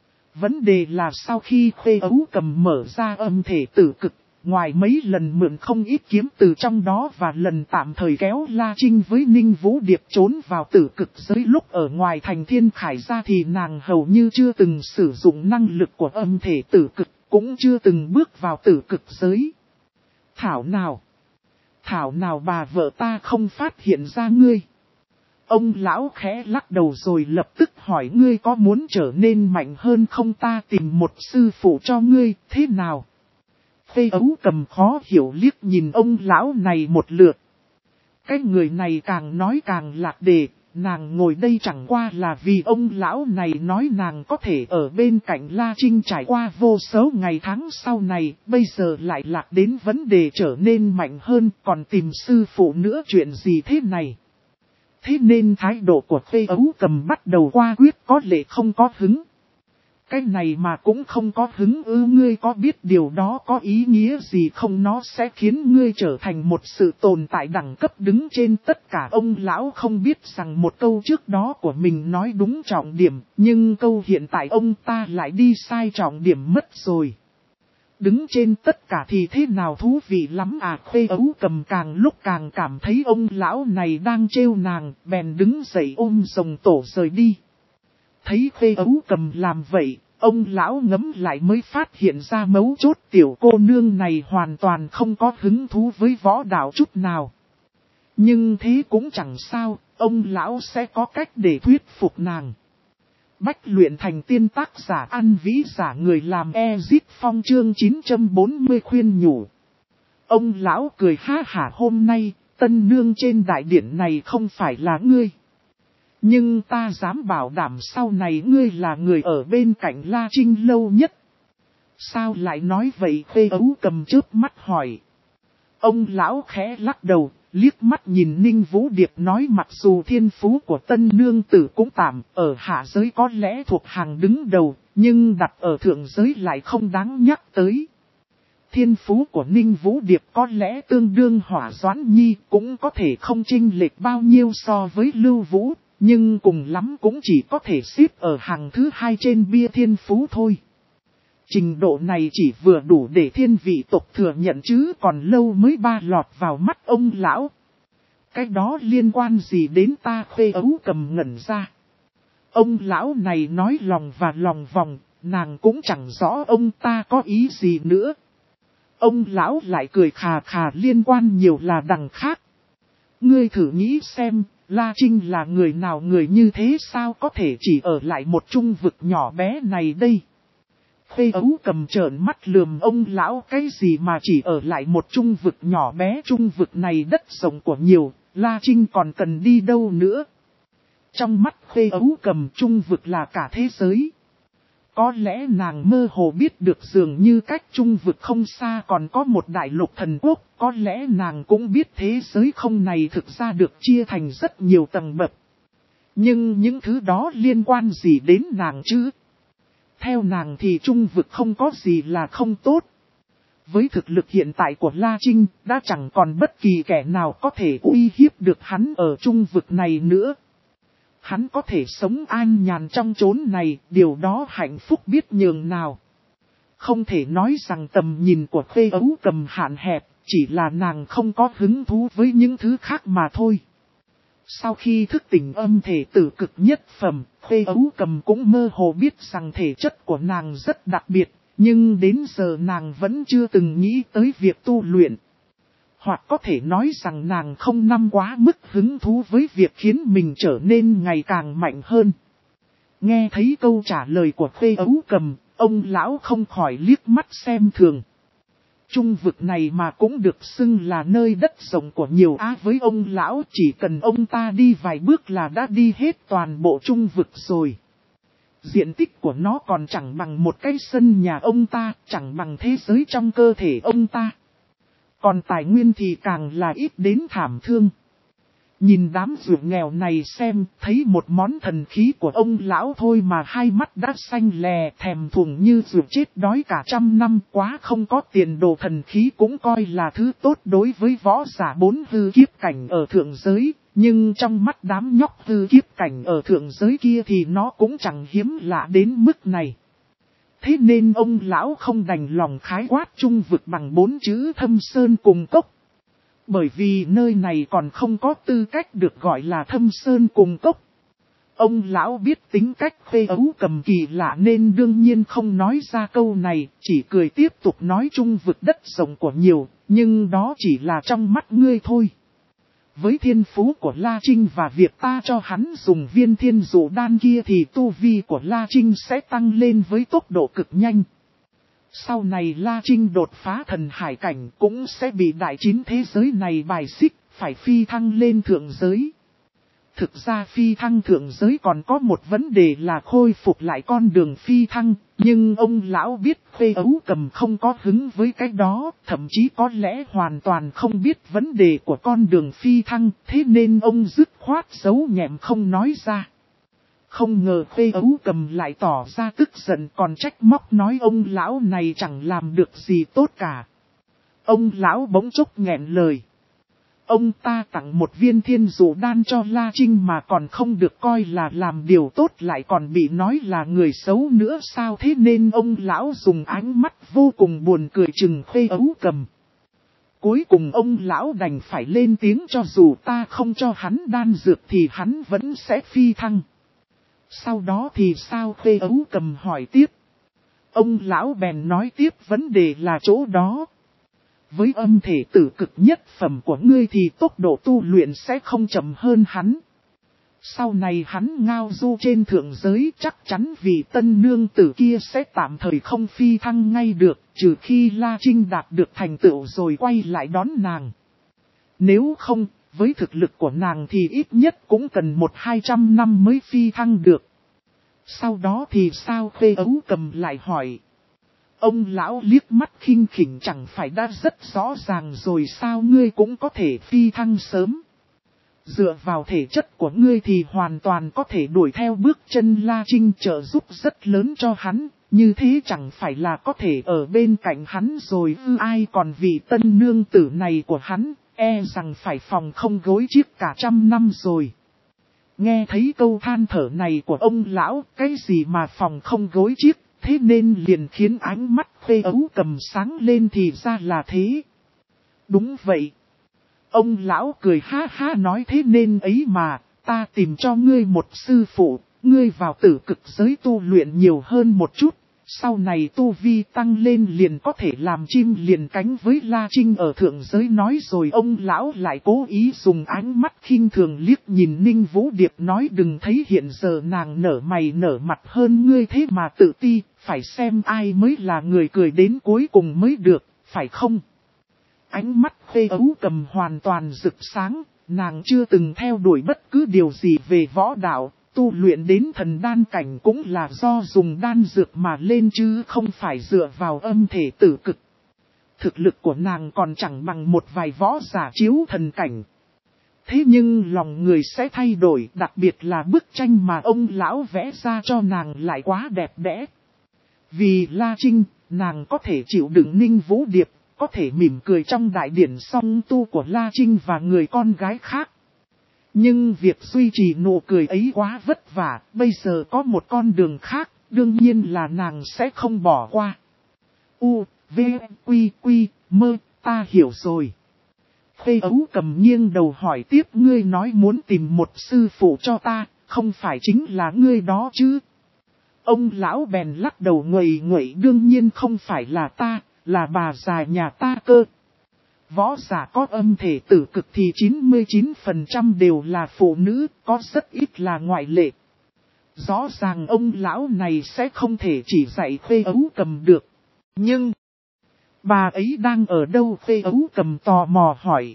Vấn đề là sau khi Khê Ấu Cầm mở ra âm thể tử cực, ngoài mấy lần mượn không ít kiếm từ trong đó và lần tạm thời kéo La Trinh với Ninh Vũ Điệp trốn vào tử cực giới lúc ở ngoài thành Thiên Khải ra thì nàng hầu như chưa từng sử dụng năng lực của âm thể tử cực, cũng chưa từng bước vào tử cực giới. Thảo nào! Thảo nào bà vợ ta không phát hiện ra ngươi. Ông lão khẽ lắc đầu rồi lập tức hỏi ngươi có muốn trở nên mạnh hơn không, ta tìm một sư phụ cho ngươi, thế nào? Khê Ấu Cầm khó hiểu liếc nhìn ông lão này một lượt. Cái người này càng nói càng lạc đề, nàng ngồi đây chẳng qua là vì ông lão này nói nàng có thể ở bên cạnh La Trinh trải qua vô số ngày tháng sau này, bây giờ lại lạc đến vấn đề trở nên mạnh hơn, còn tìm sư phụ nữa chuyện gì thế này. Thế nên thái độ của Khê Ấu Cầm bắt đầu qua quyết có lẽ không có hứng. Cái này mà cũng không có hứng ư, ngươi có biết điều đó có ý nghĩa gì không, nó sẽ khiến ngươi trở thành một sự tồn tại đẳng cấp đứng trên tất cả. Ông lão không biết rằng một câu trước đó của mình nói đúng trọng điểm, nhưng câu hiện tại ông ta lại đi sai trọng điểm mất rồi. Đứng trên tất cả thì thế nào thú vị lắm à. Khê Ấu Cầm càng lúc càng cảm thấy ông lão này đang trêu nàng, bèn đứng dậy ôm rồng tổ rời đi. Thấy Khê Ấu Cầm làm vậy, ông lão ngẫm lại mới phát hiện ra mấu chốt, tiểu cô nương này hoàn toàn không có hứng thú với võ đạo chút nào. Nhưng thế cũng chẳng sao, ông lão sẽ có cách để thuyết phục nàng. Bách luyện thành tiên, tác giả An Vĩ, giả người làm Ezit Phong, chương chín trăm bốn mươi khuyên nhủ. Ông lão cười ha hả, hôm nay, tân nương trên đại điện này không phải là ngươi. Nhưng ta dám bảo đảm sau này ngươi là người ở bên cạnh La Trinh lâu nhất. Sao lại nói vậy? Khê Ấu Cầm chớp mắt hỏi. Ông lão khẽ lắc đầu, liếc mắt nhìn Ninh Vũ Điệp nói mặc dù thiên phú của tân nương tử cũng tạm, ở hạ giới có lẽ thuộc hàng đứng đầu, nhưng đặt ở thượng giới lại không đáng nhắc tới. Thiên phú của Ninh Vũ Điệp có lẽ tương đương Hỏa Doãn Nhi, cũng có thể không chênh lệch bao nhiêu so với Lưu Vũ, nhưng cùng lắm cũng chỉ có thể xếp ở hàng thứ hai trên bia thiên phú thôi. Trình độ này chỉ vừa đủ để thiên vị tộc thừa nhận chứ còn lâu mới ba lọt vào mắt ông lão. Cái đó liên quan gì đến ta? Khê Ấu Cầm ngẩn ra. Ông lão này nói lòng và lòng vòng, nàng cũng chẳng rõ ông ta có ý gì nữa. Ông lão lại cười khà khà, liên quan nhiều là đằng khác. Ngươi thử nghĩ xem, La Trinh là người nào, người như thế sao có thể chỉ ở lại một trung vực nhỏ bé này đây? Khê Ấu Cầm trợn mắt lườm ông lão, cái gì mà chỉ ở lại một trung vực nhỏ bé, trung vực này đất rộng của nhiều, La Trinh còn cần đi đâu nữa? Trong mắt Khê Ấu Cầm, trung vực là cả thế giới. Có lẽ nàng mơ hồ biết được dường như cách trung vực không xa còn có một đại lục thần quốc, có lẽ nàng cũng biết thế giới không này thực ra được chia thành rất nhiều tầng bậc. Nhưng những thứ đó liên quan gì đến nàng chứ? Theo nàng thì trung vực không có gì là không tốt. Với thực lực hiện tại của La Trinh, đã chẳng còn bất kỳ kẻ nào có thể uy hiếp được hắn ở trung vực này nữa. Hắn có thể sống an nhàn trong chốn này, điều đó hạnh phúc biết nhường nào. Không thể nói rằng tầm nhìn của Khê Ấu Cầm hạn hẹp, chỉ là nàng không có hứng thú với những thứ khác mà thôi. Sau khi thức tỉnh âm thể tử cực nhất phẩm, Khê Ấu Cầm cũng mơ hồ biết rằng thể chất của nàng rất đặc biệt, nhưng đến giờ nàng vẫn chưa từng nghĩ tới việc tu luyện. Hoặc có thể nói rằng nàng không nắm quá mức hứng thú với việc khiến mình trở nên ngày càng mạnh hơn. Nghe thấy câu trả lời của Khê Ấu Cầm, ông lão không khỏi liếc mắt xem thường. Trung vực này mà cũng được xưng là nơi đất rộng của nhiều á, với ông lão chỉ cần ông ta đi vài bước là đã đi hết toàn bộ trung vực rồi. Diện tích của nó còn chẳng bằng một cái sân nhà ông ta, chẳng bằng thế giới trong cơ thể ông ta. Còn tài nguyên thì càng là ít đến thảm thương. Nhìn đám ruộng nghèo này xem, thấy một món thần khí của ông lão thôi mà hai mắt đã xanh lè, thèm thuồng như ruột chết đói cả trăm năm, quá không có tiền đồ. Thần khí cũng coi là thứ tốt đối với võ giả bốn hư kiếp cảnh ở thượng giới, nhưng trong mắt đám nhóc hư kiếp cảnh ở thượng giới kia thì nó cũng chẳng hiếm lạ đến mức này. Thế nên ông lão không đành lòng khái quát trung vực bằng bốn chữ Thâm Sơn Cùng Cốc. Bởi vì nơi này còn không có tư cách được gọi là Thâm Sơn Cùng Cốc. Ông lão biết tính cách Khê Ấu Cầm kỳ lạ nên đương nhiên không nói ra câu này, chỉ cười tiếp tục nói trung vực đất rộng của nhiều, nhưng đó chỉ là trong mắt ngươi thôi. Với thiên phú của La Trinh và việc ta cho hắn dùng viên thiên dụ đan kia thì tu vi của La Trinh sẽ tăng lên với tốc độ cực nhanh. Sau này La Trinh đột phá thần hải cảnh cũng sẽ bị đại chín thế giới này bài xích, phải phi thăng lên thượng giới. Thực ra phi thăng thượng giới còn có một vấn đề là khôi phục lại con đường phi thăng, nhưng ông lão biết Khê Ấu Cầm không có hứng với cái đó, thậm chí có lẽ hoàn toàn không biết vấn đề của con đường phi thăng, thế nên ông dứt khoát giấu nhẹm không nói ra. Không ngờ Khê Ấu Cầm lại tỏ ra tức giận còn trách móc nói ông lão này chẳng làm được gì tốt cả. Ông lão bỗng chốc nghẹn lời. Ông ta tặng một viên thiên dụ đan cho La Trinh mà còn không được coi là làm điều tốt, lại còn bị nói là người xấu nữa sao? Thế nên ông lão dùng ánh mắt vô cùng buồn cười chừng Khê Ấu Cầm. Cuối cùng ông lão đành phải lên tiếng, cho dù ta không cho hắn đan dược thì hắn vẫn sẽ phi thăng. Sau đó thì sao? Khê Ấu Cầm hỏi tiếp. Ông lão bèn nói tiếp, vấn đề là chỗ đó. Với âm thể tử cực nhất phẩm của ngươi thì tốc độ tu luyện sẽ không chậm hơn hắn. Sau này hắn ngao du trên thượng giới, chắc chắn vì tân nương tử kia sẽ tạm thời không phi thăng ngay được, trừ khi La Trinh đạt được thành tựu rồi quay lại đón nàng. Nếu không, với thực lực của nàng thì ít nhất cũng cần một hai trăm năm mới phi thăng được. Sau đó thì sao? Khê Ấu Cầm lại hỏi. Ông lão liếc mắt khinh khỉnh, chẳng phải đã rất rõ ràng rồi sao? Ngươi cũng có thể phi thăng sớm. Dựa vào thể chất của ngươi thì hoàn toàn có thể đuổi theo bước chân La Trinh, trợ giúp rất lớn cho hắn. Như thế chẳng phải là có thể ở bên cạnh hắn rồi ư? Ai còn vì tân nương tử này của hắn, e rằng phải phòng không gối chiếc cả trăm năm rồi. Nghe thấy câu than thở này của ông lão, cái gì mà phòng không gối chiếc, thế nên liền khiến ánh mắt Khê Ấu Cầm sáng lên, thì ra là thế. Đúng vậy. Ông lão cười ha ha nói, thế nên ấy mà, ta tìm cho ngươi một sư phụ, ngươi vào tử cực giới tu luyện nhiều hơn một chút. Sau này tu vi tăng lên liền có thể làm chim liền cánh với La Trinh ở thượng giới. Nói rồi ông lão lại cố ý dùng ánh mắt khinh thường liếc nhìn Ninh Vũ Điệp, nói đừng thấy hiện giờ nàng nở mày nở mặt hơn ngươi thế mà tự ti, phải xem ai mới là người cười đến cuối cùng mới được, phải không? Ánh mắt Khê Ấu Cầm hoàn toàn rực sáng, nàng chưa từng theo đuổi bất cứ điều gì về võ đạo. Tu luyện đến thần đan cảnh cũng là do dùng đan dược mà lên chứ không phải dựa vào âm thể tử cực. Thực lực của nàng còn chẳng bằng một vài võ giả chiếu thần cảnh. Thế nhưng lòng người sẽ thay đổi, đặc biệt là bức tranh mà ông lão vẽ ra cho nàng lại quá đẹp đẽ. Vì La Trinh, nàng có thể chịu đựng Ninh Vũ Điệp, có thể mỉm cười trong đại điển song tu của La Trinh và người con gái khác. Nhưng việc duy trì nụ cười ấy quá vất vả, bây giờ có một con đường khác, đương nhiên là nàng sẽ không bỏ qua. U, V, Quy, Quy, Mơ, Ta hiểu rồi. Khê Ấu Cầm nghiêng đầu hỏi tiếp, ngươi nói muốn tìm một sư phụ cho ta, không phải chính là ngươi đó chứ? Ông lão bèn lắc đầu nguậy nguậy, đương nhiên không phải là ta, là bà già nhà ta cơ. Võ giả có âm thể tử cực thì chín mươi chín phần trăm đều là phụ nữ, có rất ít là ngoại lệ. Rõ ràng ông lão này sẽ không thể chỉ dạy Khê Ấu Cầm được. Nhưng, bà ấy đang ở đâu? Khê Ấu Cầm tò mò hỏi.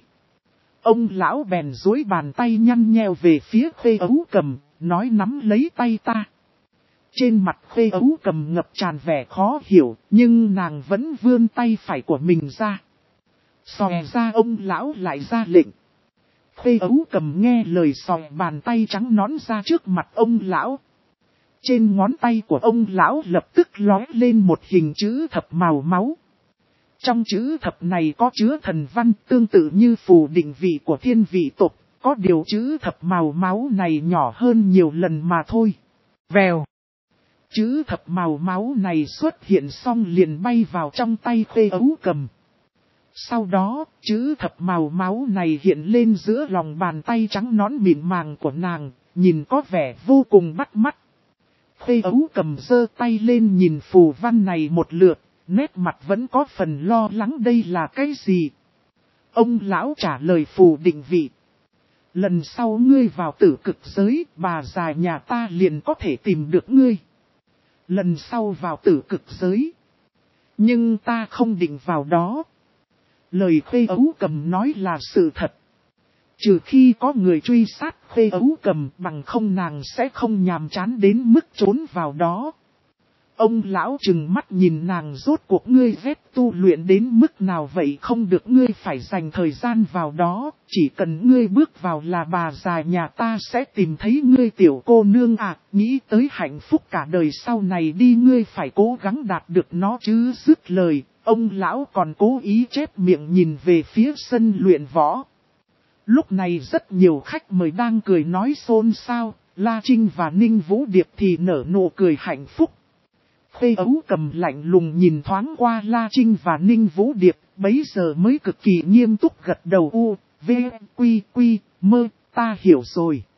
Ông lão bèn duỗi bàn tay nhăn nheo về phía Khê Ấu Cầm, nói nắm lấy tay ta. Trên mặt Khê Ấu Cầm ngập tràn vẻ khó hiểu, nhưng nàng vẫn vươn tay phải của mình ra. Xòe ra ông lão lại ra lệnh. Khê Ấu Cầm nghe lời xòe bàn tay trắng nõn ra trước mặt ông lão. Trên ngón tay của ông lão lập tức lóe lên một hình chữ thập màu máu. Trong chữ thập này có chứa thần văn tương tự như phù định vị của thiên vị tộc, có điều chữ thập màu máu này nhỏ hơn nhiều lần mà thôi. Vèo. Chữ thập màu máu này xuất hiện xong liền bay vào trong tay Khê Ấu Cầm. Sau đó, chữ thập màu máu này hiện lên giữa lòng bàn tay trắng nõn mịn màng của nàng, nhìn có vẻ vô cùng bắt mắt. Khê Ấu Cầm giơ tay lên nhìn phù văn này một lượt, nét mặt vẫn có phần lo lắng đây là cái gì. Ông lão trả lời phù định vị. Lần sau ngươi vào tử cực giới, bà già nhà ta liền có thể tìm được ngươi. Lần sau vào tử cực giới. Nhưng ta không định vào đó. Lời Khê Ấu Cầm nói là sự thật. Trừ khi có người truy sát Khê Ấu Cầm, bằng không nàng sẽ không nhàm chán đến mức trốn vào đó. Ông lão trừng mắt nhìn nàng, rốt cuộc ngươi ghét tu luyện đến mức nào vậy, không được ngươi phải dành thời gian vào đó, chỉ cần ngươi bước vào là bà già nhà ta sẽ tìm thấy ngươi tiểu cô nương à, nghĩ tới hạnh phúc cả đời sau này đi, ngươi phải cố gắng đạt được nó chứ. Dứt lời, ông lão còn cố ý chép miệng nhìn về phía sân luyện võ. Lúc này rất nhiều khách mời đang cười nói xôn xao, La Trinh và Ninh Vũ Điệp thì nở nụ cười hạnh phúc. Khê Ấu Cầm lạnh lùng nhìn thoáng qua La Trinh và Ninh Vũ Điệp, bấy giờ mới cực kỳ nghiêm túc gật đầu. U, V, Quy, Quy, Mơ, ta hiểu rồi.